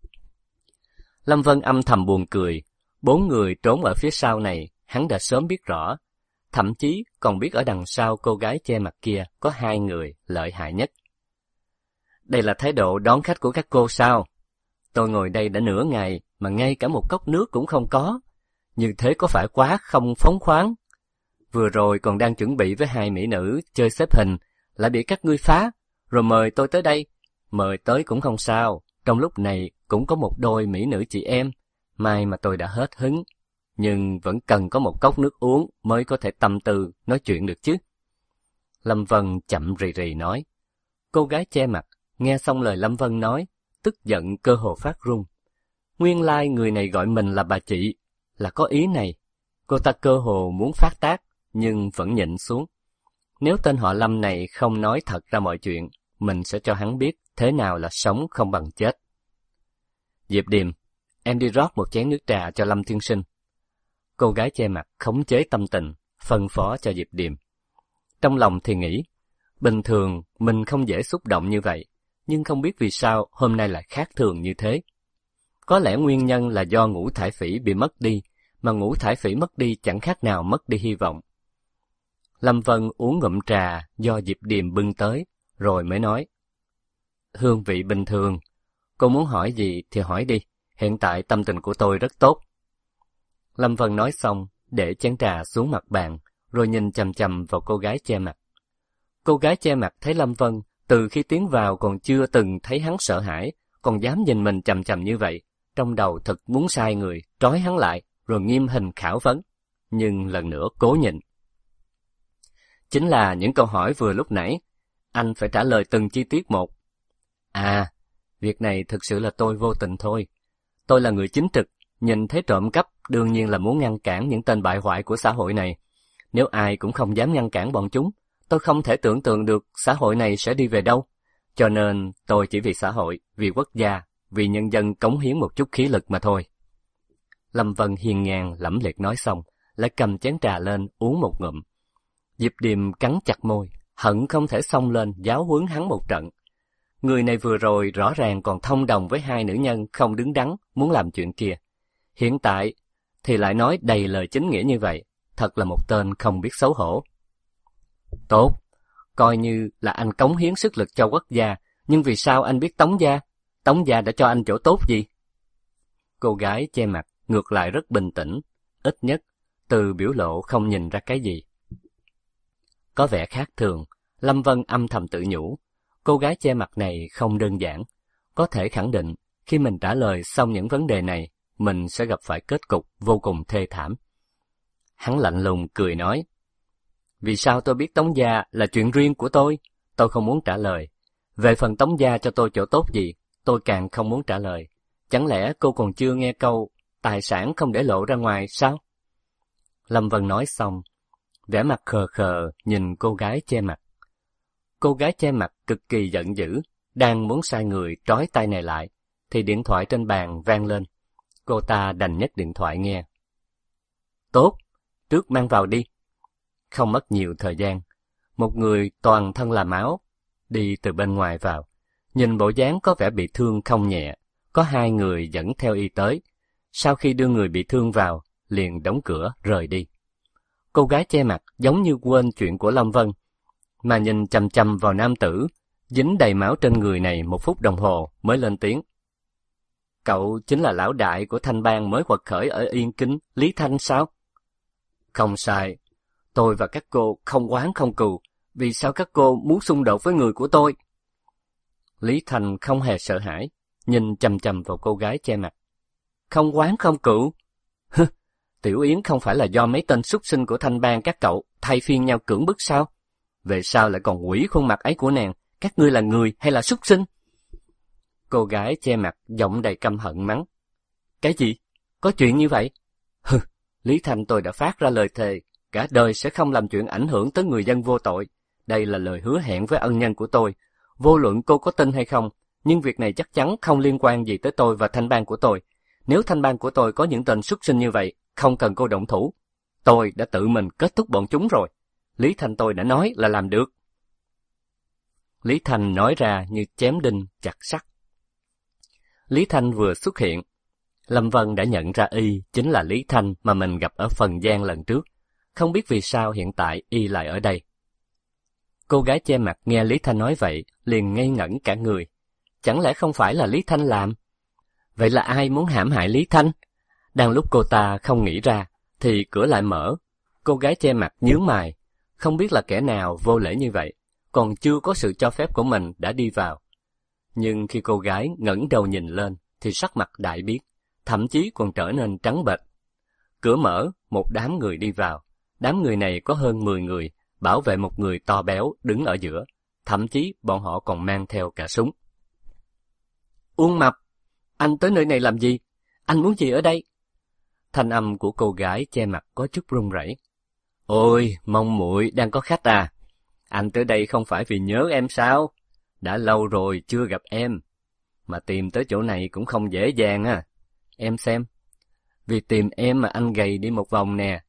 Lâm Vân âm thầm buồn cười, 4 người trốn ở phía sau này, hắn đã sớm biết rõ, thậm chí còn biết ở đằng sau cô gái che mặt kia có 2 người lợi hại nhất. Đây là thái độ đón khách của các cô sao? Tôi ngồi đây đã nửa ngày mà ngay cả một cốc nước cũng không có. Như thế có phải quá không phóng khoáng? Vừa rồi còn đang chuẩn bị với hai mỹ nữ chơi xếp hình, lại bị các ngươi phá, rồi mời tôi tới đây. Mời tới cũng không sao, trong lúc này cũng có một đôi mỹ nữ chị em, may mà tôi đã hết hứng. Nhưng vẫn cần có một cốc nước uống mới có thể tâm tư nói chuyện được chứ. Lâm Vân chậm rì rì nói. Cô gái che mặt, nghe xong lời Lâm Vân nói, tức giận cơ hồ phát run. Nguyên lai người này gọi mình là bà chị, là có ý này. Cô ta cơ hồ muốn phát tác, nhưng vẫn nhịn xuống. Nếu tên họ Lâm này không nói thật ra mọi chuyện, mình sẽ cho hắn biết thế nào là sống không bằng chết. Diệp Điềm, em đi rót một chén nước trà cho Lâm tiên sinh. Cô gái che mặt khống chế tâm tình, phân phó cho Diệp Điềm. Trong lòng thì nghĩ, bình thường mình không dễ xúc động như vậy, nhưng không biết vì sao hôm nay lại khác thường như thế. Có lẽ nguyên nhân là do ngũ thải phỉ bị mất đi, mà ngũ thải phỉ mất đi chẳng khác nào mất đi hy vọng. Lâm Vân uống ngụm trà do Diệp Điềm bưng tới, rồi mới nói. Hương vị bình thường, cô muốn hỏi gì thì hỏi đi, hiện tại tâm tình của tôi rất tốt. Lâm Vân nói xong, để chén trà xuống mặt bàn, rồi nhìn chằm chằm vào cô gái che mặt. Cô gái che mặt thấy Lâm Vân, từ khi tiến vào còn chưa từng thấy hắn sợ hãi, còn dám nhìn mình chằm chằm như vậy, trong đầu thật muốn sai người, trói hắn lại, rồi nghiêm hình khảo vấn, nhưng lần nữa cố nhịn. Chính là những câu hỏi vừa lúc nãy, anh phải trả lời từng chi tiết một. À, việc này thực sự là tôi vô tình thôi. Tôi là người chính trực, nhìn thấy trộm cắp đương nhiên là muốn ngăn cản những tên bại hoại của xã hội này. Nếu ai cũng không dám ngăn cản bọn chúng, tôi không thể tưởng tượng được xã hội này sẽ đi về đâu. Cho nên tôi chỉ vì xã hội, vì quốc gia, vì nhân dân cống hiến một chút khí lực mà thôi. Lâm Vân hiên ngang lẫm liệt nói xong, lại cầm chén trà lên uống một ngụm. Diệp Điềm cắn chặt môi, hận không thể xông lên giáo huấn hắn một trận. Người này vừa rồi rõ ràng còn thông đồng với hai nữ nhân không đứng đắn muốn làm chuyện kia. Hiện tại thì lại nói đầy lời chính nghĩa như vậy, thật là một tên không biết xấu hổ. Tốt, coi như là anh cống hiến sức lực cho quốc gia, nhưng vì sao anh biết Tống gia? Tống gia đã cho anh chỗ tốt gì? Cô gái che mặt ngược lại rất bình tĩnh, ít nhất từ biểu lộ không nhìn ra cái gì. Có vẻ khác thường, Lâm Vân âm thầm tự nhủ, cô gái che mặt này không đơn giản. Có thể khẳng định, khi mình trả lời xong những vấn đề này, mình sẽ gặp phải kết cục vô cùng thê thảm. Hắn lạnh lùng cười nói, vì sao tôi biết Tống gia là chuyện riêng của tôi không muốn trả lời. Về phần Tống gia cho tôi chỗ tốt gì, tôi càng không muốn trả lời. Chẳng lẽ cô còn chưa nghe câu, tài sản không để lộ ra ngoài sao? Lâm Vân nói xong, vẻ mặt khờ khờ nhìn cô gái che mặt. Cô gái che mặt cực kỳ giận dữ, đang muốn sai người trói tay này lại, thì điện thoại trên bàn vang lên. Cô ta đành nhấc điện thoại nghe. Tốt, trước mang vào đi. Không mất nhiều thời gian, một người toàn thân là máu đi từ bên ngoài vào, nhìn bộ dáng có vẻ bị thương không nhẹ. Có hai người dẫn theo y tới. Sau khi đưa người bị thương vào, liền đóng cửa rời đi. Cô gái che mặt giống như quên chuyện của Lâm Vân, mà nhìn chằm chằm vào nam tử dính đầy máu trên người này một phút đồng hồ mới lên tiếng. Cậu chính là lão đại của Thanh Bang mới quật khởi ở Yên Kính, Lý Thanh sao? Không sai, tôi và các cô không oán không cừu, vì sao các cô muốn xung đột với người của tôi? Lý Thanh không hề sợ hãi, nhìn chằm chằm vào cô gái che mặt. Không oán không cừu? Hừ, Tiểu Yến không phải là do mấy tên súc sinh của Thanh Bang các cậu thay phiên nhau cưỡng bức sao? Về sao lại còn quỷ khuôn mặt ấy của nàng? Các ngươi là người hay là súc sinh? Cô gái che mặt giọng đầy căm hận mắng. Cái gì? Có chuyện như vậy? Hừ, Lý Thanh tôi đã phát ra lời thề, cả đời sẽ không làm chuyện ảnh hưởng tới người dân vô tội. Đây là lời hứa hẹn với ân nhân của tôi. Vô luận cô có tin hay không, nhưng việc này chắc chắn không liên quan gì tới tôi và Thanh Bang của tôi. Nếu Thanh Bang của tôi có những tên súc sinh như vậy, không cần cô động thủ. Tôi đã tự mình kết thúc bọn chúng rồi. Lý Thanh tôi đã nói là làm được. Lý Thanh nói ra như chém đinh chặt sắt. Lý Thanh vừa xuất hiện, Lâm Vân đã nhận ra y chính là Lý Thanh mà mình gặp ở Phần Giang lần trước. Không biết vì sao hiện tại y lại ở đây. Cô gái che mặt nghe Lý Thanh nói vậy, liền ngây ngẩn cả người. Chẳng lẽ không phải là Lý Thanh làm? Vậy là ai muốn hãm hại Lý Thanh? Đang lúc cô ta không nghĩ ra, thì cửa lại mở. Cô gái che mặt nhướng mày, không biết là kẻ nào vô lễ như vậy, còn chưa có sự cho phép của mình đã đi vào. Nhưng khi cô gái ngẩng đầu nhìn lên, thì sắc mặt đại biến, thậm chí còn trở nên trắng bệch. Cửa mở, một đám người đi vào. Đám người này có hơn 10 người, bảo vệ một người to béo đứng ở giữa. Thậm chí bọn họ còn mang theo cả súng. Uông Mập, anh tới nơi này làm gì? Anh muốn gì ở đây? Thanh âm của cô gái che mặt có chút run rẩy. Ôi, Mông muội đang có khách à? Anh tới đây không phải vì nhớ em sao? Đã lâu rồi chưa gặp em. Mà tìm tới chỗ này cũng không dễ dàng à. Em xem. Vì tìm em mà anh gầy đi một vòng nè.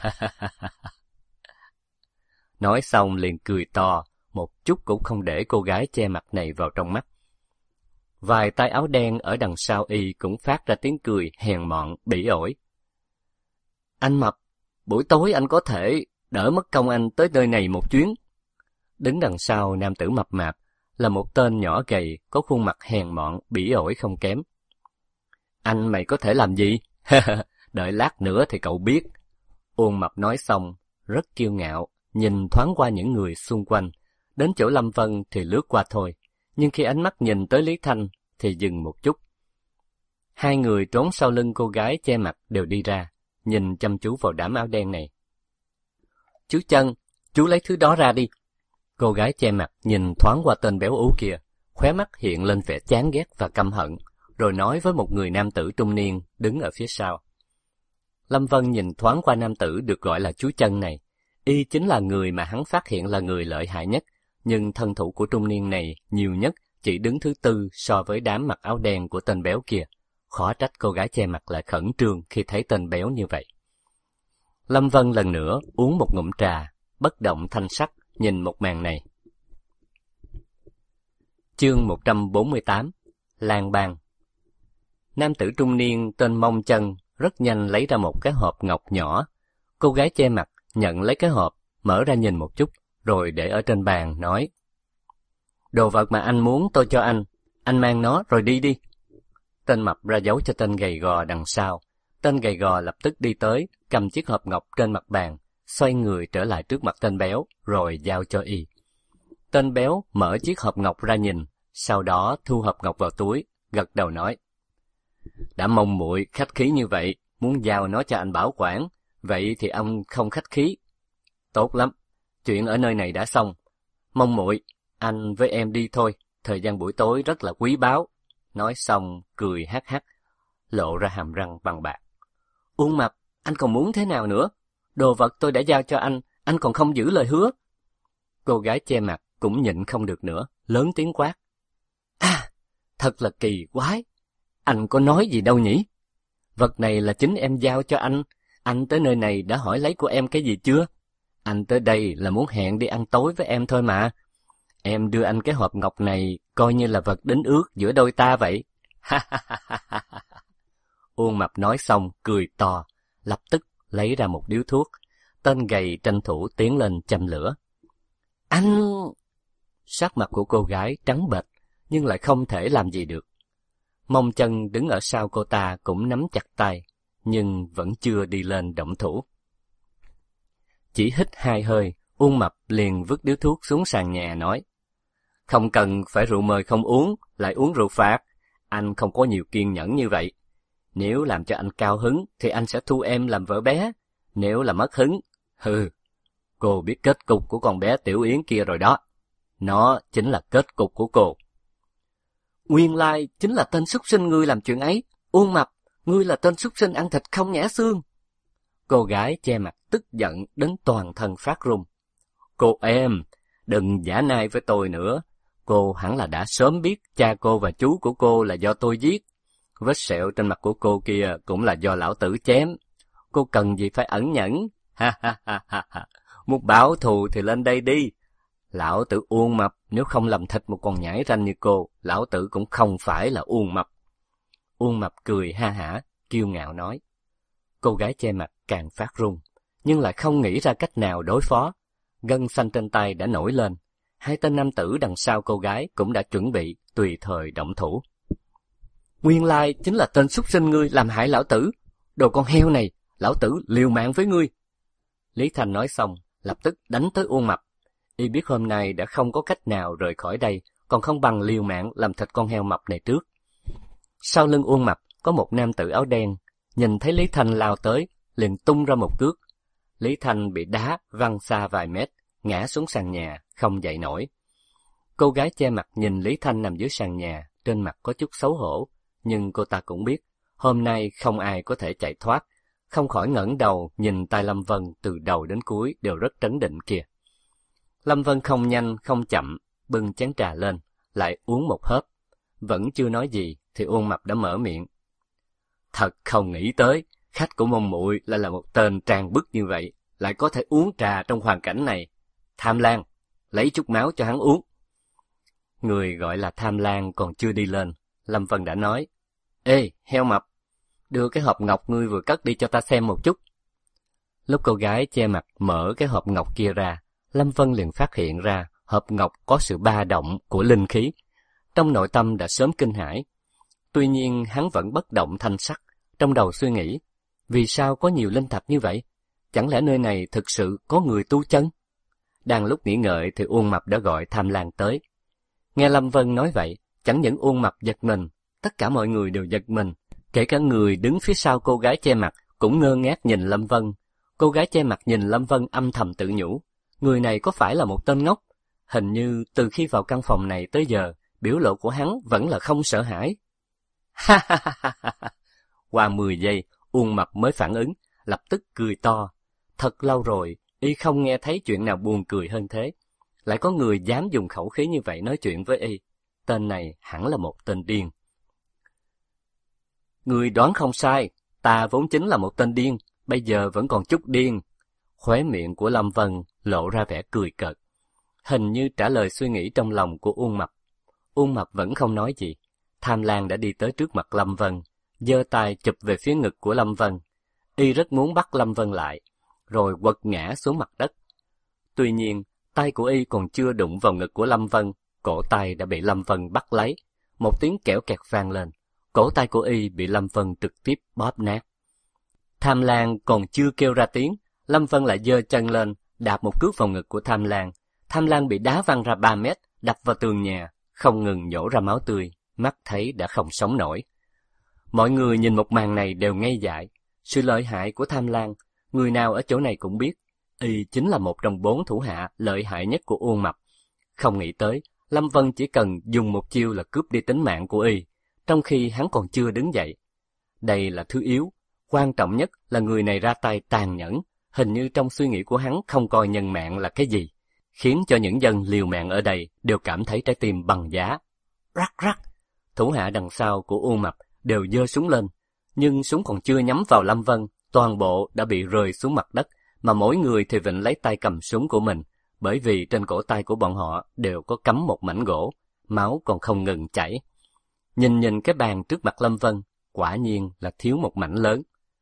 Nói xong liền cười to, một chút cũng không để cô gái che mặt này vào trong mắt. Vài tay áo đen ở đằng sau y cũng phát ra tiếng cười hèn mọn, bỉ ổi. Anh Mập, buổi tối anh có thể đỡ mất công anh tới nơi này một chuyến. Đứng đằng sau nam tử mập mạp là một tên nhỏ gầy, có khuôn mặt hèn mọn, bỉ ổi không kém. Anh mày có thể làm gì? Đợi lát nữa thì cậu biết. Uông Mập nói xong, rất kiêu ngạo, nhìn thoáng qua những người xung quanh. Đến chỗ Lâm Vân thì lướt qua thôi, nhưng khi ánh mắt nhìn tới Lý Thanh thì dừng một chút. Hai người trốn sau lưng cô gái che mặt đều đi ra, nhìn chăm chú vào đám áo đen này. Chú Chân, chú lấy thứ đó ra đi. Cô gái che mặt nhìn thoáng qua tên béo ú kia, khóe mắt hiện lên vẻ chán ghét và căm hận, rồi nói với một người nam tử trung niên đứng ở phía sau. Lâm Vân nhìn thoáng qua nam tử được gọi là chú Chân này, y chính là người mà hắn phát hiện là người lợi hại nhất, nhưng thân thủ của trung niên này nhiều nhất chỉ đứng thứ tư so với đám mặc áo đen của tên béo kia. Khó trách cô gái che mặt lại khẩn trương khi thấy tên béo như vậy. Lâm Vân lần nữa uống một ngụm trà, bất động thanh sắc nhìn một màn này. Chương 148, Lang bang. Nam tử trung niên tên Mông Chân rất nhanh lấy ra một cái hộp ngọc nhỏ. Cô gái che mặt nhận lấy cái hộp, mở ra nhìn một chút, rồi để ở trên bàn, nói: Đồ vật mà anh muốn tôi cho anh mang nó rồi đi đi. Tên mập ra dấu cho tên gầy gò đằng sau. Tên gầy gò lập tức đi tới, cầm chiếc hộp ngọc trên mặt bàn, xoay người trở lại trước mặt tên béo, rồi giao cho y. Tên béo mở chiếc hộp ngọc ra nhìn, sau đó thu hộp ngọc vào túi, gật đầu nói: Đã Mông muội khách khí như vậy, muốn giao nó cho anh bảo quản, vậy thì ông không khách khí. Tốt lắm, chuyện ở nơi này đã xong. Mông muội, anh với em đi thôi, thời gian buổi tối rất là quý báu. Nói xong, cười hắc hắc, lộ ra hàm răng bằng bạc. Uông Mập, anh còn muốn thế nào nữa? Đồ vật tôi đã giao cho anh còn không giữ lời hứa. Cô gái che mặt cũng nhịn không được nữa, lớn tiếng quát. À, thật là kỳ quái. Anh có nói gì đâu nhỉ? Vật này là chính em giao cho anh tới nơi này đã hỏi lấy của em cái gì chưa? Anh tới đây là muốn hẹn đi ăn tối với em thôi mà. Em đưa anh cái hộp ngọc này coi như là vật đính ước giữa đôi ta vậy. Uông Mập nói xong cười to, lập tức lấy ra một điếu thuốc. Tên gầy tranh thủ tiến lên châm lửa. Anh... Sắc mặt của cô gái trắng bệch, nhưng lại không thể làm gì được. Mông Chân đứng ở sau cô ta cũng nắm chặt tay, nhưng vẫn chưa đi lên động thủ. Chỉ hít 2 hơi, Uông Mập liền vứt điếu thuốc xuống sàn nhà nói: Không cần phải rượu mời không uống, lại uống rượu phạt. Anh không có nhiều kiên nhẫn như vậy. Nếu làm cho anh cao hứng thì anh sẽ thu em làm vợ bé. Nếu là mất hứng, cô biết kết cục của con bé Tiểu Yến kia rồi đó. Nó chính là kết cục của cô. Nguyên lai chính là tên súc sinh ngươi làm chuyện ấy. Uông Mập, ngươi là tên súc sinh ăn thịt không nhả xương. Cô gái che mặt tức giận đến toàn thân phát run. Cô em, đừng giả nai với tôi nữa. Cô hẳn là đã sớm biết cha cô và chú của cô là do tôi giết. Vết sẹo trên mặt của cô kia cũng là do lão tử chém. Cô cần gì phải ẩn nhẫn? Ha ha ha ha ha. Muốn báo thù thì lên đây đi. Lão tử Uông Mập nếu không làm thịt một con nhãi ranh như cô, lão tử cũng không phải là Uông Mập. Uông Mập cười ha hả, kiêu ngạo nói. Cô gái che mặt càng phát run, nhưng lại không nghĩ ra cách nào đối phó. Gân xanh trên tay đã nổi lên. 2 tên nam tử đằng sau cô gái cũng đã chuẩn bị tùy thời động thủ. Nguyên lai chính là tên súc sinh ngươi làm hại lão tử. Đồ con heo này, lão tử liều mạng với ngươi. Lý Thanh nói xong, lập tức đánh tới Uông Mập. Y biết hôm nay đã không có cách nào rời khỏi đây, còn không bằng liều mạng làm thịt con heo mập này trước. Sau lưng Uông Mập có một nam tử áo đen, nhìn thấy Lý Thanh lao tới, liền tung ra một cước. Lý Thanh bị đá văng xa vài mét, ngã xuống sàn nhà, không dậy nổi. Cô gái che mặt nhìn Lý Thanh nằm dưới sàn nhà, trên mặt có chút xấu hổ, nhưng cô ta cũng biết, hôm nay không ai có thể chạy thoát, không khỏi ngẩng đầu nhìn tay Lâm Vân từ đầu đến cuối đều rất trấn định kìa. Lâm Vân không nhanh không chậm, bưng chén trà lên, lại uống một hớp. Vẫn chưa nói gì thì Uông Mập đã mở miệng. Thật không nghĩ tới, khách của mông muội lại là một tên trang bức như vậy, lại có thể uống trà trong hoàn cảnh này. Tham Lang, lấy chút máu cho hắn uống. Người gọi là Tham Lang còn chưa đi lên, Lâm Vân đã nói. Ê, heo mập, đưa cái hộp ngọc ngươi vừa cất đi cho ta xem một chút. Lúc cô gái che mặt mở cái hộp ngọc kia ra, Lâm Vân liền phát hiện ra hộp ngọc có sự ba động của linh khí. Trong nội tâm đã sớm kinh hãi. Tuy nhiên hắn vẫn bất động thanh sắc, trong đầu suy nghĩ, vì sao có nhiều linh thạch như vậy? Chẳng lẽ nơi này thực sự có người tu chân? Đang lúc nghĩ ngợi thì Uông Mập đã gọi Tham Lang tới. Nghe Lâm Vân nói vậy, chẳng những Uông Mập giật mình, tất cả mọi người đều giật mình, kể cả người đứng phía sau cô gái che mặt cũng ngơ ngác nhìn Lâm Vân. Cô gái che mặt nhìn Lâm Vân âm thầm tự nhủ, người này có phải là một tên ngốc? Hình như từ khi vào căn phòng này tới giờ, biểu lộ của hắn vẫn là không sợ hãi. Ha ha ha ha ha. Qua 10 giây, Uông Mập mới phản ứng, lập tức cười to. Thật lâu rồi, y không nghe thấy chuyện nào buồn cười hơn thế. Lại có người dám dùng khẩu khí như vậy nói chuyện với y. Tên này hẳn là một tên điên. Người đoán không sai, ta vốn chính là một tên điên, bây giờ vẫn còn chút điên. Khóe miệng của Lâm Vân lộ ra vẻ cười cợt, hình như trả lời suy nghĩ trong lòng của Uông Mập. Uông Mập vẫn không nói gì. Tham Lang đã đi tới trước mặt Lâm Vân, giơ tay chụp về phía ngực của Lâm Vân. Y rất muốn bắt Lâm Vân lại, rồi quật ngã xuống mặt đất. Tuy nhiên, tay của y còn chưa đụng vào ngực của Lâm Vân, cổ tay đã bị Lâm Vân bắt lấy. Một tiếng kẽo kẹt vang lên, cổ tay của y bị Lâm Vân trực tiếp bóp nát. Tham Lang còn chưa kêu ra tiếng, Lâm Vân lại giơ chân lên, đạp một cước vào ngực của Tham Lang. Tham Lang bị đá văng ra 3 mét, đập vào tường nhà, không ngừng nhổ ra máu tươi, mắt thấy đã không sống nổi. Mọi người nhìn một màn này đều ngây dại. Sự lợi hại của Tham Lang, người nào ở chỗ này cũng biết, y chính là một trong 4 thủ hạ lợi hại nhất của Uông Mập. Không nghĩ tới, Lâm Vân chỉ cần dùng một chiêu là cướp đi tính mạng của y, trong khi hắn còn chưa đứng dậy. Đây là thứ yếu, quan trọng nhất là người này ra tay tàn nhẫn, hình như trong suy nghĩ của hắn không coi nhân mạng là cái gì, khiến cho những dân liều mạng ở đây đều cảm thấy trái tim bằng giá. Rắc rắc, thủ hạ đằng sau của Uông Mập đều giơ súng lên, nhưng súng còn chưa nhắm vào Lâm Vân, toàn bộ đã bị rơi xuống mặt đất, mà mỗi người thì vịnh lấy tay cầm súng của mình, bởi vì trên cổ tay của bọn họ đều có cắm một mảnh gỗ, máu còn không ngừng chảy. Nhìn cái bàn trước mặt Lâm Vân, quả nhiên là thiếu một mảnh lớn.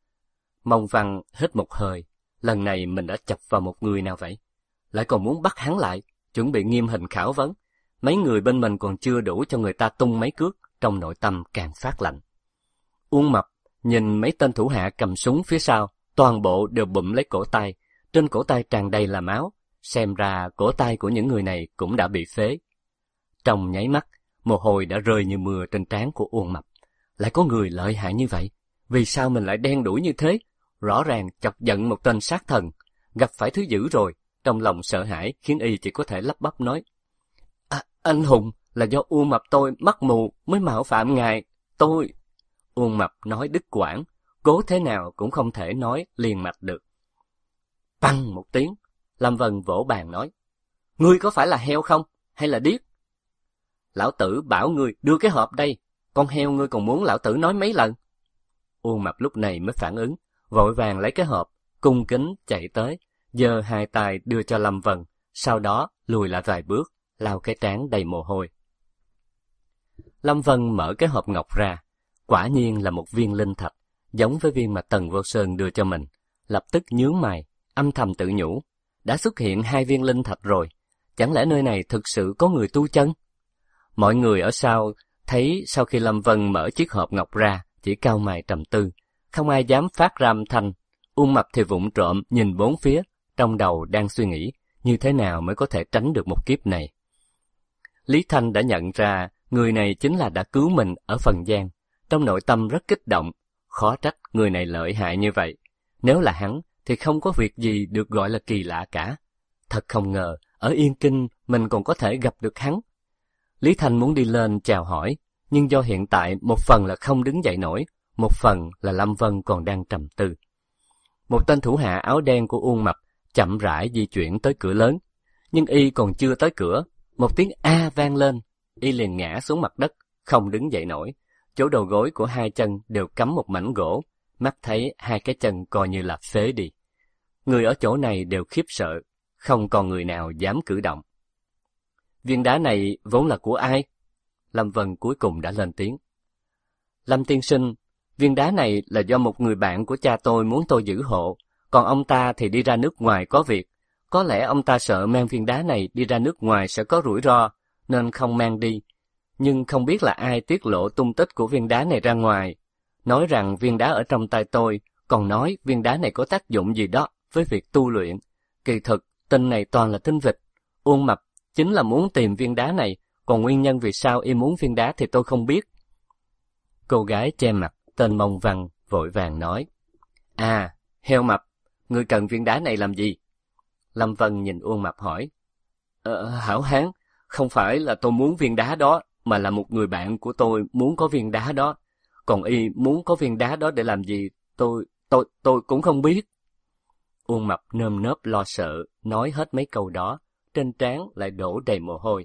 Mông Văn hít một hơi, lần này mình đã chọc vào một người nào vậy? Lại còn muốn bắt hắn lại, chuẩn bị nghiêm hình khảo vấn. Mấy người bên mình còn chưa đủ cho người ta tung mấy cước, trong nội tâm càng phát lạnh. Uông Mập nhìn mấy tên thủ hạ cầm súng phía sau, toàn bộ đều bụm lấy cổ tay, trên cổ tay tràn đầy là máu, xem ra cổ tay của những người này cũng đã bị phế. Trong nháy mắt, mồ hôi đã rơi như mưa trên trán của Uông Mập. Lại có người lợi hại như vậy, vì sao mình lại đen đủi như thế? Rõ ràng chọc giận một tên sát thần, gặp phải thứ dữ rồi. Trong lòng sợ hãi khiến y chỉ có thể lắp bắp nói: anh hùng, là do Uông Mập tôi mắt mù mới mạo phạm ngài, tôi... Uông Mập nói đứt quãng, cố thế nào cũng không thể nói liền mạch được. Băng một tiếng, Lâm Vân vỗ bàn nói: ngươi có phải là heo không, hay là điếc? Lão tử bảo ngươi đưa cái hộp đây, con heo ngươi còn muốn lão tử nói mấy lần? Uông Mập lúc này mới phản ứng, vội vàng lấy cái hộp, cung kính chạy tới, giơ hai tay đưa cho Lâm Vân, sau đó lùi lại vài bước, lau cái trán đầy mồ hôi. Lâm Vân mở cái hộp ngọc ra, quả nhiên là một viên linh thạch, giống với viên mà Tần Vô Sơn đưa cho mình. Lập tức nhướng mày, âm thầm tự nhủ, đã xuất hiện 2 viên linh thạch rồi, chẳng lẽ nơi này thực sự có người tu chân? Mọi người ở sau Thấy sau khi Lâm Vân mở chiếc hộp ngọc ra, chỉ cau mày trầm tư, không ai dám phát ra âm thanh. Uông Mập thì vụng trộm nhìn bốn phía, trong đầu đang suy nghĩ như thế nào mới có thể tránh được một kiếp này. Lý Thanh đã nhận ra người này chính là đã cứu mình ở Phần Giang, trong nội tâm rất kích động, khó trách người này lợi hại như vậy. Nếu là hắn thì không có việc gì được gọi là kỳ lạ cả. Thật không ngờ, ở Yên Kinh mình còn có thể gặp được hắn. Lý Thanh muốn đi lên chào hỏi, nhưng do hiện tại một phần là không đứng dậy nổi, một phần là Lâm Vân còn đang trầm tư. Một tên thủ hạ áo đen của Uông Mập chậm rãi di chuyển tới cửa lớn, nhưng y còn chưa tới cửa, một tiếng a vang lên, y liền ngã xuống mặt đất, không đứng dậy nổi. Chỗ đầu gối của hai chân đều cắm một mảnh gỗ, mắt thấy hai cái chân coi như là phế đi. Người ở chỗ này đều khiếp sợ, không còn người nào dám cử động. Viên đá này vốn là của ai? Lâm Vân cuối cùng đã lên tiếng. Lâm tiên sinh, viên đá này là do một người bạn của cha tôi muốn tôi giữ hộ, còn ông ta thì đi ra nước ngoài có việc. Có lẽ ông ta sợ mang viên đá này đi ra nước ngoài sẽ có rủi ro, nên không mang đi. Nhưng không biết là ai tiết lộ tung tích của viên đá này ra ngoài. Nói rằng viên đá ở trong tay tôi, còn nói viên đá này có tác dụng gì đó với việc tu luyện. Kỳ thực, tin này toàn là tin vịt. Uông Mập chính là muốn tìm viên đá này, còn nguyên nhân vì sao y muốn viên đá thì tôi không biết. Cô gái che mặt, tên Mông Văn, vội vàng nói. À, heo mập, ngươi cần viên đá này làm gì? Lâm Vân nhìn Uông Mập hỏi. Hảo hán, không phải là tôi muốn viên đá đó, mà là một người bạn của tôi muốn có viên đá đó. Còn y muốn có viên đá đó để làm gì, tôi cũng không biết. Uông Mập nơm nớp lo sợ, nói hết mấy câu đó, trên trán lại đổ đầy mồ hôi.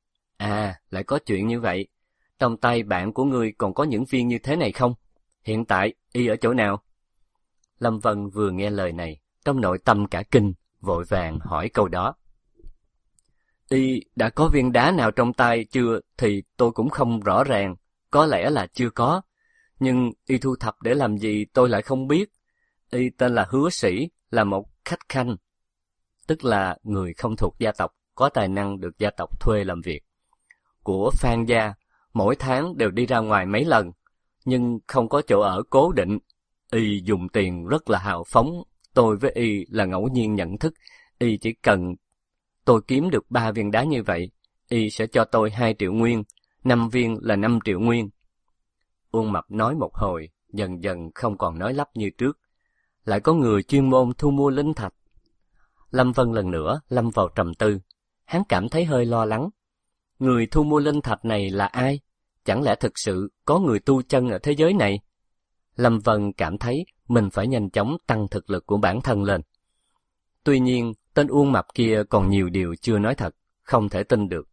À, lại có chuyện như vậy. Trong tay bạn của ngươi còn có những viên như thế này không? Hiện tại, y ở chỗ nào? Lâm Vân vừa nghe lời này, trong nội tâm cả kinh, vội vàng hỏi câu đó. Y đã có viên đá nào trong tay chưa thì tôi cũng không rõ ràng, có lẽ là chưa có. Nhưng y thu thập để làm gì tôi lại không biết. Y tên là Hứa Sĩ, là một khách khanh, tức là người không thuộc gia tộc, có tài năng được gia tộc thuê làm việc. Của Phan gia, mỗi tháng đều đi ra ngoài mấy lần, nhưng không có chỗ ở cố định. Y dùng tiền rất là hào phóng, tôi với y là ngẫu nhiên nhận thức, y chỉ cần tôi kiếm được 3 viên đá như vậy, y sẽ cho tôi 2 triệu nguyên, 5 viên là 5 triệu nguyên. Uông Mập nói một hồi, dần dần không còn nói lắp như trước. Lại có người chuyên môn thu mua linh thạch. Lâm Vân lần nữa lâm vào trầm tư. Hắn cảm thấy hơi lo lắng. Người thu mua linh thạch này là ai? Chẳng lẽ thực sự có người tu chân ở thế giới này? Lâm Vân cảm thấy mình phải nhanh chóng tăng thực lực của bản thân lên. Tuy nhiên, tên Uông Mập kia còn nhiều điều chưa nói thật, không thể tin được.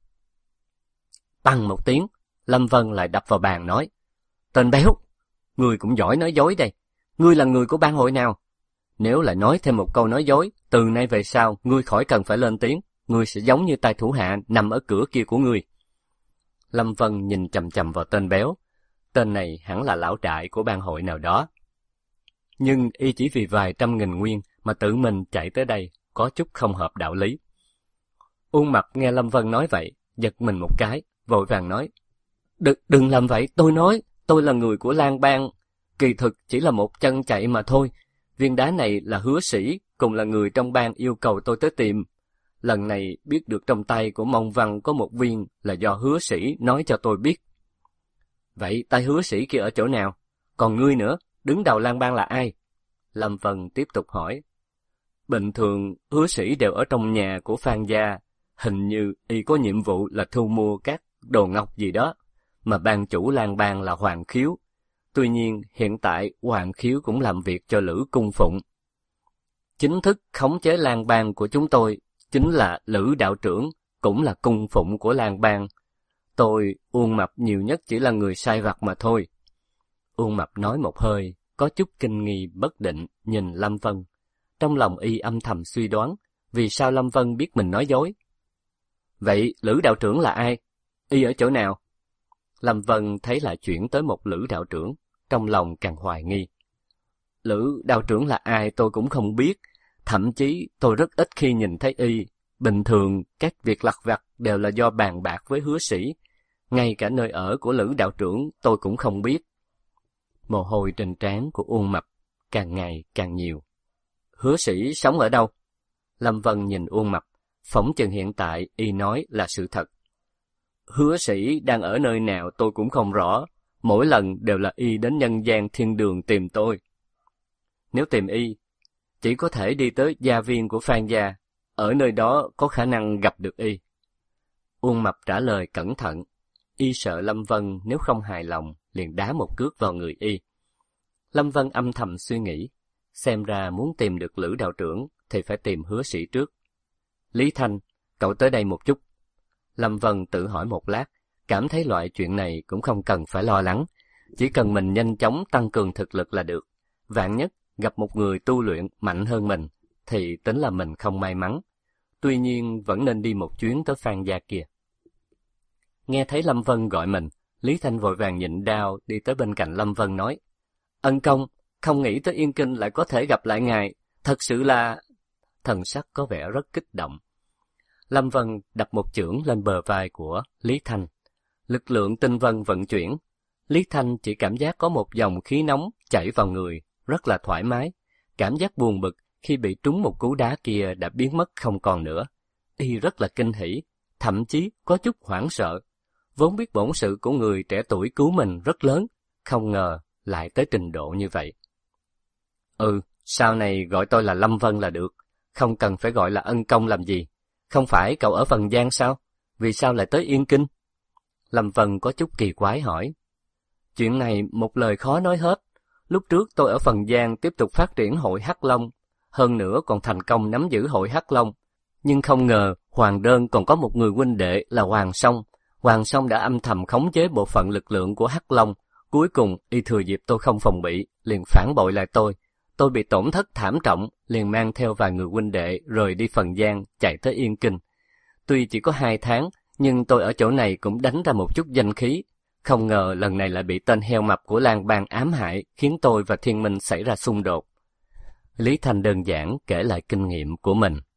Băng một tiếng, Lâm Vân lại đập vào bàn nói. Tên béo, ngươi cũng giỏi nói dối đây. Ngươi là người của bang hội nào? Nếu lại nói thêm một câu nói dối, từ nay về sau, ngươi khỏi cần phải lên tiếng. Ngươi sẽ giống như tay thủ hạ nằm ở cửa kia của ngươi. Lâm Vân nhìn chằm chằm vào tên béo. Tên này hẳn là lão đại của bang hội nào đó. Nhưng y chỉ vì vài trăm nghìn nguyên mà tự mình chạy tới đây, có chút không hợp đạo lý. Uông Mập nghe Lâm Vân nói vậy, giật mình một cái, vội vàng nói. Đừng làm vậy, tôi nói, tôi là người của Lan Bang. Kỳ thực chỉ là một chân chạy mà thôi. Viên đá này là Hứa Sĩ, cùng là người trong bang yêu cầu tôi tới tìm. Lần này biết được trong tay của Mông Văn có một viên là do Hứa Sĩ nói cho tôi biết. Vậy tay Hứa Sĩ kia ở chỗ nào? Còn ngươi nữa, đứng đầu Lan Bang là ai? Lâm Vân tiếp tục hỏi. Bình thường Hứa Sĩ đều ở trong nhà của Phan gia. Hình như y có nhiệm vụ là thu mua các đồ ngọc gì đó. Mà ban chủ Lan Bang là Hoàng Khiếu. Tuy nhiên hiện tại Hoàng Khiếu cũng làm việc cho Lữ Cung Phụng. Chính thức khống chế Lan Bang của chúng tôi chính là Lữ đạo trưởng, cũng là cung phụng của Lan Bang. Tôi, Uông Mập nhiều nhất chỉ là người sai vặt mà thôi. Uông Mập nói một hơi, có chút kinh nghi bất định nhìn Lâm Vân. Trong lòng y âm thầm suy đoán, vì sao Lâm Vân biết mình nói dối. Vậy Lữ đạo trưởng là ai? Y ở chỗ nào? Lâm Vân thấy lại chuyển tới một Lữ đạo trưởng, trong lòng càng hoài nghi. Lữ đạo trưởng là ai tôi cũng không biết, thậm chí tôi rất ít khi nhìn thấy y. Bình thường các việc lặt vặt đều là do bàn bạc với Hứa Sĩ. Ngay cả nơi ở của Lữ đạo trưởng tôi cũng không biết. Mồ hôi trên trán của Uông Mập càng ngày càng nhiều. Hứa Sĩ sống ở đâu? Lâm Vân nhìn Uông Mập, phỏng chừng hiện tại y nói là sự thật. Hứa Sĩ đang ở nơi nào tôi cũng không rõ, mỗi lần đều là y đến nhân gian thiên đường tìm tôi. Nếu tìm y, chỉ có thể đi tới gia viên của Phan gia, ở nơi đó có khả năng gặp được y. Uông Mập trả lời cẩn thận, y sợ Lâm Vân nếu không hài lòng liền đá một cước vào người y. Lâm Vân âm thầm suy nghĩ, xem ra muốn tìm được Lữ đạo trưởng thì phải tìm Hứa Sĩ trước. Lý Thanh, cậu tới đây một chút. Lâm Vân tự hỏi một lát, cảm thấy loại chuyện này cũng không cần phải lo lắng, chỉ cần mình nhanh chóng tăng cường thực lực là được. Vạn nhất gặp một người tu luyện mạnh hơn mình, thì tính là mình không may mắn. Tuy nhiên vẫn nên đi một chuyến tới Phan gia kia. Nghe thấy Lâm Vân gọi mình, Lý Thanh vội vàng nhịn đau đi tới bên cạnh Lâm Vân nói: Ân công, không nghĩ tới Yên Kinh lại có thể gặp lại ngài, thật sự là... Thần sắc có vẻ rất kích động. Lâm Vân đập một chưởng lên bờ vai của Lý Thanh. Lực lượng tinh vân vận chuyển, Lý Thanh chỉ cảm giác có một dòng khí nóng chảy vào người, rất là thoải mái. Cảm giác buồn bực khi bị trúng một cú đá kia đã biến mất không còn nữa. Y rất là kinh hỉ, thậm chí có chút hoảng sợ. Vốn biết bổn sự của người trẻ tuổi cứu mình rất lớn, không ngờ lại tới trình độ như vậy. Sau này gọi tôi là Lâm Vân là được, không cần phải gọi là Ân công làm gì. Không phải cậu ở Phần Giang sao? Vì sao lại tới Yên Kinh? Lâm Vân có chút kỳ quái hỏi. Chuyện này một lời khó nói hết. Lúc trước tôi ở Phần Giang tiếp tục phát triển hội Hắc Long, hơn nữa còn thành công nắm giữ hội Hắc Long. Nhưng không ngờ Hoàng Đơn còn có một người huynh đệ là Hoàng Song. Hoàng Song đã âm thầm khống chế bộ phận lực lượng của Hắc Long. Cuối cùng y thừa dịp tôi không phòng bị, liền phản bội lại tôi. Tôi bị tổn thất thảm trọng, liền mang theo vài người huynh đệ rời đi Phần Giang, chạy tới Yên Kinh. Tuy chỉ có 2 tháng, nhưng tôi ở chỗ này cũng đánh ra một chút danh khí. Không ngờ lần này lại bị tên heo mập của Lang Bang ám hại, khiến tôi và Thiên Minh xảy ra xung đột. Lý Thanh đơn giản kể lại kinh nghiệm của mình.